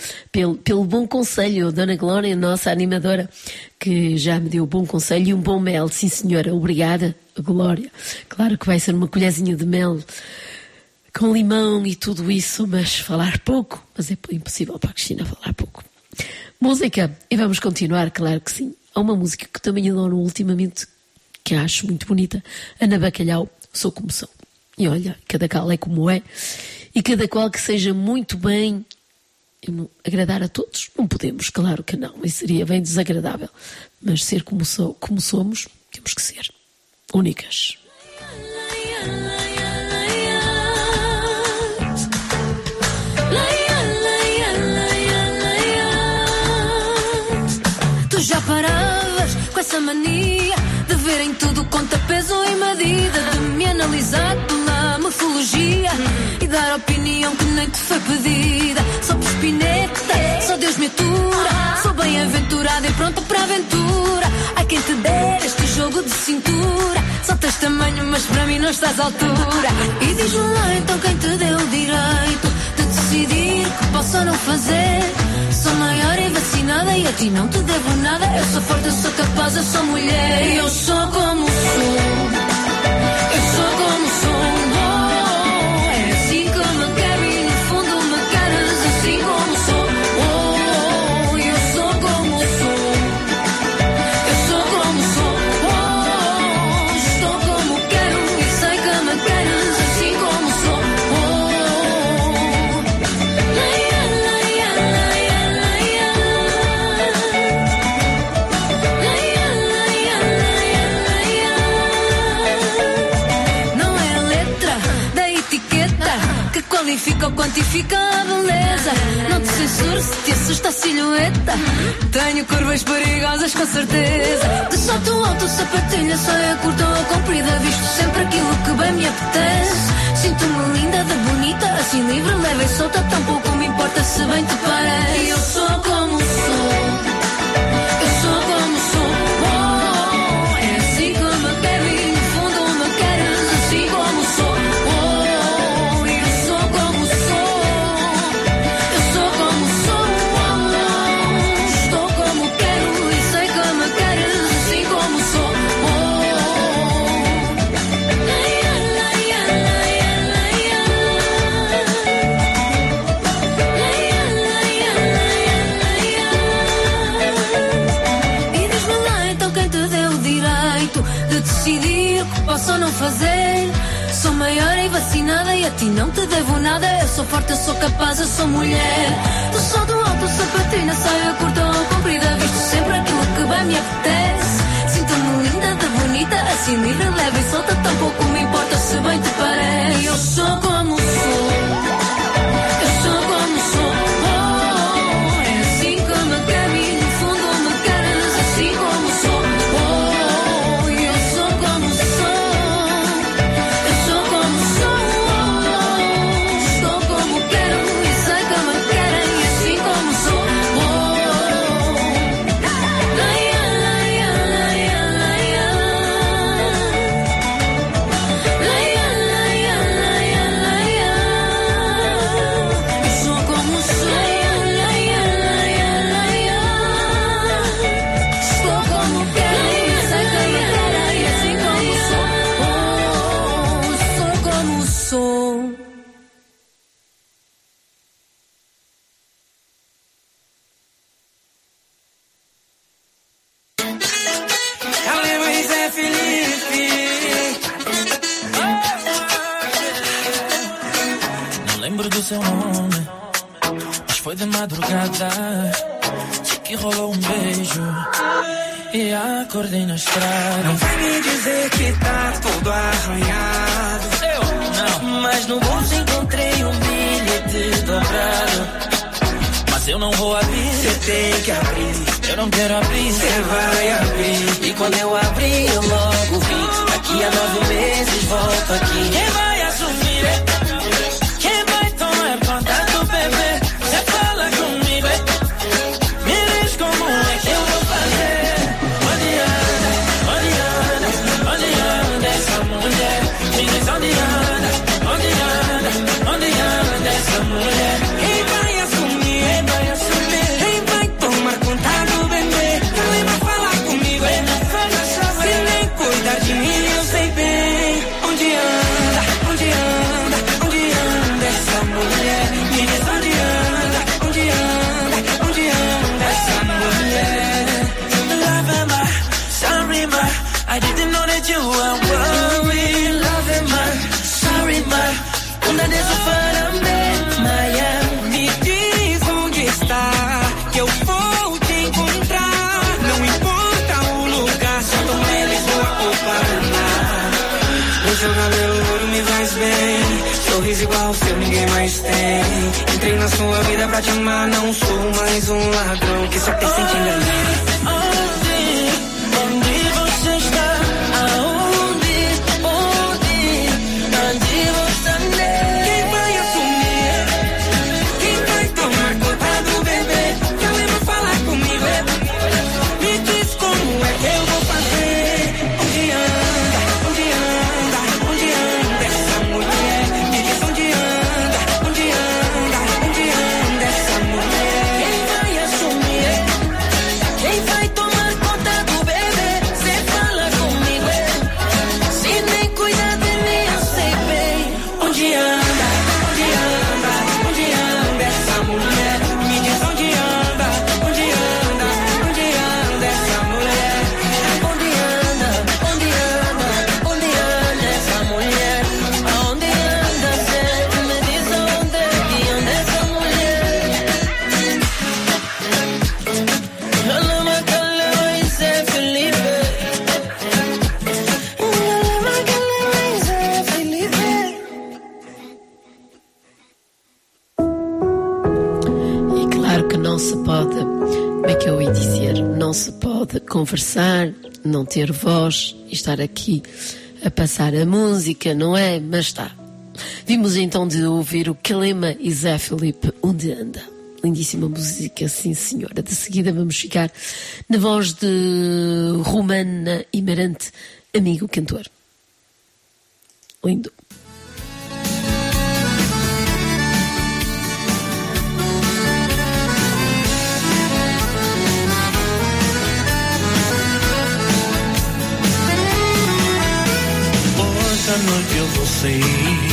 pelo bom conselho, Dona Glória, nossa animadora, que já me deu bom conselho e um bom mel. Sim senhora, obrigada, Glória. Claro que vai ser uma colherzinha de mel com limão e tudo isso, mas falar pouco. Mas é impossível para a Cristina falar pouco. Música, e vamos continuar, claro que sim. Há uma música que também adoro ultimamente, que acho muito bonita, Ana Bacalhau, Sou Como Sou. E olha, cada qual é como é, e cada qual que seja muito bem, agradar a todos, não podemos, claro que não, isso seria bem desagradável, mas ser como somos, temos que ser únicas. Tu já paravas com essa mania de verem tudo conta peso e medida, de me analisar pela morfologia e dar opinião que nem te foi pedida. Sou espineta, só Deus me atura, sou bem-aventurada e pronta para a aventura. Ai quem te der este jogo de cintura, só tens tamanho mas para mim não estás à altura. E diz-me lá então quem te deu o direito de decidir que posso ou não fazer. Sou maior e vacinada e a ti não te devo nada. Eu sou forte, eu sou capaz, eu sou mulher. E eu sou como sou. Eu sou como sou. Oh, é assim como eu quero e no fundo me queres assim como sou. Oh, eu sou como sou. Eu sou como sou. Oh, estou como quero e sei que me qualifica ou quantifica a beleza. Não te censuro se te assusta a silhueta. Tenho curvas perigosas com certeza. De salto alto, sapatilha, saia curta ou comprida, visto sempre aquilo que bem me apetece. Sinto-me linda, de bonita, assim livre, leve e solta. Tampouco me importa se bem te parece. Eu sou como sou. Eu sou como sou. Oh, é assim que me quero e no fundo me queres assim como sou. Oh, eu sou como sou. Eu sou como sou. Oh, estou como quero e sei que me queres assim como sou. Decidir o que posso ou não fazer. Sou maior e vacinada e a ti não te devo nada. Eu sou forte, eu sou capaz, eu sou mulher. Do sol do alto, sapatilha, saia curta ou comprida, visto sempre aquilo que bem me apetece. Sinto-me linda, de bonita, assim livre, leve e solta. Tampouco me importa se bem te parece. Eu sou como sou. Eu sou como sou. Oh, é assim que me quero e no fundo me queres assim como sou. Seu nome, mas foi de madrugada. Sei que rolou beijo e acordei na estrada. Não vai me dizer que tá todo arranhado. Eu não, mas no bolso encontrei bilhete dobrado. Mas eu não vou abrir. Você tem que abrir. Eu não quero abrir. Você vai abrir. E quando eu abri, eu logo vi. Daqui a 9 meses volto aqui. Quem vai assumir? Quem vai tomar conta do bebê? Você fala comigo. Me diz como é que eu vou fazer. Onde anda? Onde anda? Onde anda essa mulher? Me diz onde anda? Onde anda? Onde anda essa mulher? Quem vai assumir? Quem vai assumir? Quem vai tomar conta do bebê? Quem vai falar comigo? Se nem cuidar de mim, eu sei bem. Onde anda? Onde anda? Onde anda essa mulher? Me diz onde anda? Onde anda? Onde anda essa mulher? Love am I? Sorry ma, I didn't know that you were worried. Love am I? Sorry ma, una dessa para Maya. Me diz onde está, que eu vou te encontrar. Não importa o lugar, se eu tô em Lisboa ou Paraná. O seu cabelo louro me faz bem, sorriso igual ao seu ninguém mais tem. Entrei na sua vida pra te amar, não sou mais um ladrão que só pensa em te enganar. Onde você está? Aonde? Onde você anda? Quem vai assumir? Quem vai tomar conta do bebê? Quem lembra falar comigo? Me diz como é que eu vou fazer. Onde anda? Onde anda? Onde anda essa mulher? Me diz onde anda? Onde anda? Onde anda essa mulher? Quem vai assumir? Quem vai se pode, como é que eu ia dizer, não se pode conversar, não ter voz e estar aqui a passar a música, não é? Mas está. Vimos então de ouvir o Kalema e Zé Felipe, Onde Anda. Lindíssima música, sim senhora. De seguida vamos ficar na voz de Romana Imarante, amigo cantor. Lindo. Hoje à noite eu vou sair.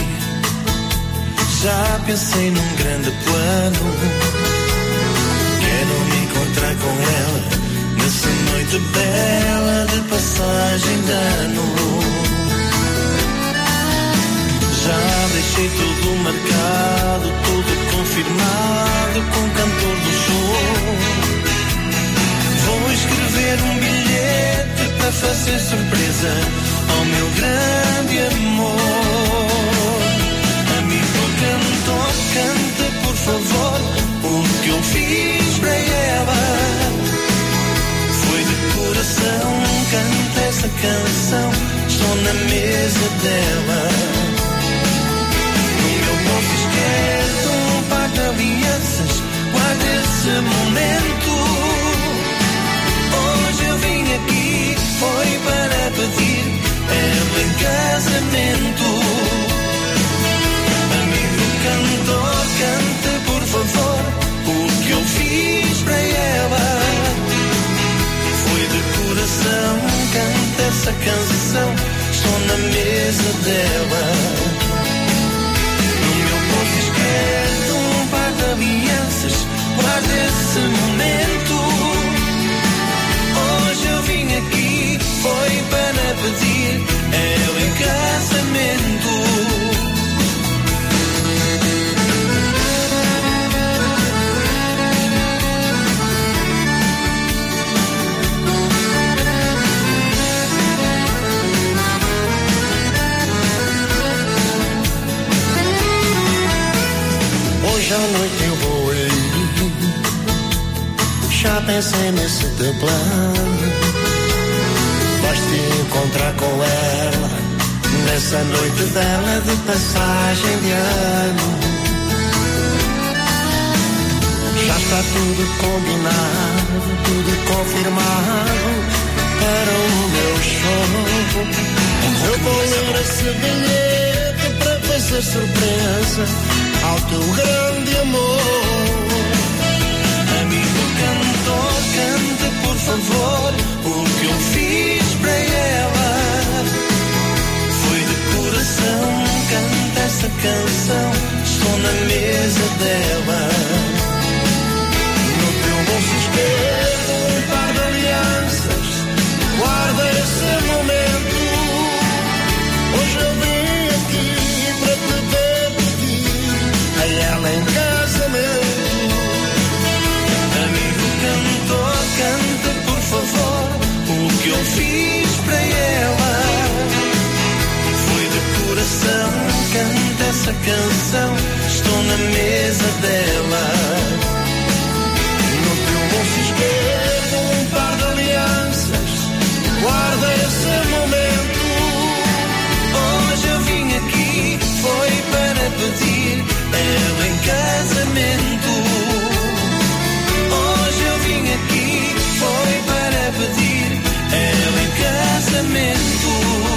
Já pensei num grande plano. Quero me encontrar com ela nessa noite bela de passagem de ano. Já deixei tudo marcado, tudo confirmado com o cantor do show. Vou escrever um bilhete para fazer surpresa ao meu grande amor. Amigo cantor, canta por favor o que eu fiz para ela. Foi de coração, canta essa canção, estou na mesa dela. No meu bolso esquerdo um par de alianças, guarda esse momento. Hoje eu vim aqui, foi para pedir ela em casamento. Amigo cantor, canta por favor o que eu fiz para ela. Foi de coração, canta essa canção, estou na mesa dela. No meu bolso esquerdo um par de alianças, guarda esse momento. Hoje eu vim aqui, foi para pedir ela em casamento. Hoje à noite eu vou ir. Já pensei nesse teu plano. Vais te encontrar com ela nessa noite dela de passagem de ano. Já está tudo combinado, tudo confirmado para o meu show. Eu vou ler esse bilhete para fazer surpresa ao teu grande amor. Amigo cantor, canta por favor o que eu fiz para ela. Foi de coração, canta essa canção, estou na mesa dela. No teu bolso esquerdo um par de alianças, guarda esse momento. Hoje eu vim aqui para te pedir a ela em casamento. Amigo cantor, canta por favor o que eu fiz para ela. Foi de coração, canta essa canção, estou na mesa dela. No teu bolso esquerdo um par de alianças, guarda esse momento. Hoje eu vim aqui, foi para pedir ela em casamento. Hoje eu vim aqui, foi para pedir ela em casamento.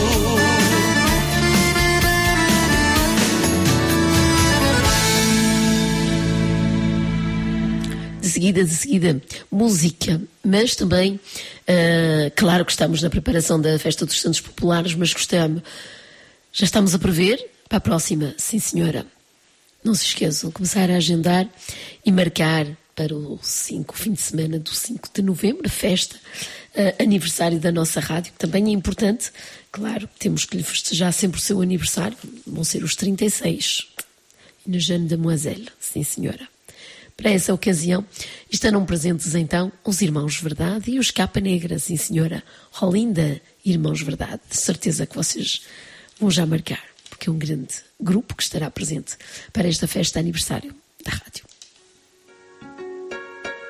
De seguida, música, mas também, claro que estamos na preparação da Festa dos Santos Populares, mas já estamos a prever para a próxima, sim senhora. Não se esqueçam, começar a agendar e marcar para o fim de semana do 5 de novembro, festa, aniversário da nossa rádio, que também é importante. Claro, temos que lhe festejar sempre o seu aniversário, vão ser os 36, e no Jeune Demoiselle, sim senhora. Para essa ocasião, estarão presentes então os Irmãos Verdade e os Capa Negra, sim senhora. Rolinda, Irmãos Verdade, de certeza que vocês vão já marcar, porque é um grande grupo que estará presente para esta festa aniversário da rádio.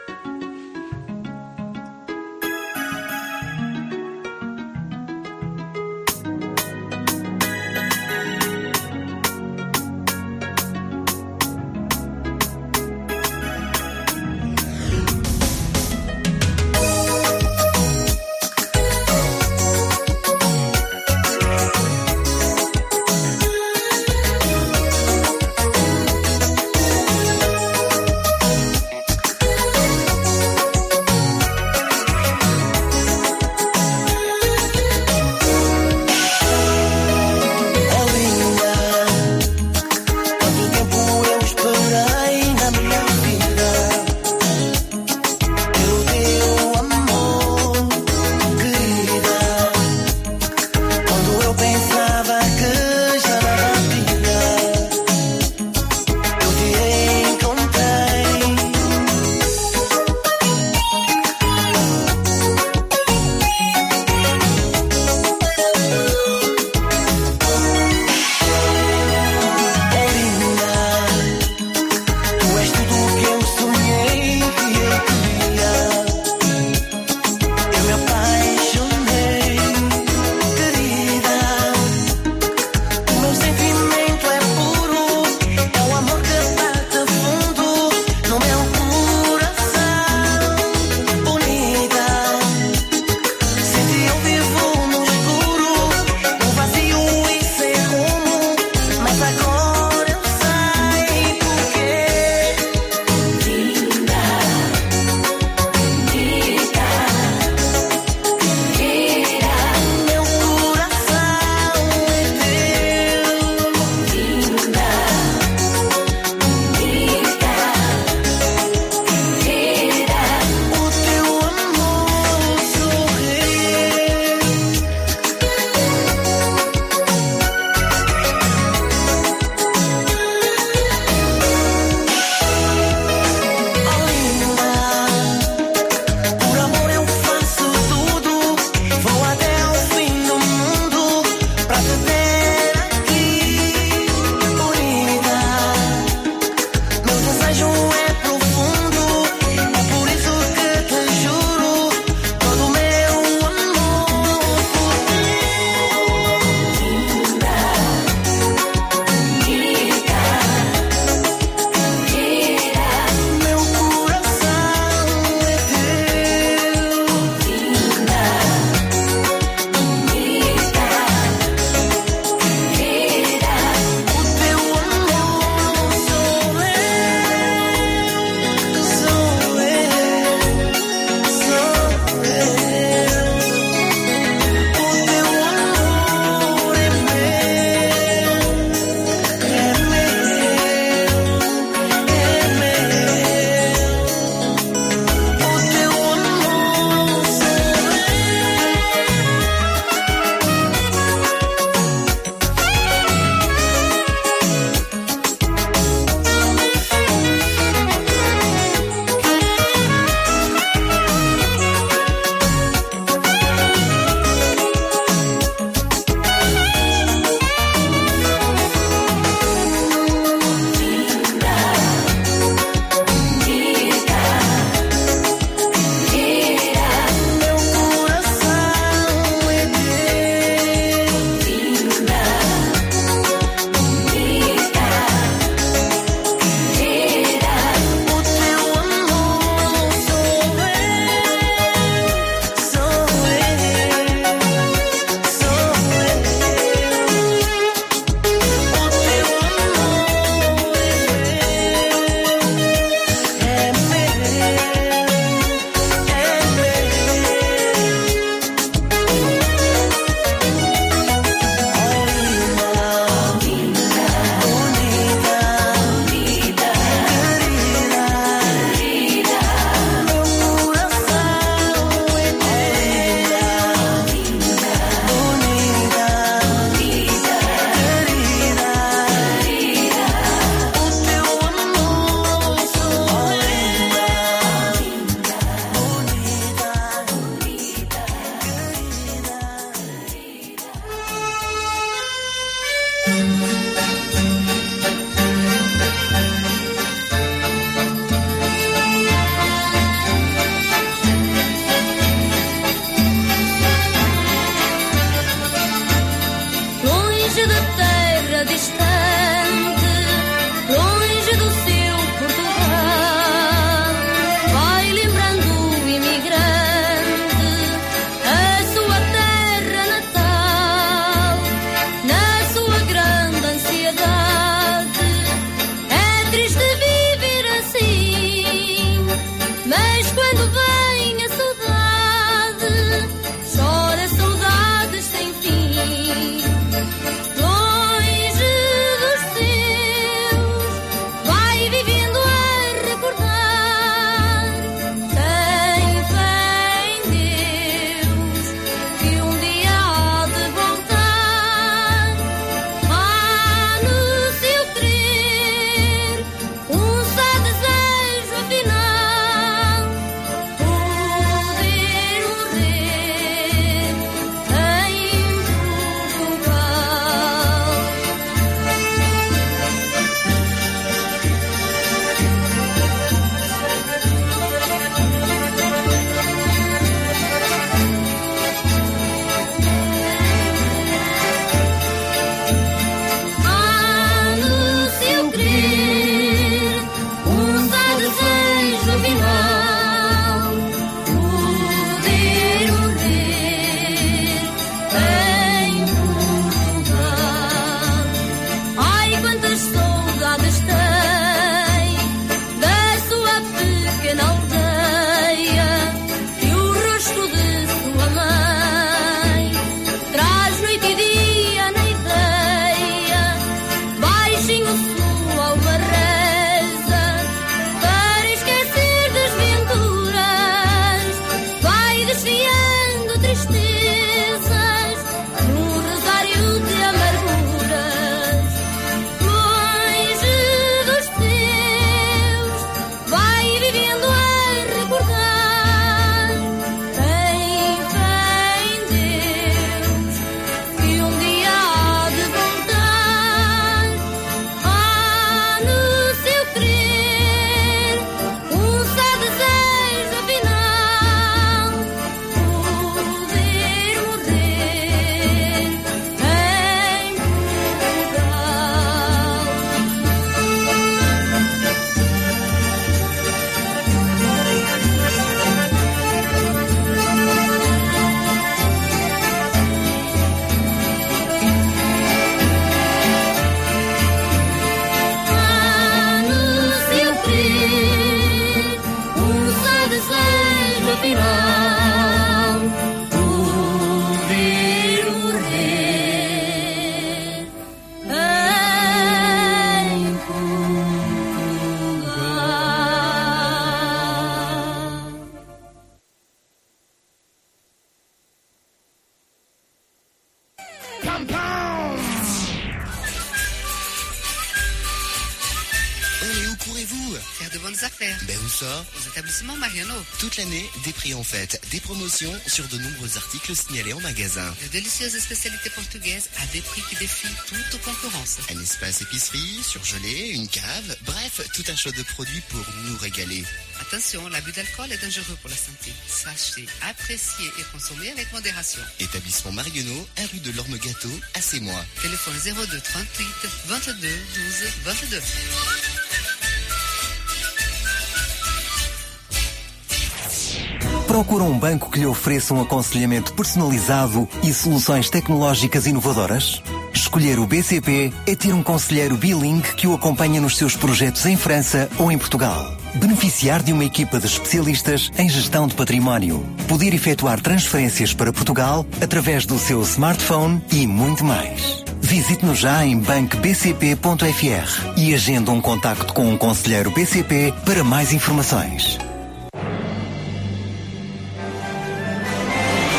Longe da terra distante, longe do seu Portugal, vai lembrando o imigrante a sua terra natal. Na sua grande ansiedade, é triste viver assim, mas quando vem a saudade, chora saudades sem fim. Longe dos seus, vai vivendo a recordar. Tem fé em Deus, que um dia há de voltar. Há no seu querer um só desejo afinal: poder morrer em Portugal. Há no seu querer um só desejo afinal: poder morrer em Portugal. Ai, quantas saudades tem da sua pequena aldeia e o rosto de sua mãe. Traz noite e dia na ideia, baixinho sua alma reza para esquecer desventuras. Vai desfiando tristezas num rosário de amarguras. Longe dos seus, vai vivendo a recordar. Tem fé em Deus, que um dia há de voltar. Há no seu querer um só desejo afinal: poder morrer em Há no seu querer um só desejo afinal: poder morrer em Portugal. Mais où courez-vous? Faire de bonnes affaires. Ben où ça? Aux établissements Mariano. Toute l'année, des prix en fête, des promotions sur de nombreux articles signalés en magasin. De délicieuses spécialités portugaises à des prix qui défient toute concurrence. Un espace épicerie, surgelé, une cave, bref, tout un choix de produits pour nous régaler. Attention, l'abus d'alcool est dangereux pour la santé. Sachez apprécier et consommer avec modération. Établissement Marionneau, 1 rue de l'Orme-Gâteau, à Sémois. Téléphone 02 38 22 12 22. Procura um banco que lhe ofereça um aconselhamento personalizado e soluções tecnológicas inovadoras? Escolher o BCP é ter um conselheiro bilingue que o acompanha nos seus projetos em França ou em Portugal. Beneficiar de uma equipa de especialistas em gestão de património. Poder efetuar transferências para Portugal através do seu smartphone e muito mais. Visite-nos já em bancobcp.fr e agenda um contacto com um conselheiro BCP para mais informações. Rádio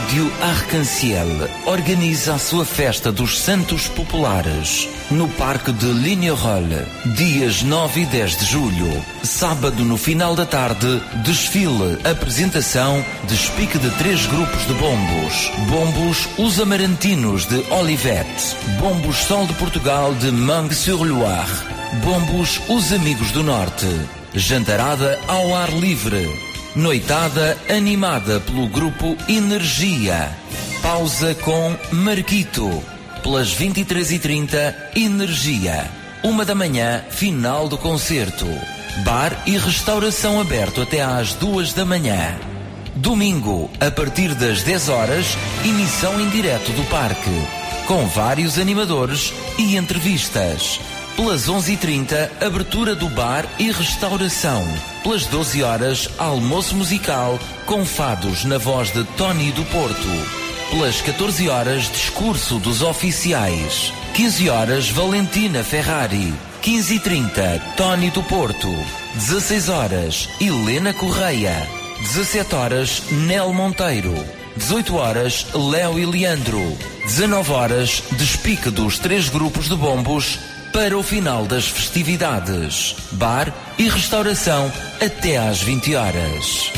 Rádio Arc-en-Ciel organiza a sua festa dos Santos Populares no Parque de Lignerolles, dias 9 e 10 de julho. Sábado, no final da tarde, desfile, apresentação, despique de 3 grupos de bombos. Bombos Os Amarantinos de Olivette, Bombos Sol de Portugal de Mangue-sur-Loire, Bombos Os Amigos do Norte. Jantarada ao ar livre. Noitada animada pelo grupo Energia. Pausa com Marquito. Pelas 23h30, Energia. 1 da manhã, final do concerto. Bar e restauração aberto até às 2 da manhã. Domingo, a partir das 10 horas, emissão em direto do parque, com vários animadores e entrevistas. Pelas 11h30, abertura do bar e restauração. Pelas 12 horas, almoço musical com fados na voz de Tony do Porto. Pelas 14 horas, discurso dos oficiais. 15 horas, Valentina Ferrari. 15h30, Tony do Porto. 16 horas, Helena Correia. 17 horas, Nel Monteiro. 18 horas, Léo e Leandro. 19 horas, despique dos 3 grupos de bombos para o final das festividades. Bar e restauração até às 20 horas.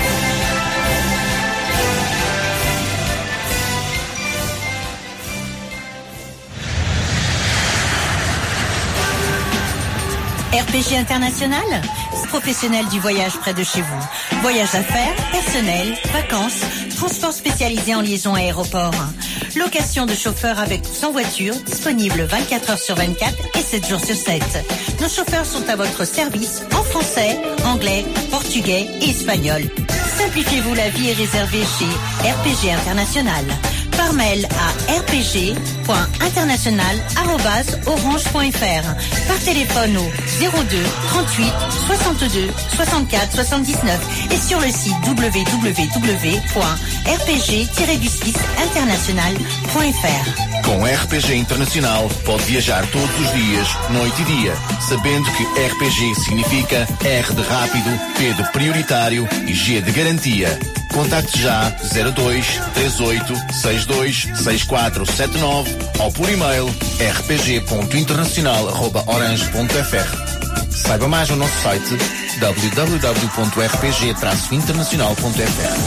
RPG International, professionnel du voyage près de chez vous. Voyage d'affaires, personnel, vacances, transport spécialisé en liaison aéroport. Location de chauffeurs avec ou sans voiture, disponible 24 heures sur 24 et 7 jours sur 7. Nos chauffeurs sont à votre service en français, anglais, portugais et espagnol. Simplifiez-vous la vie et réservez chez RPG International. Par mail à rpg.international@orange.fr. Par téléphone au 02 38 62 64 79 et sur le site www.rpg-international.fr. Com RPG Internacional pode viajar todos os dias, noite e dia, sabendo que RPG significa R de rápido, P de prioritário e G de garantia. Contacte já 02 38 62 6479 ou por e-mail rpg.internacional@orange.fr. Saiba mais no nosso site www.rpg-internacional.fr.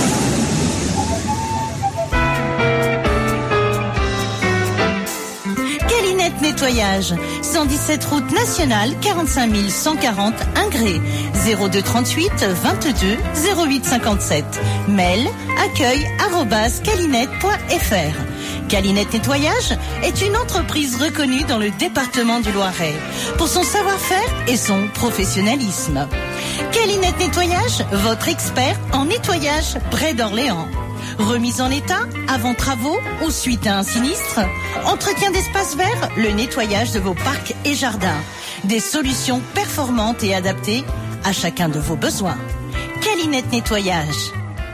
Calinette Nettoyage, 117 route nationale, 45 140 Ingré, 02 38 22 08 57. Mail accueil@calinette.fr. Calinette Nettoyage est une entreprise reconnue dans le département du Loiret pour son savoir-faire et son professionnalisme. Calinette Nettoyage, votre expert en nettoyage près d'Orléans. Remise en état, avant travaux ou suite à un sinistre. Entretien d'espaces verts, le nettoyage de vos parcs et jardins. Des solutions performantes et adaptées à chacun de vos besoins. Calinette Nettoyage.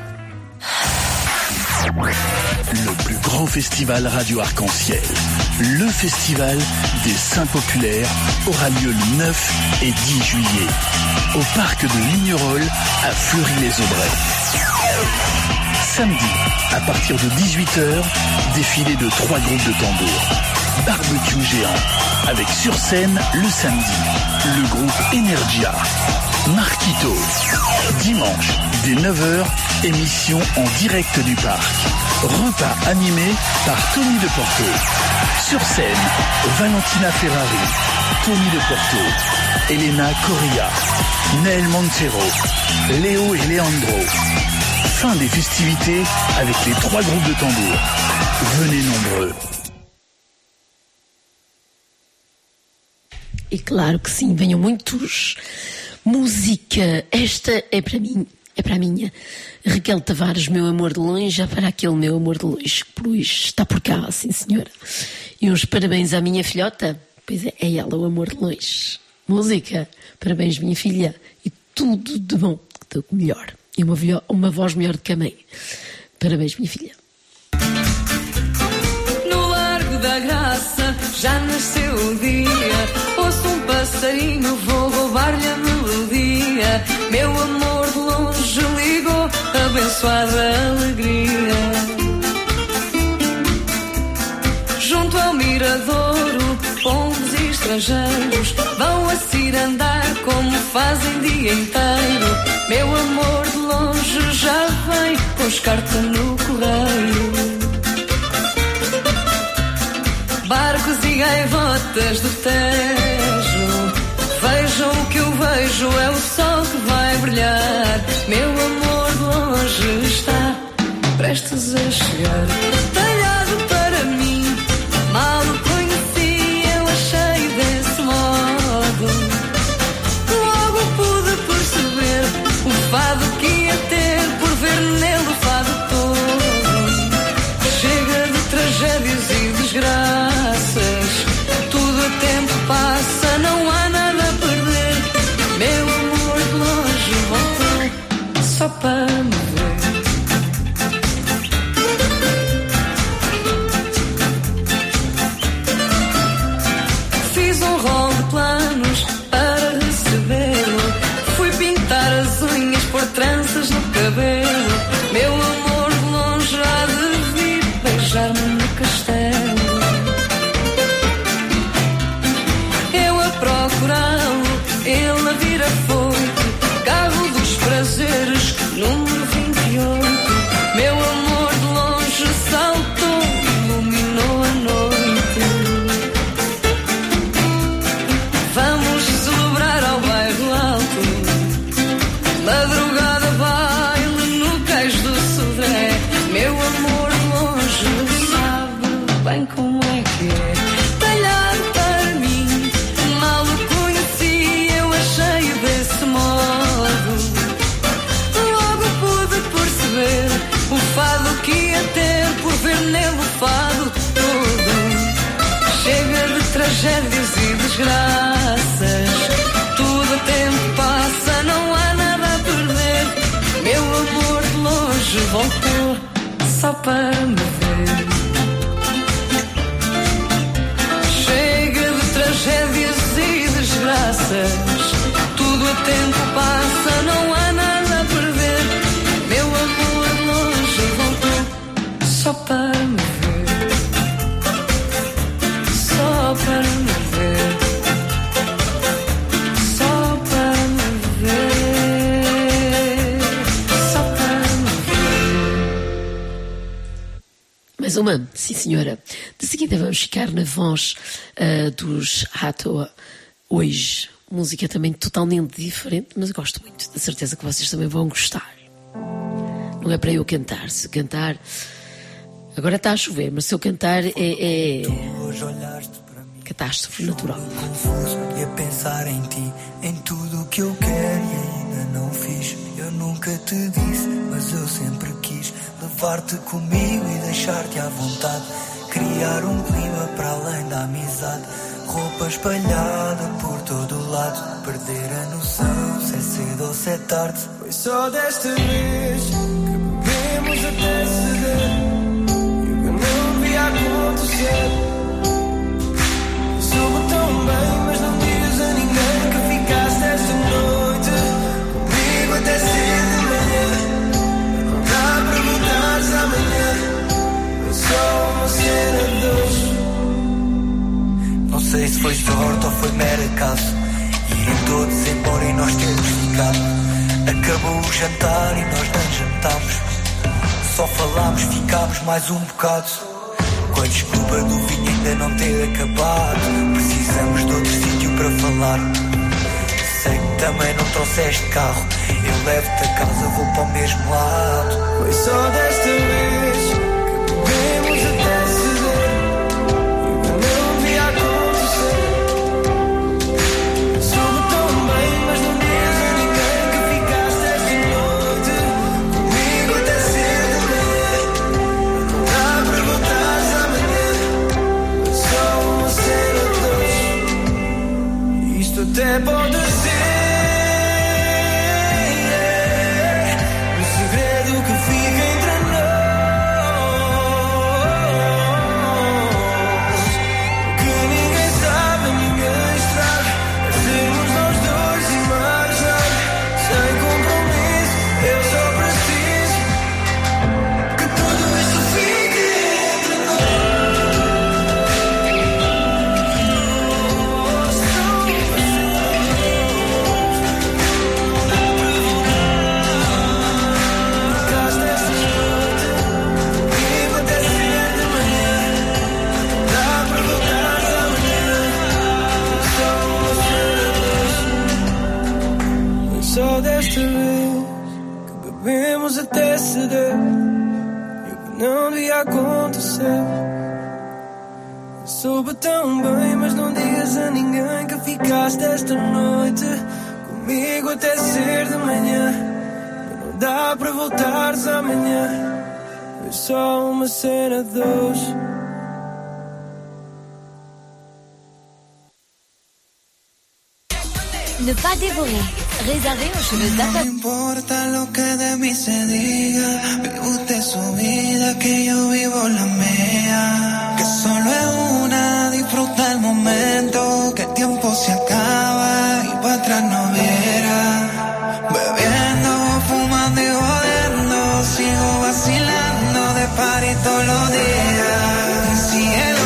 Le plus grand festival Radio Arc-en-Ciel, le festival des Saints Populaires, aura lieu le 9 et 10 juillet au parc de Lignerolles à Fleury-les-Aubrais. Samedi, à partir de 18h, défilé de 3 groupes de tambours. Barbecue géant, avec sur scène le samedi, le groupe Energia. Marquito. Dimanche, dès 9h, émission en direct du parc. Repas animé par Tony de Porto. Sur scène, Valentina Ferrari, Tony de Porto, Elena Correa, Nel Montero, Léo et Leandro. Fin des festivités avec les 3 groupes de tambours. Venez nombreux. E claro que sim, venham muitos. Música, esta é para mim, é para a minha. Raquel Tavares, meu amor de longe, já para aquele meu amor de longe, que por hoje está por cá, sim senhora. E uns parabéns à minha filhota, pois é ela o amor de longe. Música, parabéns minha filha, e tudo de bom, tudo melhor. E uma voz melhor do que a mãe. Parabéns minha filha. No Largo da Graça já nasceu o dia. Ouço um passarinho, vou roubar-lhe a melodia. Meu amor de longe ligou a abençoada alegria. Junto ao miradouro, pombos e estrangeiros vão a cirandar como fazem dia inteiro. Meu amor de longe já vem buscar-te no correio. Barcos e gaivotas do Tejo, vejam o que eu vejo, é o sol que vai brilhar. Meu amor de longe está prestes a chegar. Talhado para mim, mal o conheci, eu achei desse modo. Logo pude perceber o fado que ia ter por ver nele o fado todo. Chega de tragédias e desgraças, tudo a tempo passa, não há nada a perder. Meu amor de longe voltou só para me ver. Fiz um rol de planos para recebê-lo, fui pintar as unhas, pôr tranças no cabelo. Meu amor de longe há de vir beijar-me no castelo. Eu a procurá-lo, ele a vir afoito, carro dos prazeres, número 28. Meu amor de longe saltou, iluminou a noite. Vamos celebrar ao bairro alto, madrugada baile no cais do Sodré. Meu amor de longe sabe bem como é que é. Talhado para mim, mal o conheci, eu achei desse modo. Logo pude perceber o fado que ia ter por ver nele o fado todo. Chega de tragédias e desgraças, tudo a tempo passa, não há nada a perder. Meu amor de longe voltou só para me ver. Chega de tragédias e desgraças, tudo a tempo passa, não há nada a perder. Meu amor de longe voltou só para me ver. Só para me ver. Só para me ver. Só para me ver. Mais uma, sim senhora. De seguida vamos ficar na voz dos À Toa. Hoje, música também totalmente diferente, mas eu gosto muito. Da certeza que vocês também vão gostar. Não é para eu cantar. Se cantar... Agora está a chover, mas se eu cantar é catástrofe natural. E a pensar em ti, em tudo o que eu quero e ainda não fiz. Eu nunca te disse, mas eu sempre quis levar-te comigo e deixar-te à vontade. Criar um clima para além da amizade. Roupa espalhada por todo o lado. Perder a noção se é cedo ou se é tarde. Foi só desta vez que bebemos até ceder. Não devia acontecer. Soube tão bem, mas não digas a ninguém que ficaste esta noite comigo até cedo de manhã. Não dá para voltares amanhã. É só uma cena de dois. Não sei se foi sorte ou foi mero acaso. Irem todos embora e nós temos ficado. Acabou o jantar e nós não jantámos. Só falámos, ficámos mais um bocado. Com a desculpa do vinho ainda não ter acabado. Precisamos de outro sítio para falar. Sei que também não trouxeste carro. Eu levo-te a casa, vou para o mesmo lado. Foi só desta vez que bebemos até ceder. Não devia acontecer. Soube tão bem, mas não digas a ninguém que ficaste esta noite comigo até cedo de manhã. Não dá para voltares amanhã. É só uma cena de dois. Isto até pode ser um segredo que fica entre nós. suceder e o que não devia acontecer. Soube tão bem, mas não digas a ninguém que ficaste esta noite comigo até ser de manhã. Mas não dá para voltares amanhã. É só uma cena de hoje. Ne pas dévorer. Réservé aux cheveux No importa lo que de mí se diga, vive usted su vida, que yo vivo la mía. Que solo es una, disfruta el momento, que el tiempo se acaba y para atrás no viera. Bebiendo, fumando y jodiendo, sigo vacilando de party todos los días. Cielo.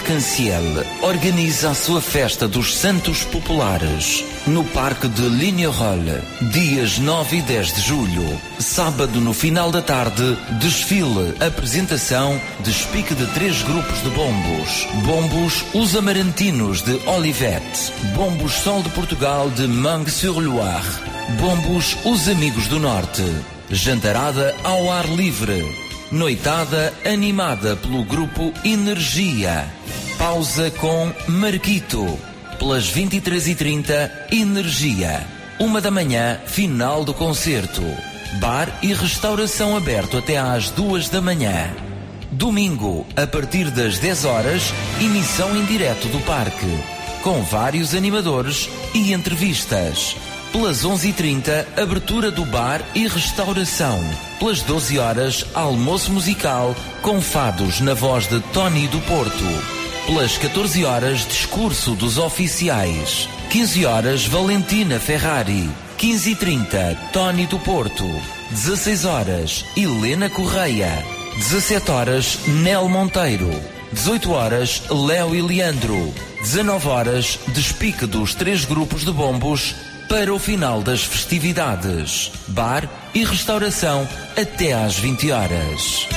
Arc-en-Ciel organiza a sua festa dos Santos Populares no Parque de Lignerolles, dias 9 e 10 de julho. Sábado, no final da tarde, desfile, apresentação, despique de 3 grupos de bombos. Bombos Os Amarantinos de Olivette, Bombos Sol de Portugal de Meung-sur-Loire, Bombos Os Amigos do Norte. Jantarada ao ar livre. Noitada animada pelo grupo Energia. Pausa com Marquito. Pelas 23h30, Energia. 1 da manhã, final do concerto. Bar e restauração aberto até às 2 da manhã. Domingo, a partir das 10 horas, emissão em direto do parque, com vários animadores e entrevistas. Pelas 11h30, abertura do bar e restauração. Pelas 12 horas, almoço musical com fados na voz de Tony do Porto. Pelas 14 horas, discurso dos oficiais. 15 horas, Valentina Ferrari. 15h30, Tony do Porto. 16 horas, Helena Correia. 17 horas, Nel Monteiro. 18 horas, Léo e Leandro. 19 horas, despique dos 3 grupos de bombos para o final das festividades. Bar e restauração até às 20 horas.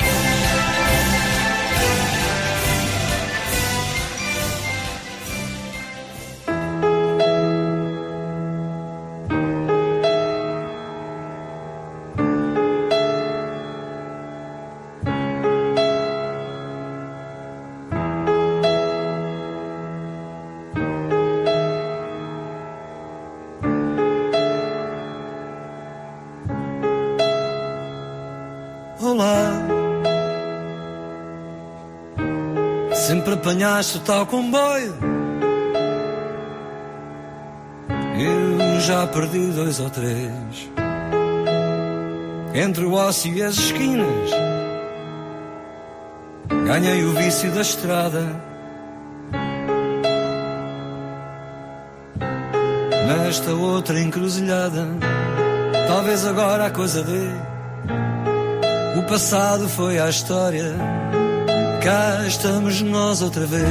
Apanhaste o tal comboio. Eu já perdi 2 ou 3 entre o ócio e as esquinas. Ganhei o vício da estrada. Nesta outra encruzilhada, talvez agora a coisa dê. O passado foi à história. Cá estamos nós outra vez.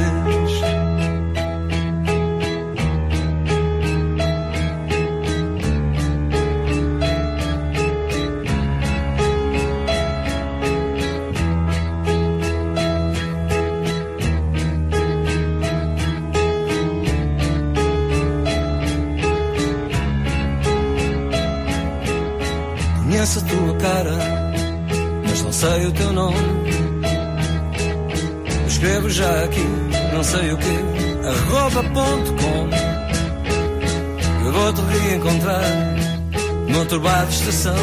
Conheço a tua cara, mas não sei o teu nome. Escrevo já aqui, não sei o quê, @.com. Eu vou-te reencontrar noutro bar de estação.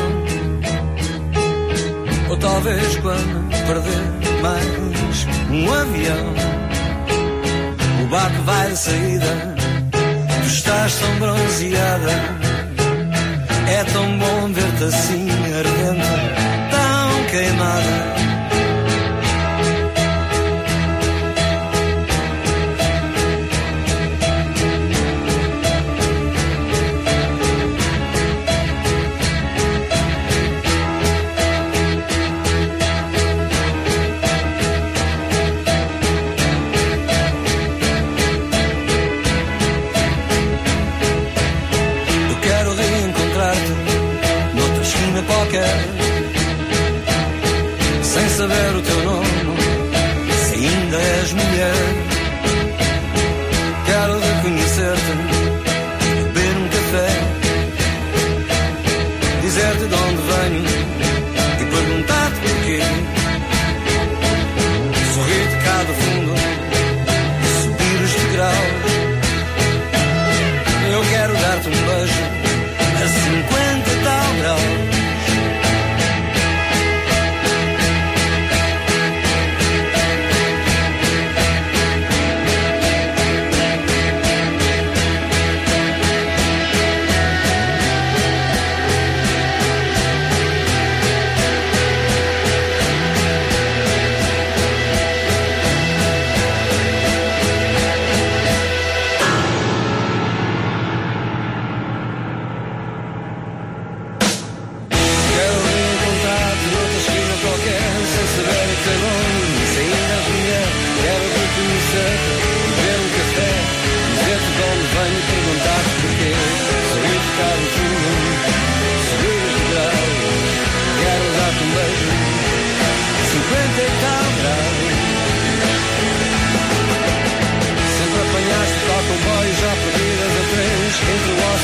Ou talvez quando perder mais um avião. O barco vai de saída, tu estás tão bronzeada. É tão bom ver-te assim, ardente, tão queimada.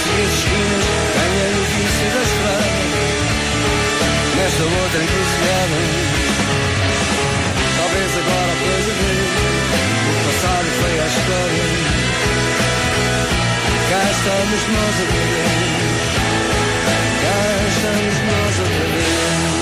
três esquinas, ganhei o vício da estrada. Nesta outra encruzilhada, talvez agora a coisa veio. O passado foi a história. Cá estamos nós outra vez. Cá estamos nós outra vez.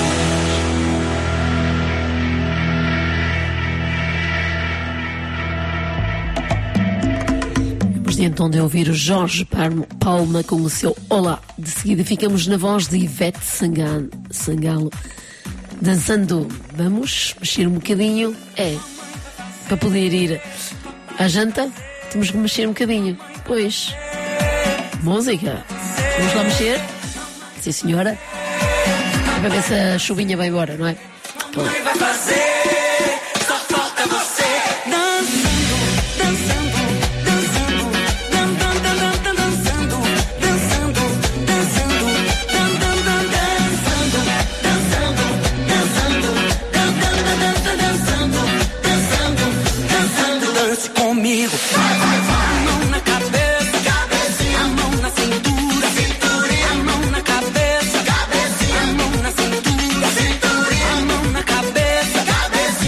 Então de ouvir o Jorge Palma com o seu Olá. De seguida ficamos na voz de Ivete Sangalo dançando. Vamos mexer um bocadinho. Para poder ir à janta temos que mexer um bocadinho. Pois, música. Vamos lá mexer? Sim, senhora. Para ver se a chuvinha vai embora, não é? Então. Vai fazer, só falta você dançando, dançando. Comigo, a mão na cabeça, cabecinha, a mão na cintura, cinturinha, a mão na cabeça, cabecinha, a mão na cintura, cinturinha, a mão na cabeça, cabecinha.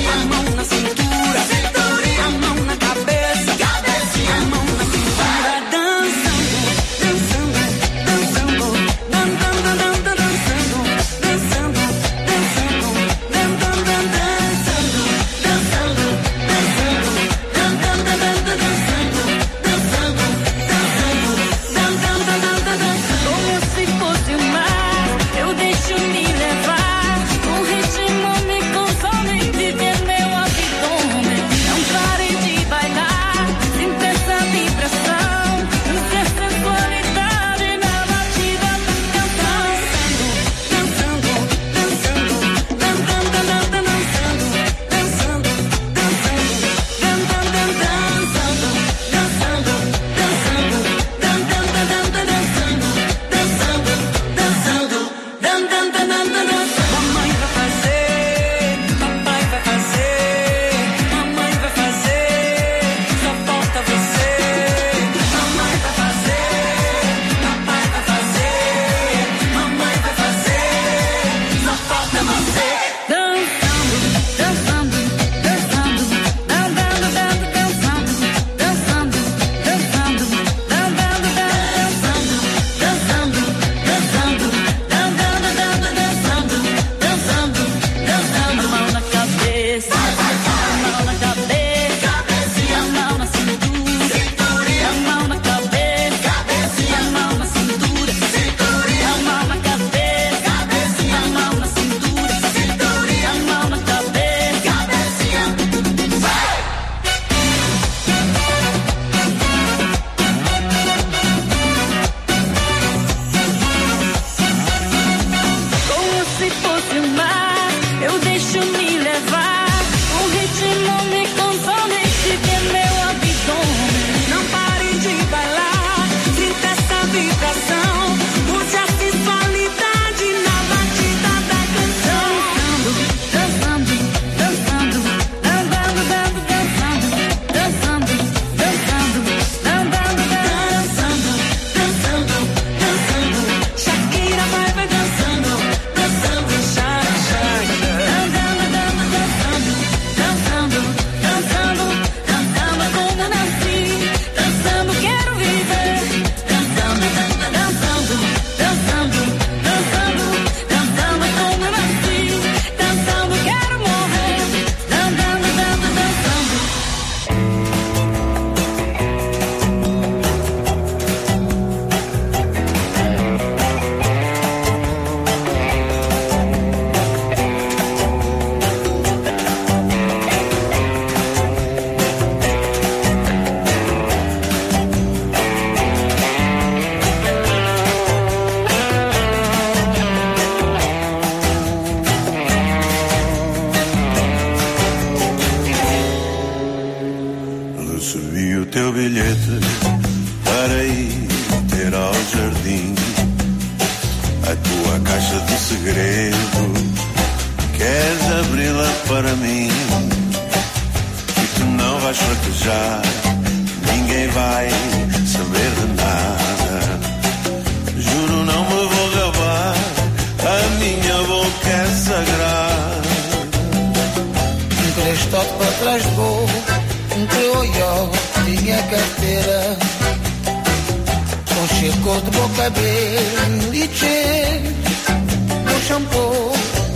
rasgou um criolló, tinha carteira com chegou de bom cabelo e com shampoo.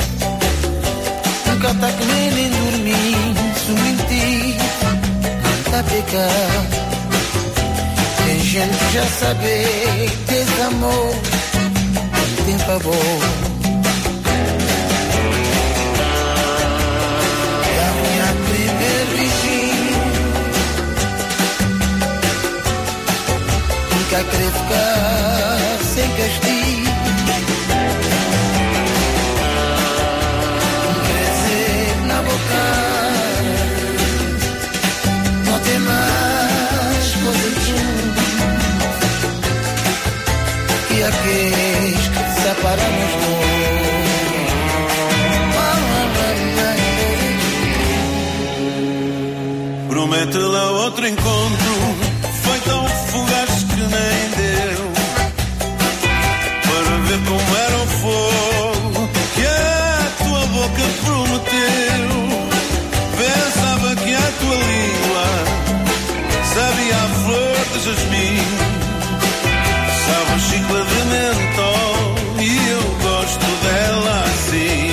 Nunca tá que nem dormir, se mentir, não tá pecar. Tem gente que já sabe, desamor, tem favor. Nunca querer ficar sem castigo. Crescer na boca, não tem mais coisa junto. E aqueles que separamos nós. Promete lá outro encontro, foi tão fugaz que nem deu para ver como era o fogo que a tua boca prometeu. Pensava que a tua língua sabia a flor de jasmim, sabe o chiclete de mentol e eu gosto dela assim.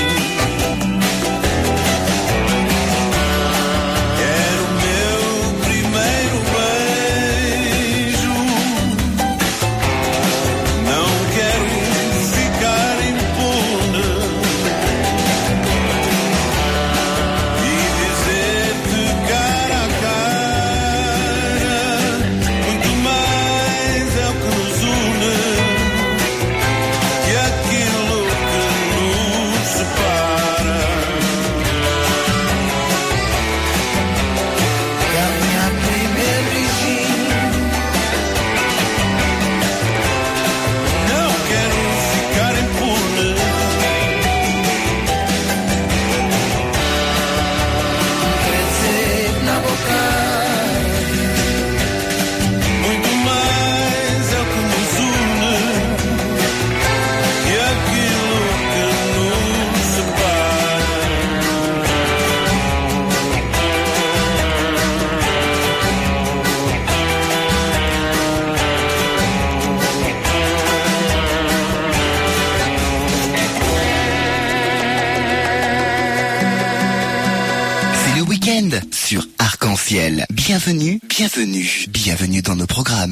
Sur Arc-en-Ciel. Bienvenue, bienvenue, bienvenue dans nos programmes.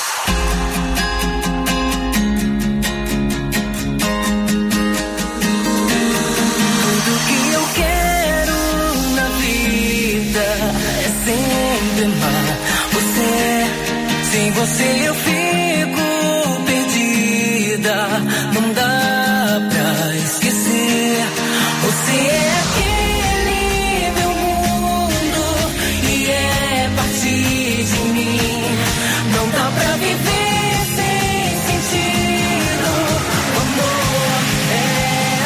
Tudo que eu quero na vida é sempre amar você. Sem você eu fico perdida, não dá pra esquecer. Você é aquele meu mundo e é parte de mim. Não dá pra viver sem sentido. O amor é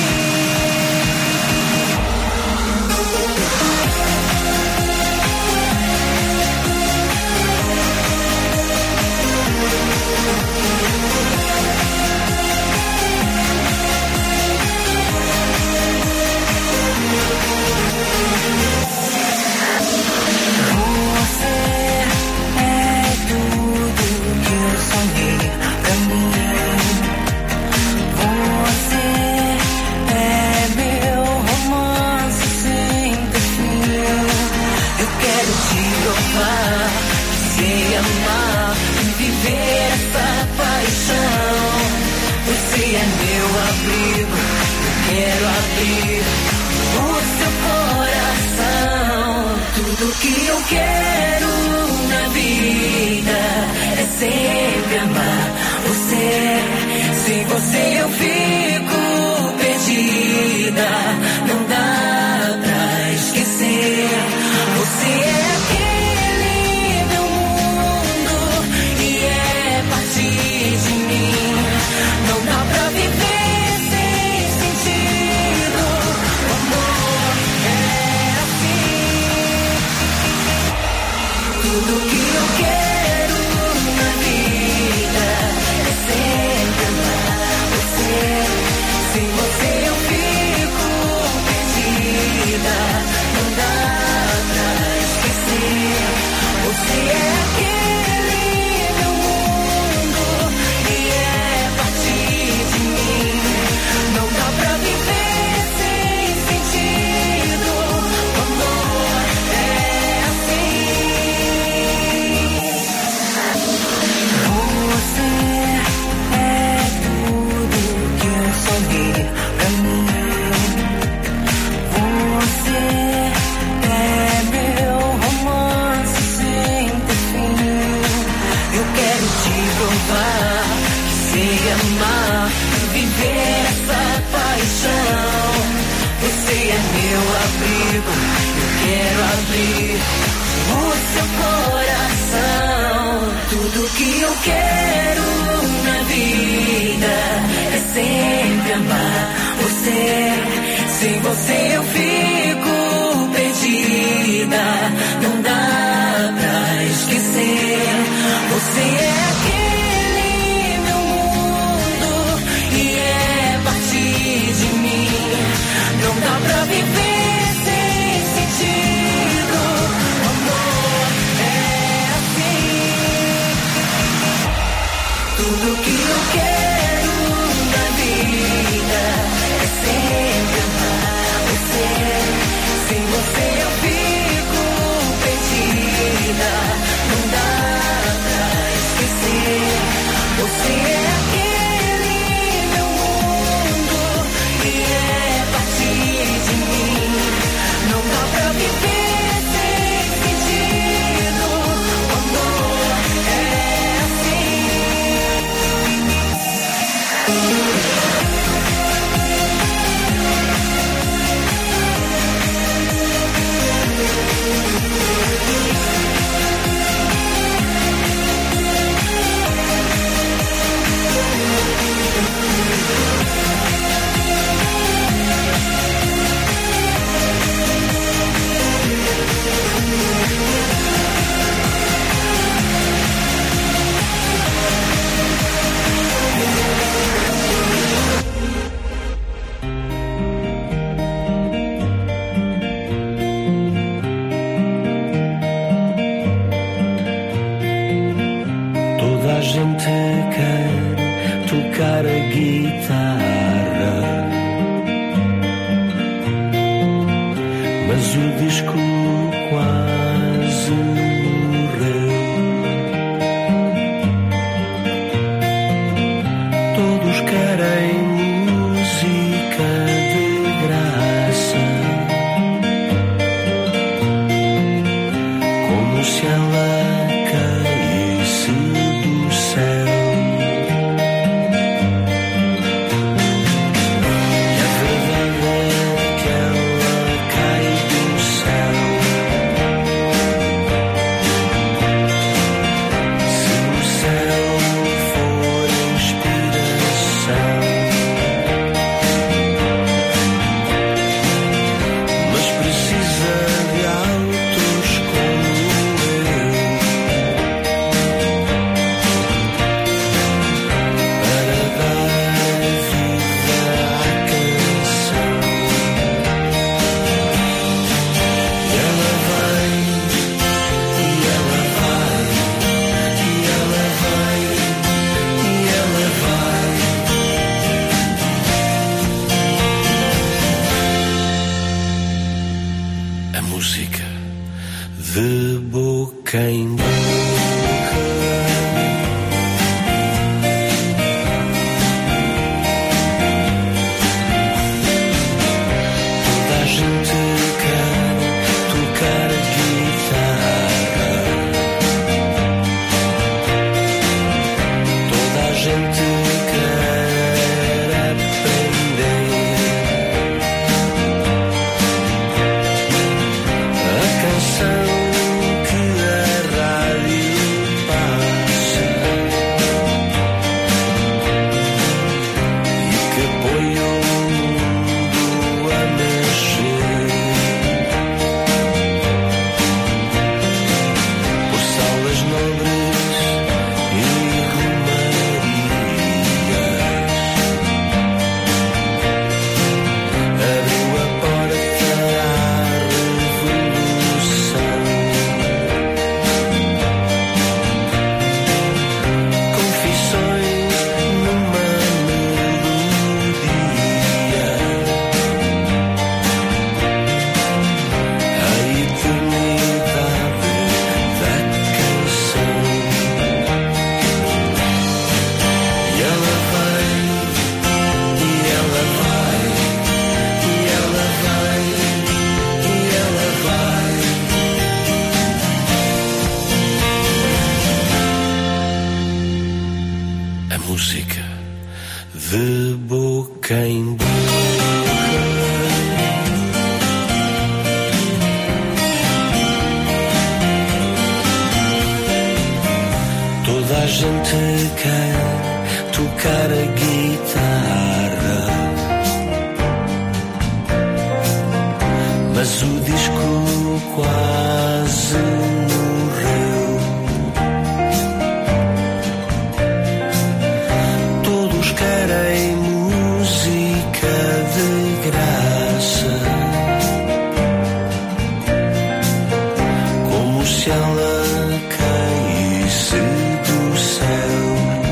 tudo que eu quero na vida é sempre amar você. Sem você eu fico perdida, não dá pra esquecer. Você é aquele meu mundo e é parte de mim. Não dá pra viver sem sentido. O amor é assim. te provar que sei amar e viver essa paixão. Você é meu abrigo, eu quero abrir o seu coração. Tudo que eu quero na vida é sempre amar você. Sem você eu fico perdida, não dá pra esquecer. Você é aquele meu mundo e é parte de mim. Não dá pra viver sem sentido. O amor é assim. Tudo que eu quero na vida é sempre amar você. Sem você eu fico perdida, não dá pra esquecer. Você é aquele meu mundo e é parte de mim. Não dá pra viver sem sentido. O amor é assim. Toda a gente quer tocar a guitarra, mas o disco quase morreu. Todos querem música de graça, como se ela caísse do céu. E a verdade é que ela cai do céu. música de boca em boca. Toda a gente quer tocar a guitarra, mas o disco quase morreu. Todos querem música de graça, como se ela caísse do céu.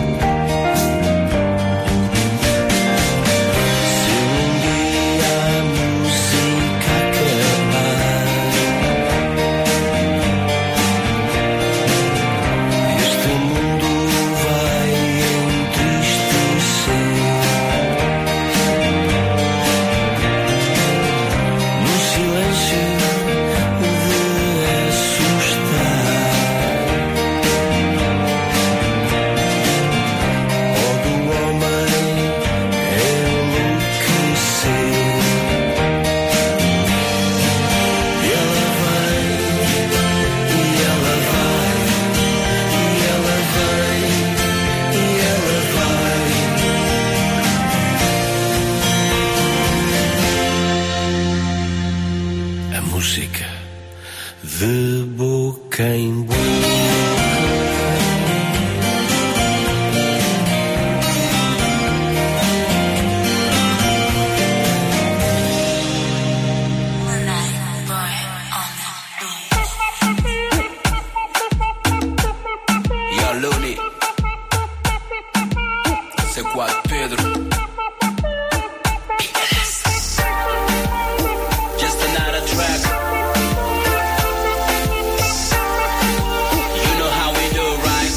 Se um dia a música acabar, este mundo vai entristecer. No silêncio de assustar, ou do homem enlouquecer. E ela vai, e ela vai, e ela vai, e ela vai. A música de boca em boca. Yo, Luni. C4 Pedro. Just another track. You know how we do, right?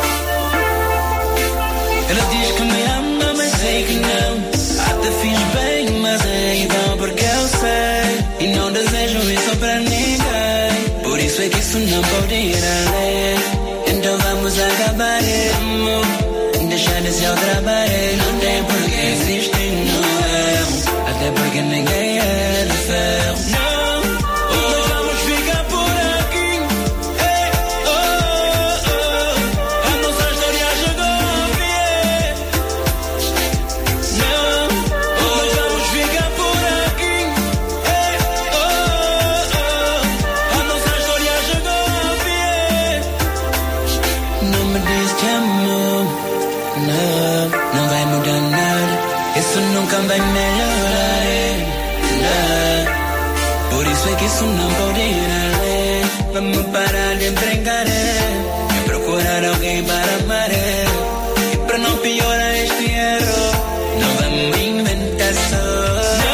Ela diz que me ama, mas sei que não. Até fiz bem, mas é então porque eu sei. E não desejo isso pra ninguém. Por isso é que isso não pode ir além. Então vamos acabar, amor. Deixar esse ao trabalho. Não tem por que existir no erro. Até porque ninguém é de ferro. Não, nós vamos ficar por aqui. Ei, oh, oh, oh. A nossa história chegou ao fim. Não, nós vamos ficar por aqui. Ei, oh, oh. A nossa história chegou ao fim. Não me diz que amor. Não, não vai mudar nada. Isso nunca vai melhorar. Não. Por isso é que isso não pode ir além. Vamos parar de brincar e procurar alguém para amar. E para não piorar este erro, não vamos inventar só.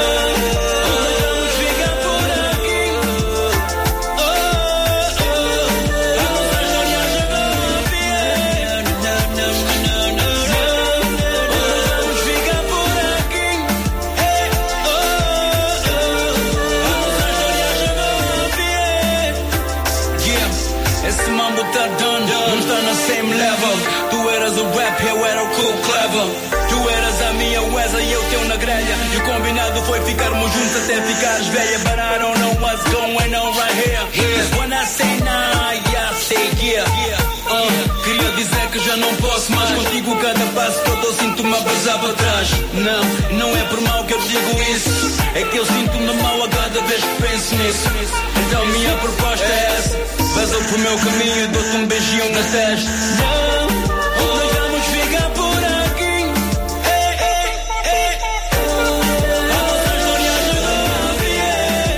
Esse mambo tá done, não está na same level. Tu eras o rap, eu era o cool clever. Tu eras a minha Wesa e eu teu na grelha. E o combinado foi ficarmos juntos até ficares velha. But I don't know what's going on right here. Cause when I say nah, yeah, I say yeah. Queria dizer que já não posso mais. Contigo cada passo que eu dou sinto-me a passar para trás. Não, não é por mal que eu digo isso. É que eu sinto-me mal a cada vez que penso nisso. Então minha proposta é essa. Vaza pro meu caminho, dou-te um beijinho na testa. Não, nós vamos ficar por aqui. Ei, ei, ei. A nossa história chegou ao fim.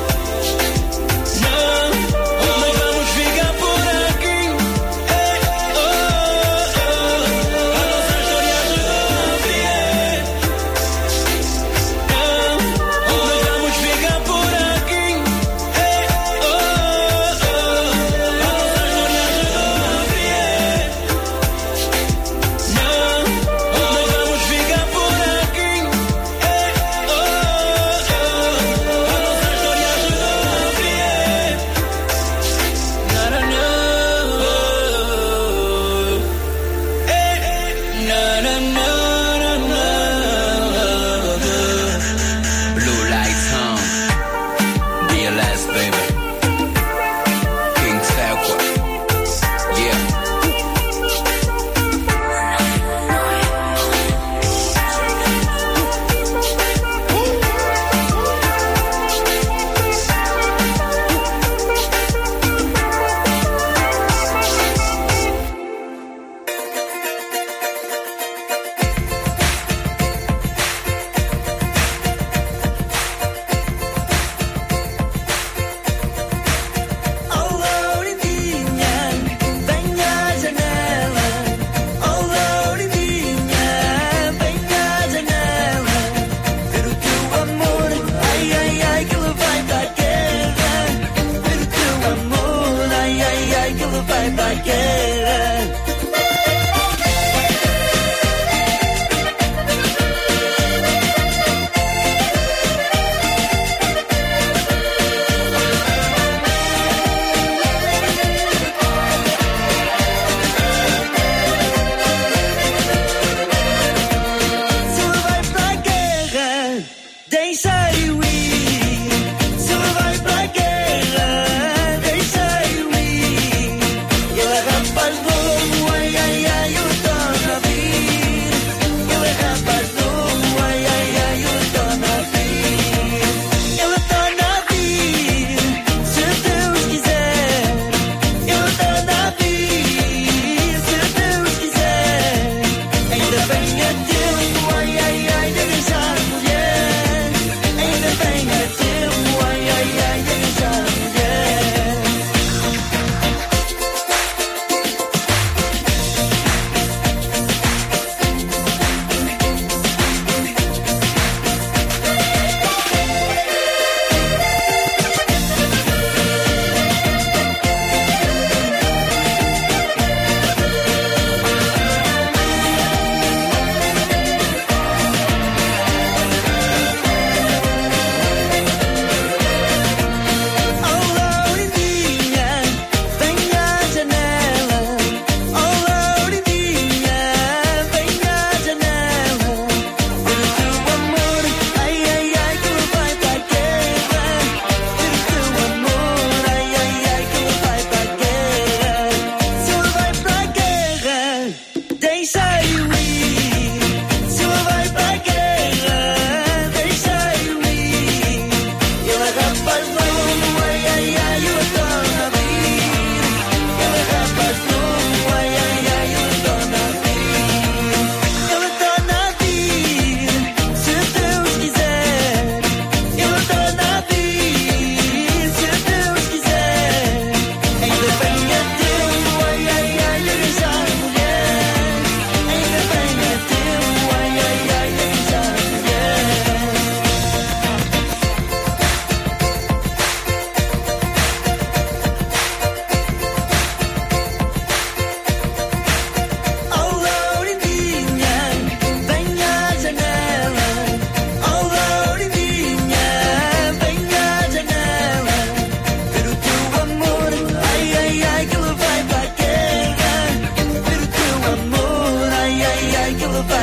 Não, nós vamos ficar por aqui. Ei, oh, oh. A nossa história chegou ao fim. Não, nós vamos ficar por aqui. Ei, oh, oh. A nossa história chegou ao fim.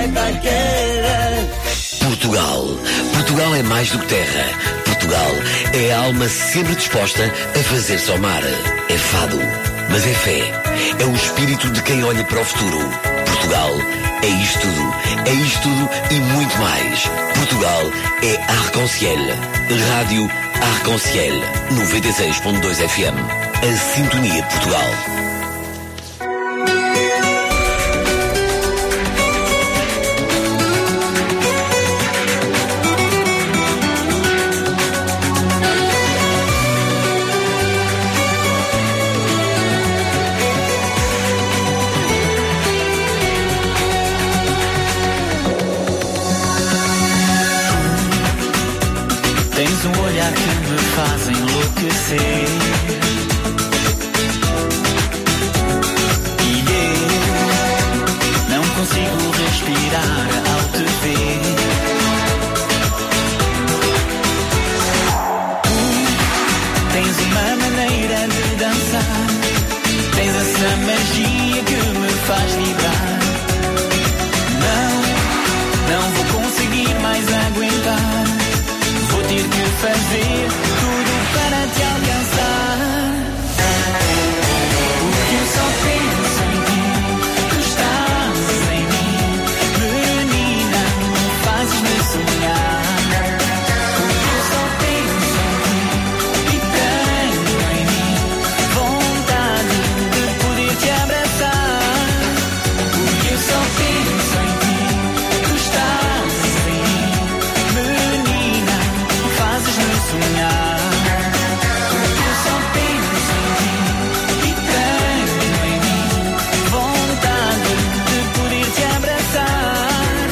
Portugal. Portugal é mais do que terra. Portugal é a alma sempre disposta a fazer-se ao mar. É fado, mas é fé. É o espírito de quem olha para o futuro. Portugal é isto tudo. É isto tudo e muito mais. Portugal é Arc-en-Ciel. Rádio Arc-en-Ciel. 96.2 FM. A Sintonia de Portugal. Tens um olhar que me faz enlouquecer. E eu não consigo respirar ao te ver. Tu tens uma maneira de dançar. Tens essa magia que me faz vibrar. Não vou conseguir mais aguentar. Vou ter que fazer tudo para te alcançar. Porque eu só penso em ti. Tu estás em mim. Menina, fazes-me sonhar. Porque eu só penso em ti. E tenho em mim vontade de poder te abraçar. Porque eu só penso em ti. Tu estás em mim. Menina, fazes-me sonhar. Porque eu só penso em ti. E tenho em mim vontade de poder te abraçar.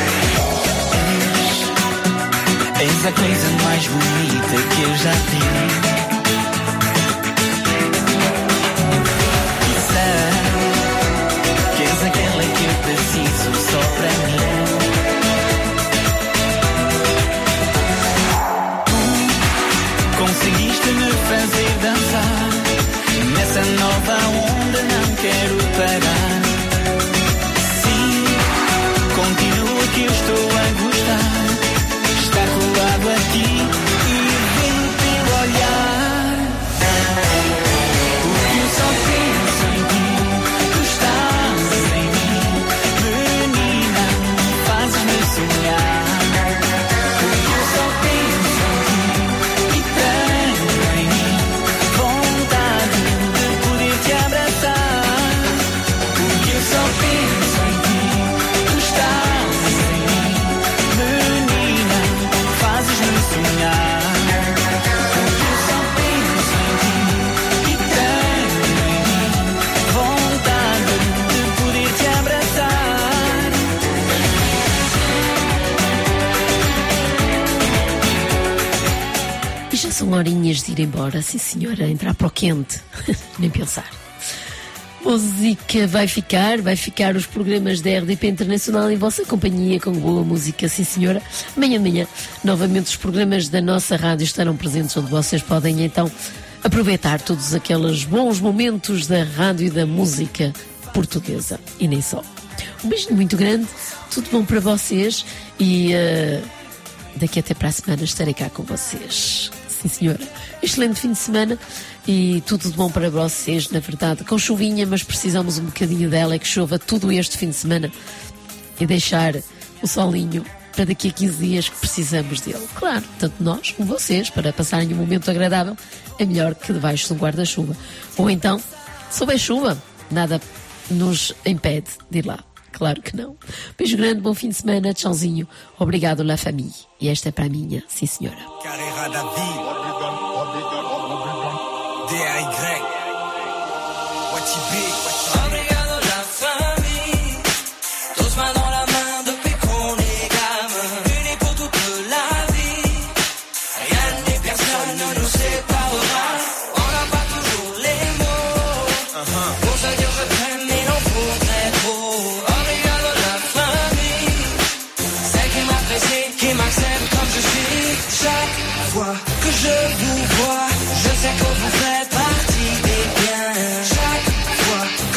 És a coisa mais bonita que eu já vi. E sei que és aquela que eu preciso só para mim. Conseguiste me fazer dançar. Nessa nova onda não quero parar. Sim, continua que eu estou a gostar. Estar colado a ti e ver o teu olhar. Porque eu só penso em ti. Tu estás em mim. Menina, fazes-me sonhar. Porque eu só penso em ti. E tenho em mim vontade de poder te abraçar. Porque eu só penso em ti. Tu estás em mim. Menina, fazes-me sonhar. Porque eu só penso em ti. E tenho em mim vontade de poder te abraçar. E já são horinhas de ir embora, sim senhora, entrar para o quente. Nem pensar. Música vai ficar os programas da RDP Internacional em vossa companhia com boa música, sim senhora. Amanhã de manhã, novamente os programas da nossa rádio estarão presentes onde vocês podem então aproveitar todos aqueles bons momentos da rádio e da música portuguesa e nem só. Um beijinho muito grande, tudo bom para vocês e daqui até para a semana estarei cá com vocês. Sim senhora, excelente fim de semana e tudo de bom para vocês, na verdade, com chuvinha, mas precisamos um bocadinho dela, é que chova tudo este fim de semana e deixar o solinho para daqui a 15 dias que precisamos dele. Claro, tanto nós como vocês, para passarem um momento agradável, é melhor que debaixo de um guarda-chuva. Ou então, se houver chuva, nada nos impede de ir lá. Claro que não. Beijo grande, bom fim de semana, tchauzinho. Obrigado, la famille. E esta é para a minha, sim senhora. Obrigado la famille. Tous mains dans la main depuis qu'on est gamin. Unis pour toute la vie. Rien ni personne ne nous séparera. On n'a pas toujours les mots pour se dire je t'aime, mais il en faudrait trop. Obrigado la famille. Celle qui m'apprécie, qui m'accepte comme je suis. Chaque fois que je vous vois, je sais que vous faites partie des biens. Chaque fois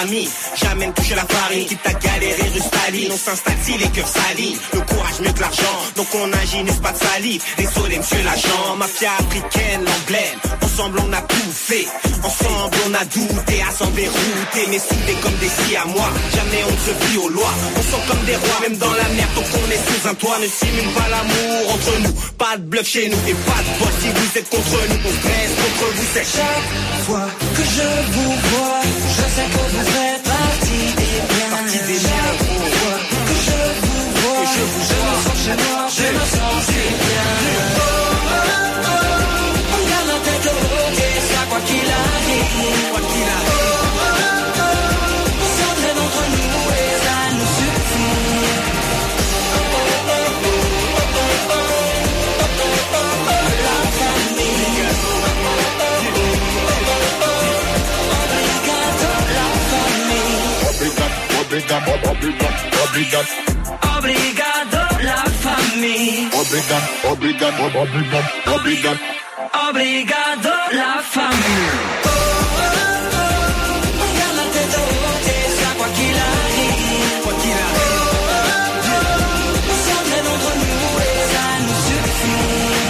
famille. Jamais ne toucher la farine, quitte à galérer rue Staline. On s'installe si les cœurs s'alignent. Le courage mieux que l'argent, donc on agit, n'est-ce pas de salive. Désolé monsieur l'agent, mafia africaine, l'anglaine. Ensemble on a tout fait, ensemble on a douté, à s'en dérouter. Mais soudés comme des siamois, jamais on ne se plie aux lois. On sent comme des rois, même dans la merde, donc on est sous un toit. Ne simule pas l'amour entre nous, pas de bluff chez nous. Et pas de boss si vous êtes contre nous, on stresse contre vous, c'est chaque fois que je vous vois, je sais que vous faites partie des miens. Chaque fois que je vous vois, je me sens chez moi, je me sens si bien. On garde la tête haute et ça quoi qu'il arrive. Quoi qu'il arrive. On s'entraîne entre nous et ça nous suffit. La famille. Obrigado la famille. Obrigado la famille. On garde la tête haute et ça quoi qu'il arrive. Quoi qu'il arrive. On s'entraîne entre nous et ça nous suffit.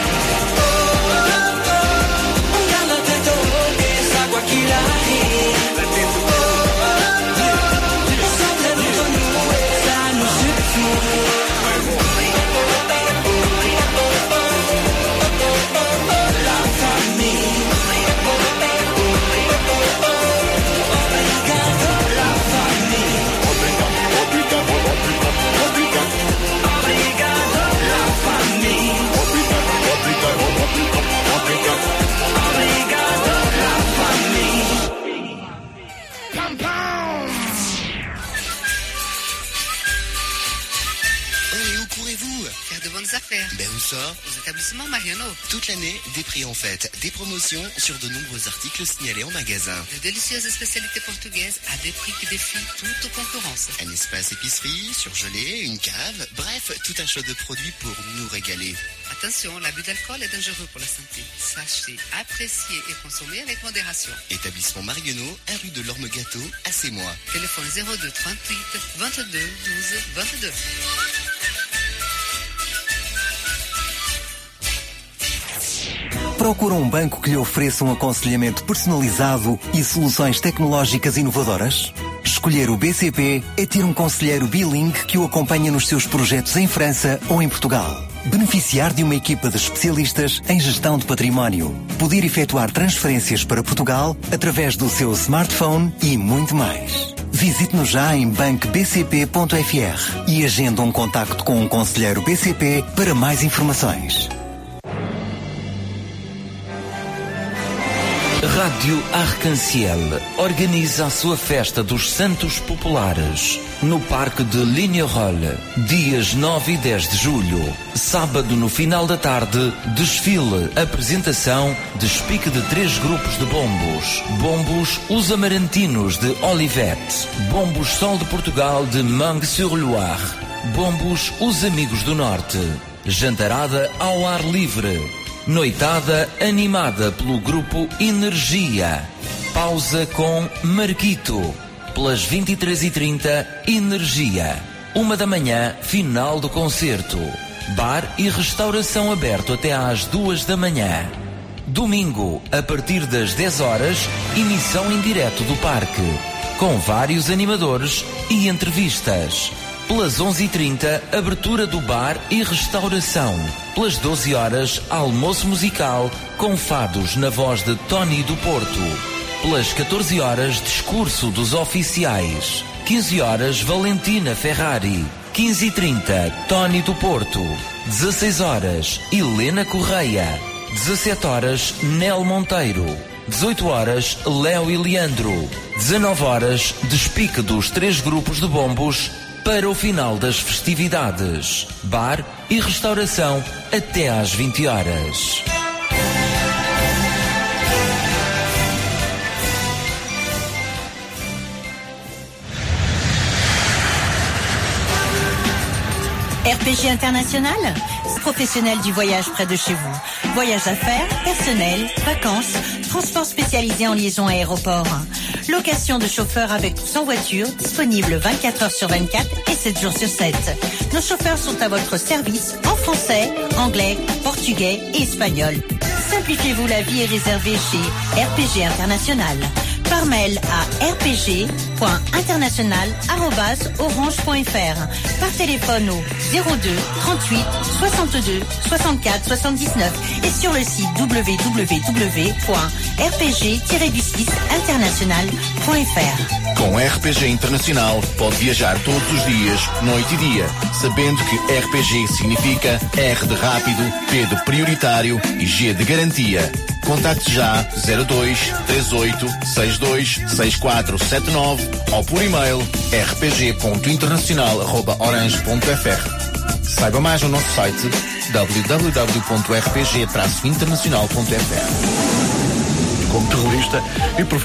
On garde la tête haute et ça quoi qu'il arrive. La tête haute. On s'entraîne entre nous et ça nous suffit. Affaires. Ben où ça? Aux établissements Mariano. Toute l'année, des prix en fête, des promotions sur de nombreux articles signalés en magasin. De délicieuses spécialités portugaises à des prix qui défient toute concurrence. Un espace épicerie, surgelé, une cave, bref, tout un choix de produits pour nous régaler. Attention, l'abus d'alcool est dangereux pour la santé. Sachez apprécier et consommer avec modération. Établissement Mariano, 1 rue de l'Orme Gâteau, à Sémois. Téléphone 02 38 22 12 22. Procura um banco que lhe ofereça um aconselhamento personalizado e soluções tecnológicas inovadoras? Escolher o BCP é ter um conselheiro bilingue que o acompanha nos seus projetos em França ou em Portugal. Beneficiar de uma equipa de especialistas em gestão de património. Poder efetuar transferências para Portugal através do seu smartphone e muito mais. Visite-nos já em bancobcp.fr e agenda um contacto com um conselheiro BCP para mais informações. Rádio Arc-en-Ciel organiza a sua festa dos Santos Populares no Parque de Lignerolles, dias 9 e 10 de julho. Sábado, no final da tarde, desfile, apresentação, despique de 3 grupos de bombos. Bombos Os Amarantinos de Olivette, Bombos Sol de Portugal de Meung-sur-Loire, Bombos Os Amigos do Norte. Jantarada ao ar livre. Noitada animada pelo grupo Energia. Pausa com Marquito. Pelas 23h30, Energia. 1 da manhã, final do concerto. Bar e restauração aberto até às 2 da manhã. Domingo, a partir das 10 horas, emissão em direto do parque, com vários animadores e entrevistas. Pelas 11h30, abertura do bar e restauração. Pelas 12 horas, almoço musical com fados na voz de Tony do Porto. Pelas 14 horas, discurso dos oficiais. 15 horas, Valentina Ferrari. 15h30, Tony do Porto. 16 horas, Helena Correia. 17 horas, Nel Monteiro. 18 horas, Léo e Leandro. 19 horas, despique dos 3 grupos de bombos para o final das festividades. Bar e restauração até às 20 horas. RPG International, professionnel du voyage près de chez vous. Voyage d'affaires, personnel, vacances, transport spécialisé en liaison aéroport. Location de chauffeurs avec ou sans voiture, disponible 24 heures sur 24 et 7 jours sur 7. Nos chauffeurs sont à votre service en français, anglais, portugais et espagnol. Simplifiez-vous la vie et réservez chez RPG International. Par mail à rpg.international@orange.fr. Par téléphone au 02 38 62 64 79 et sur le site www.rpg-international.fr. Com RPG Internacional pode viajar todos os dias, noite e dia, sabendo que RPG significa R de rápido, P de prioritário e G de garantia. Contacte já 02 38 62 6479 ou por e-mail rpg.internacional@orange.fr. Saiba mais no nosso site www.rpg-internacional.fr. Como terrorista e